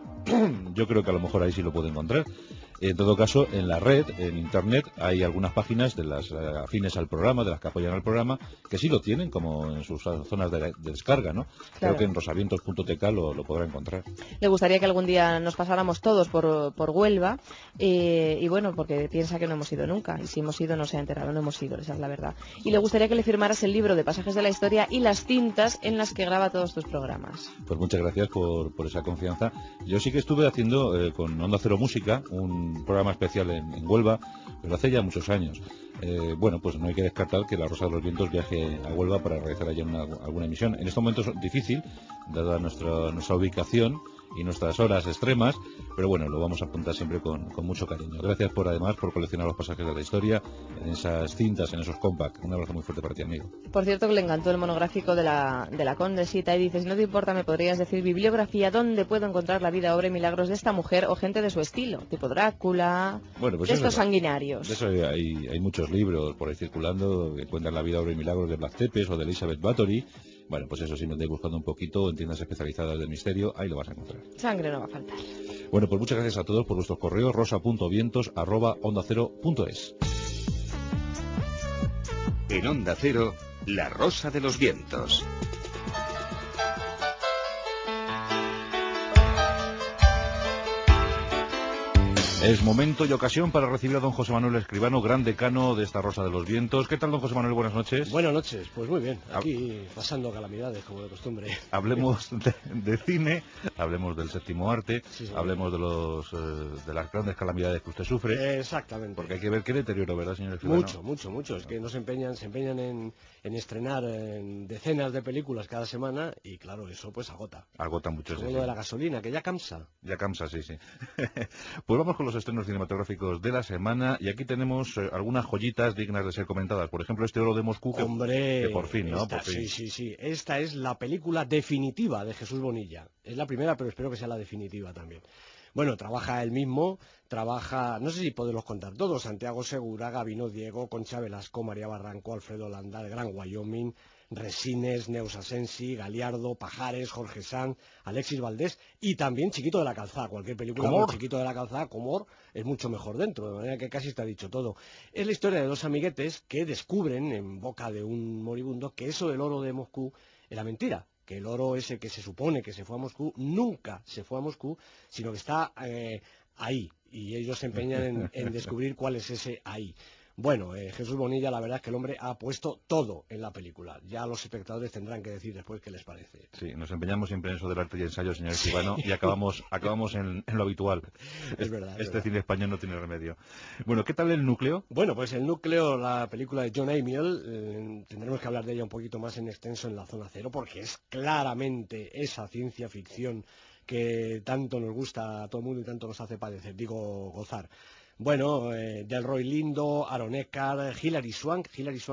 yo creo que a lo mejor ahí sí lo puede encontrar. En todo caso, en la red, en internet, hay algunas páginas de las afines al programa, de las que apoyan al programa, que sí lo tienen, como en sus zonas de descarga, ¿no? Claro. Creo que en rosavientos.tk lo podrá encontrar. Le gustaría que algún día nos pasáramos todos por Huelva y bueno, porque piensa que no hemos ido nunca y si hemos ido no se ha enterado, no hemos ido, esa es la verdad. Y le gustaría que le firmaras el libro de pasajes de la historia y las cintas en las que graba todos tus programas. Pues muchas gracias por esa confianza. Yo sí que estuve haciendo con Onda Cero Música un programa especial en Huelva, pero hace ya muchos años. Bueno, pues no hay que descartar que la Rosa de los Vientos viaje a Huelva para realizar allá alguna emisión. En este momento es difícil, dada nuestra ubicación y nuestras horas extremas, pero bueno, lo vamos a apuntar siempre con mucho cariño. Gracias además por coleccionar los pasajes de la historia en esas cintas, en esos compact. Un abrazo muy fuerte para ti, amigo. Por cierto, que le encantó el monográfico de la Condesita y dice, si no te importa, me podrías decir bibliografía donde puedo encontrar la vida, obra y milagros de esta mujer o gente de su estilo, tipo Drácula, bueno, pues de estos sanguinarios. De eso hay muchos libros por ahí circulando que cuentan la vida, obra y milagros de Blas Tepes o de Elizabeth Bathory. Bueno, pues eso, si me andáis buscando un poquito en tiendas especializadas del misterio, ahí lo vas a encontrar. Sangre no va a faltar. Bueno, pues muchas gracias a todos por vuestros correos, rosa.vientos@ondacero.es. En Onda Cero, La Rosa de los Vientos. Es momento y ocasión para recibir a don José Manuel Escribano, gran decano de esta Rosa de los Vientos. ¿Qué tal, don José Manuel? Buenas noches. Buenas noches, pues muy bien, aquí pasando calamidades, como de costumbre. Hablemos de cine, hablemos del séptimo arte, sí, hablemos de las grandes calamidades que usted sufre. Exactamente. Porque hay que ver qué deterioro, ¿verdad, señor Escribano? Mucho. Es que se empeñan en estrenar decenas de películas cada semana y claro, eso pues agota. Agota mucho. Como lo de la gasolina, que ya cansa. Ya cansa, sí. Pues vamos con los los estrenos cinematográficos de la semana y aquí tenemos algunas joyitas dignas de ser comentadas. Por ejemplo, este Oro de Moscú, que por fin, ¿no? Por fin. Sí. Esta es la película definitiva de Jesús Bonilla. Es la primera, pero espero que sea la definitiva también. Bueno, trabaja él mismo, no sé si podemos contar todos, Santiago Segura, Gabino Diego, Concha Velasco, María Barranco, Alfredo Landa, el Gran Wyoming, Resines, Neus Asensi, Galiardo, Pajares, Jorge Sanz, Alexis Valdés y también Chiquito de la Calzada. Cualquier película con Chiquito de la Calzada, Comor, es mucho mejor dentro, de manera que casi está dicho todo. Es la historia de dos amiguetes que descubren en boca de un moribundo que eso del oro de Moscú era mentira, que el oro ese que se supone que se fue a Moscú nunca se fue a Moscú, sino que está ahí, y ellos se empeñan en descubrir cuál es ese ahí. Bueno, Jesús Bonilla, la verdad es que el hombre ha puesto todo en la película. Ya los espectadores tendrán que decir después qué les parece. Sí, nos empeñamos siempre en eso del arte y ensayo, señor Escribano, y acabamos en lo habitual. Es verdad. Este cine español no tiene remedio. Bueno, ¿qué tal el núcleo? Bueno, pues el núcleo, la película de John Amiel, tendremos que hablar de ella un poquito más en extenso en la Zona Cero, porque es claramente esa ciencia ficción que tanto nos gusta a todo el mundo y tanto nos hace padecer, gozar. Bueno, Delroy Lindo, Aaron Eckhart, Hilary Swank,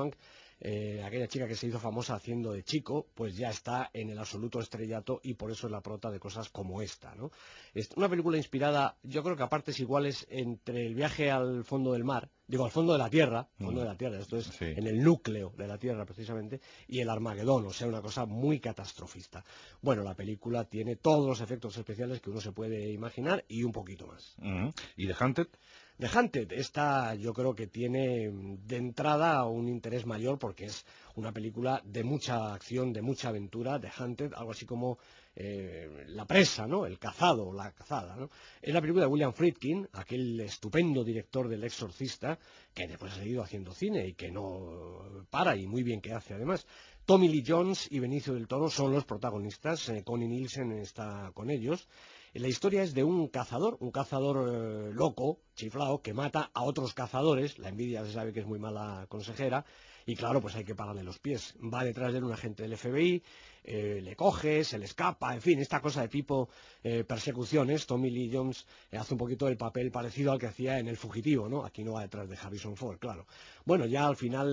aquella chica que se hizo famosa haciendo de Chico, pues ya está en el absoluto estrellato y por eso es la prota de cosas como esta, ¿no? Es una película inspirada, yo creo que a partes iguales entre el viaje al fondo del mar, al fondo de la Tierra, esto es en el núcleo de la Tierra precisamente, y el Armagedón, o sea, una cosa muy catastrofista. Bueno, la película tiene todos los efectos especiales que uno se puede imaginar y un poquito más. ¿Y The Hunted? The Hunted, esta yo creo que tiene de entrada un interés mayor porque es una película de mucha acción, de mucha aventura. The Hunted, algo así como la presa, ¿no? El cazado, la cazada, ¿no? Es la película de William Friedkin, aquel estupendo director del Exorcista, que después ha seguido haciendo cine y que no para, y muy bien que hace además. Tommy Lee Jones y Benicio del Toro son los protagonistas, Connie Nielsen está con ellos. La historia es de un cazador loco, chiflao, que mata a otros cazadores. La envidia se sabe que es muy mala consejera y claro, pues hay que pararle los pies. Va detrás de él un agente del FBI, le coge, se le escapa, en fin, esta cosa de tipo persecuciones. Tommy Lee Jones hace un poquito el papel parecido al que hacía en El Fugitivo, ¿no? Aquí no va detrás de Harrison Ford, claro. Bueno, ya al final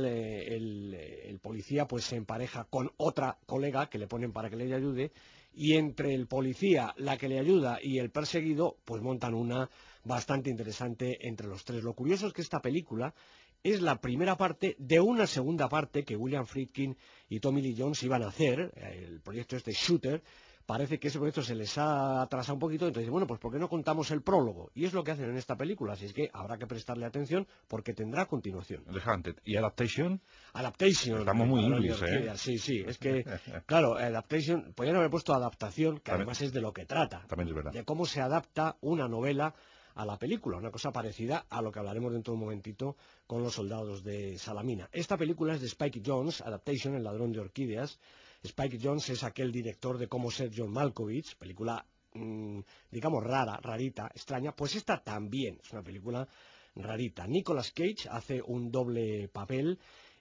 el policía pues se empareja con otra colega que le ponen para que le ayude, y entre el policía, la que le ayuda y el perseguido, pues montan una bastante interesante entre los tres. Lo curioso es que esta película es la primera parte de una segunda parte que William Friedkin y Tommy Lee Jones iban a hacer, el proyecto Shooter. Parece que ese proyecto se les ha atrasado un poquito, entonces, bueno, pues ¿por qué no contamos el prólogo? Y es lo que hacen en esta película, así es que habrá que prestarle atención porque tendrá continuación. The Hunted. ¿Y Adaptation? Estamos muy inglés, Sí, es que, claro, Adaptation, podrían haber puesto adaptación, que además es de lo que trata. También es verdad. De cómo se adapta una novela a la película, una cosa parecida a lo que hablaremos dentro de un momentito con Los soldados de Salamina. Esta película es de Spike Jonze, Adaptation, El ladrón de orquídeas. Spike Jonze es aquel director de Cómo ser John Malkovich, película, digamos, rarita, extraña. Pues esta también es una película rarita. Nicolas Cage hace un doble papel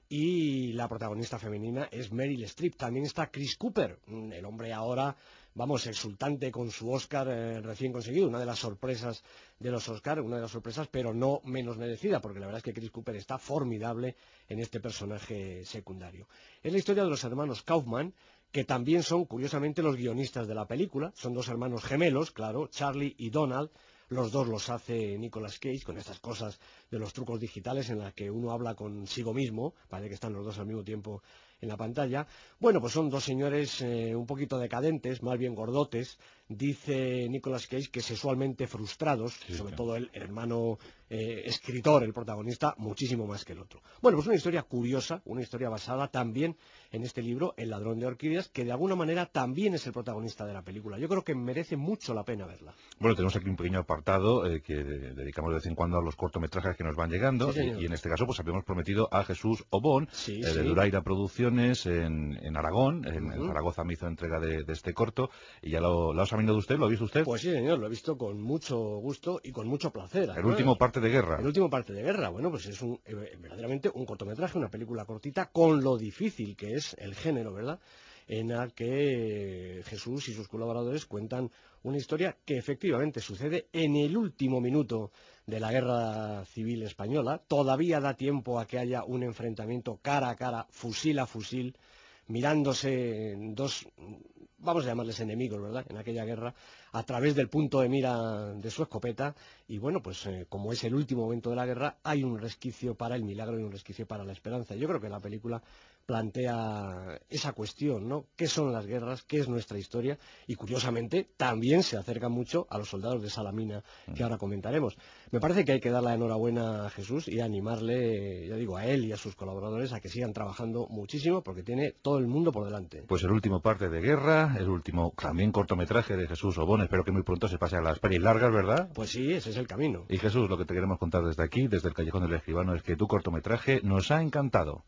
y la protagonista femenina es Meryl Streep. También está Chris Cooper, el hombre ahora, vamos, exultante con su Oscar recién conseguido, una de las sorpresas de los Oscar, pero no menos merecida, porque la verdad es que Chris Cooper está formidable en este personaje secundario. Es la historia de los hermanos Kaufman, que también son, curiosamente, los guionistas de la película. Son dos hermanos gemelos, claro, Charlie y Donald. Los dos los hace Nicolas Cage, con estas cosas de los trucos digitales en las que uno habla consigo mismo, parece que están los dos al mismo tiempo en la pantalla. Bueno, pues son dos señores un poquito decadentes, más bien gordotes. Dice Nicolas Cage que sexualmente frustrados, sobre todo el hermano escritor, el protagonista, muchísimo más que el otro. Bueno, pues una historia curiosa, una historia basada también en este libro, El ladrón de orquídeas, que de alguna manera también es el protagonista de la película. Yo creo que merece mucho la pena verla. Bueno, tenemos aquí un pequeño apartado que dedicamos de vez en cuando a los cortometrajes que nos van llegando, y en este caso pues habíamos prometido a Jesús Obón, de Duraira Producciones en Aragón. En Zaragoza me hizo entrega de este corto, y ya lo ha examinado usted, ¿lo ha visto usted? Pues sí, señor, lo he visto con mucho gusto y con mucho placer. El último parte de guerra. El último parte de guerra, bueno, pues es verdaderamente un cortometraje, una película cortita, con lo difícil que es el género, ¿verdad? en la que Jesús y sus colaboradores cuentan una historia que efectivamente sucede en el último minuto de la Guerra Civil Española. Todavía da tiempo a que haya un enfrentamiento cara a cara, fusil a fusil, mirándose dos, vamos a llamarles enemigos, ¿verdad?, en aquella guerra, a través del punto de mira de su escopeta. Y bueno, pues como es el último momento de la guerra, hay un resquicio para el milagro y un resquicio para la esperanza. Yo creo que la película plantea esa cuestión, ¿no? ¿Qué son las guerras? ¿Qué es nuestra historia? Y curiosamente también se acerca mucho a los soldados de Salamina, que ahora comentaremos. Me parece que hay que dar la enhorabuena a Jesús y animarle, ya digo, a él y a sus colaboradores a que sigan trabajando muchísimo, porque tiene todo el mundo por delante. Pues el último parte de guerra, el último también cortometraje de Jesús Obón. Espero que muy pronto se pase a las pelis largas, ¿verdad? Pues sí, ese es el camino. Y Jesús, lo que te queremos contar desde aquí, desde el Callejón del Escribano, es que tu cortometraje nos ha encantado.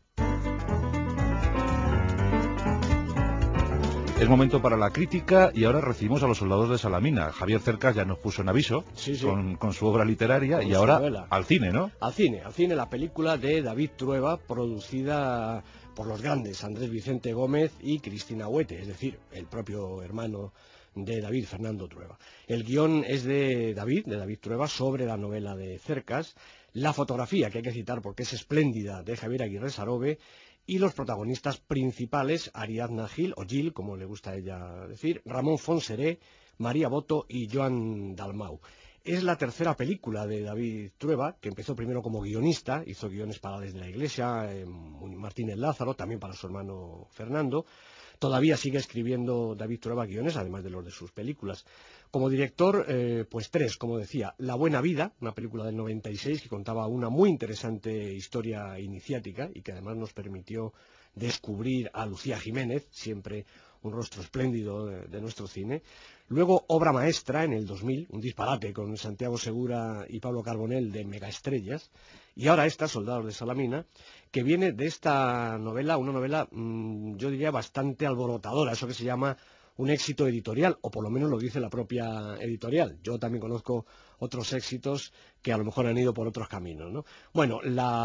Es momento para la crítica y ahora recibimos a los soldados de Salamina. Javier Cercas ya nos puso en aviso con su obra literaria y ahora novela. Al cine, ¿no? Al cine, la película de David Trueba, producida por los grandes Andrés Vicente Gómez y Cristina Huete, es decir, el propio hermano de David, Fernando Trueba. El guión es de David Trueba, sobre la novela de Cercas. La fotografía, que hay que citar porque es espléndida, de Javier Aguirre Sarobe. Y los protagonistas principales, Ariadna Gil, o Gil, como le gusta a ella decir, Ramón Fonseré, María Boto y Joan Dalmau. Es la tercera película de David Trueba, que empezó primero como guionista, hizo guiones para Desde la Iglesia, Martínez Lázaro, también para su hermano Fernando. Todavía sigue escribiendo David Trueba guiones, además de los de sus películas. Como director, pues tres, como decía. La Buena Vida, una película del 96 que contaba una muy interesante historia iniciática y que además nos permitió descubrir a Lucía Jiménez, siempre un rostro espléndido de nuestro cine. Luego Obra Maestra en el 2000, un disparate con Santiago Segura y Pablo Carbonell de megaestrellas. Y ahora esta, Soldados de Salamina, que viene de esta novela, una novela, yo diría, bastante alborotadora, eso que se llama un éxito editorial, o por lo menos lo dice la propia editorial. Yo también conozco otros éxitos que a lo mejor han ido por otros caminos, ¿no? Bueno,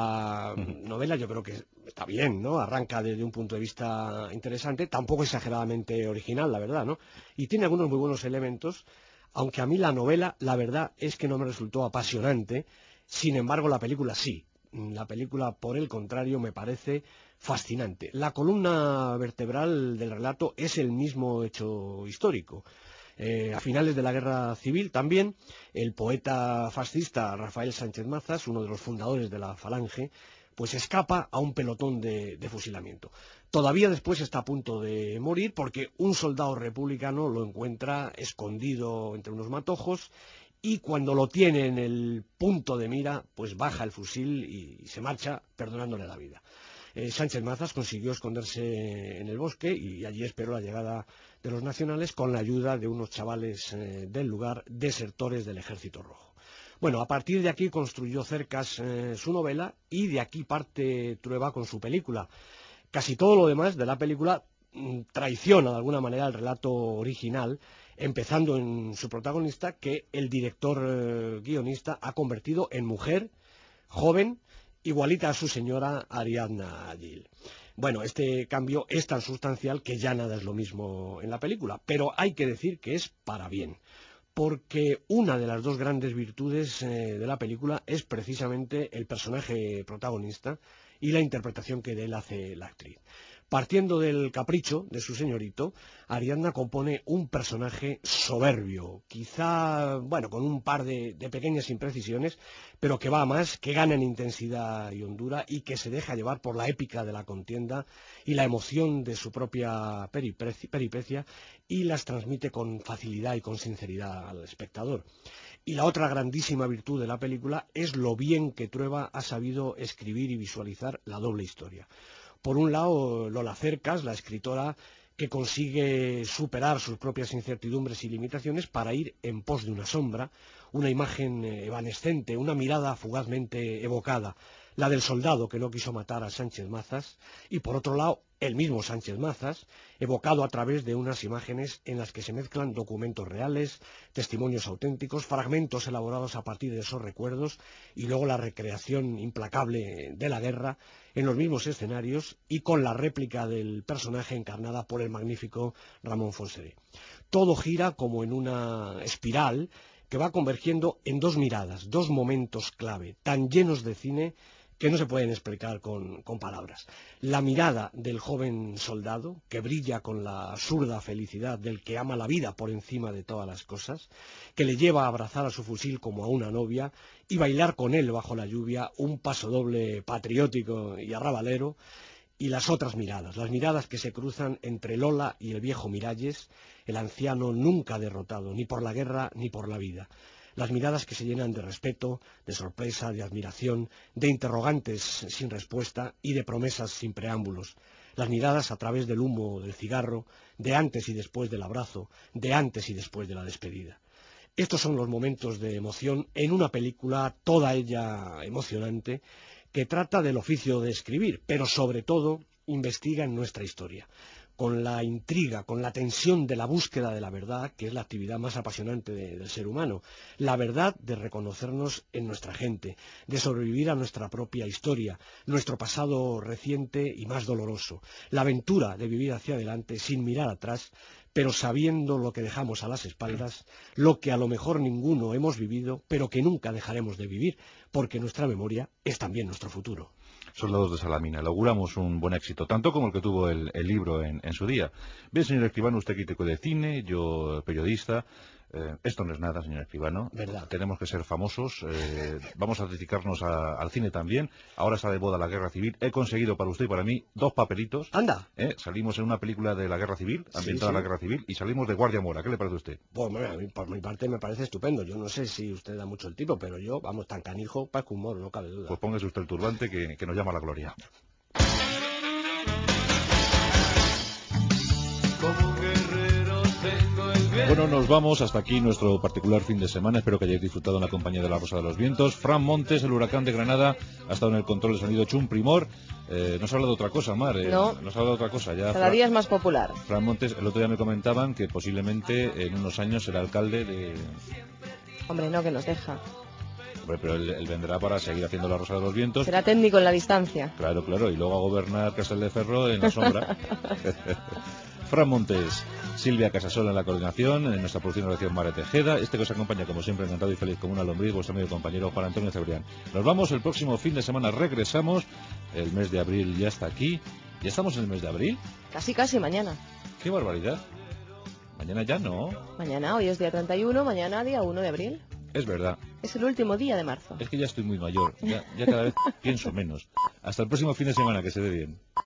la novela yo creo que está bien, ¿no? Arranca desde un punto de vista interesante, tampoco exageradamente original, la verdad, ¿no? Y tiene algunos muy buenos elementos, aunque a mí la novela, la verdad es que no me resultó apasionante. Sin embargo, la película sí. La película, por el contrario, me parece fascinante. La columna vertebral del relato es el mismo hecho histórico. A finales de la Guerra Civil también, el poeta fascista Rafael Sánchez Mazas, uno de los fundadores de la Falange, pues escapa a un pelotón de fusilamiento. Todavía después está a punto de morir porque un soldado republicano lo encuentra escondido entre unos matojos. Y cuando lo tiene en el punto de mira, pues baja el fusil y se marcha perdonándole la vida. Sánchez Mazas consiguió esconderse en el bosque y allí esperó la llegada de los nacionales con la ayuda de unos chavales del lugar, desertores del Ejército Rojo. Bueno, a partir de aquí construyó Cercas su novela y de aquí parte Trueba con su película. Casi todo lo demás de la película traiciona de alguna manera el relato original, empezando en su protagonista, que el director guionista ha convertido en mujer, joven, igualita a su señora Ariadna Gil. Bueno, este cambio es tan sustancial que ya nada es lo mismo en la película, pero hay que decir que es para bien, porque una de las dos grandes virtudes de la película es precisamente el personaje protagonista y la interpretación que de él hace la actriz. Partiendo del capricho de su señorito, Ariadna compone un personaje soberbio, quizá, bueno, con un par de pequeñas imprecisiones, pero que va a más, que gana en intensidad y hondura y que se deja llevar por la épica de la contienda y la emoción de su propia peripecia y las transmite con facilidad y con sinceridad al espectador. Y la otra grandísima virtud de la película es lo bien que Trueba ha sabido escribir y visualizar la doble historia. Por un lado, Lola Cercas, la escritora que consigue superar sus propias incertidumbres y limitaciones para ir en pos de una sombra, una imagen evanescente, una mirada fugazmente evocada, la del soldado que no quiso matar a Sánchez Mazas, y por otro lado, el mismo Sánchez Mazas, evocado a través de unas imágenes en las que se mezclan documentos reales, testimonios auténticos, fragmentos elaborados a partir de esos recuerdos y luego la recreación implacable de la guerra en los mismos escenarios y con la réplica del personaje encarnada por el magnífico Ramón Fonseré. Todo gira como en una espiral que va convergiendo en dos miradas, dos momentos clave, tan llenos de cine que no se pueden explicar con palabras. La mirada del joven soldado, que brilla con la absurda felicidad del que ama la vida por encima de todas las cosas, que le lleva a abrazar a su fusil como a una novia y bailar con él bajo la lluvia un pasodoble patriótico y arrabalero, y las otras miradas, las miradas que se cruzan entre Lola y el viejo Miralles, el anciano nunca derrotado, ni por la guerra ni por la vida. Las miradas que se llenan de respeto, de sorpresa, de admiración, de interrogantes sin respuesta y de promesas sin preámbulos. Las miradas a través del humo del cigarro, de antes y después del abrazo, de antes y después de la despedida. Estos son los momentos de emoción en una película, toda ella emocionante, que trata del oficio de escribir, pero sobre todo investiga en nuestra historia, con la intriga, con la tensión de la búsqueda de la verdad, que es la actividad más apasionante del ser humano, la verdad de reconocernos en nuestra gente, de sobrevivir a nuestra propia historia, nuestro pasado reciente y más doloroso, la aventura de vivir hacia adelante sin mirar atrás, pero sabiendo lo que dejamos a las espaldas, lo que a lo mejor ninguno hemos vivido, pero que nunca dejaremos de vivir, porque nuestra memoria es también nuestro futuro. Soldados de Salamina. Le auguramos un buen éxito, tanto como el que tuvo el libro en su día. Bien, señor Escribano, usted crítico de cine, yo periodista. Esto no es nada, señor Escribano. ¿Verdad? Tenemos que ser famosos. Vamos a dedicarnos al cine también. Ahora está de moda la guerra civil. He conseguido para usted y para mí 2 papelitos. ¡Anda! Salimos en una película de la guerra civil, ambientada en la guerra civil, y salimos de Guardia Mora. ¿Qué le parece a usted? Pues a mí, por mi parte me parece estupendo. Yo no sé si usted da mucho el tipo, pero yo, vamos, tan canijo, para que humor, no cabe duda. Pues póngase usted el turbante que nos llama a la gloria. Bueno, nos vamos. Hasta aquí nuestro particular fin de semana. Espero que hayáis disfrutado en la compañía de la Rosa de los Vientos. Fran Montes, el huracán de Granada, ha estado en el control de sonido, hecho un primor. Nos habla de otra cosa, Mar. No. Nos habla de otra cosa. Ya cada día es más popular. Fran Montes, el otro día me comentaban que posiblemente en unos años será alcalde de... Hombre, no, que nos deja. Hombre, pero él vendrá para seguir haciendo la Rosa de los Vientos. Será técnico en la distancia. Claro, y luego a gobernar Castelldefels en la sombra. Fran Montes, Silvia Casasola en la coordinación, en nuestra producción de oración Mare Tejeda, que os acompaña como siempre encantado y feliz como una lombriz, vuestro amigo y compañero Juan Antonio Cebrián. Nos vamos el próximo fin de semana, regresamos, el mes de abril ya está aquí. ¿Ya estamos en el mes de abril? Casi, mañana. ¡Qué barbaridad! Mañana ya no. Mañana, hoy es día 31, mañana día 1 de abril. Es verdad. Es el último día de marzo. Es que ya estoy muy mayor, ya cada vez pienso menos. Hasta el próximo fin de semana, que se dé bien.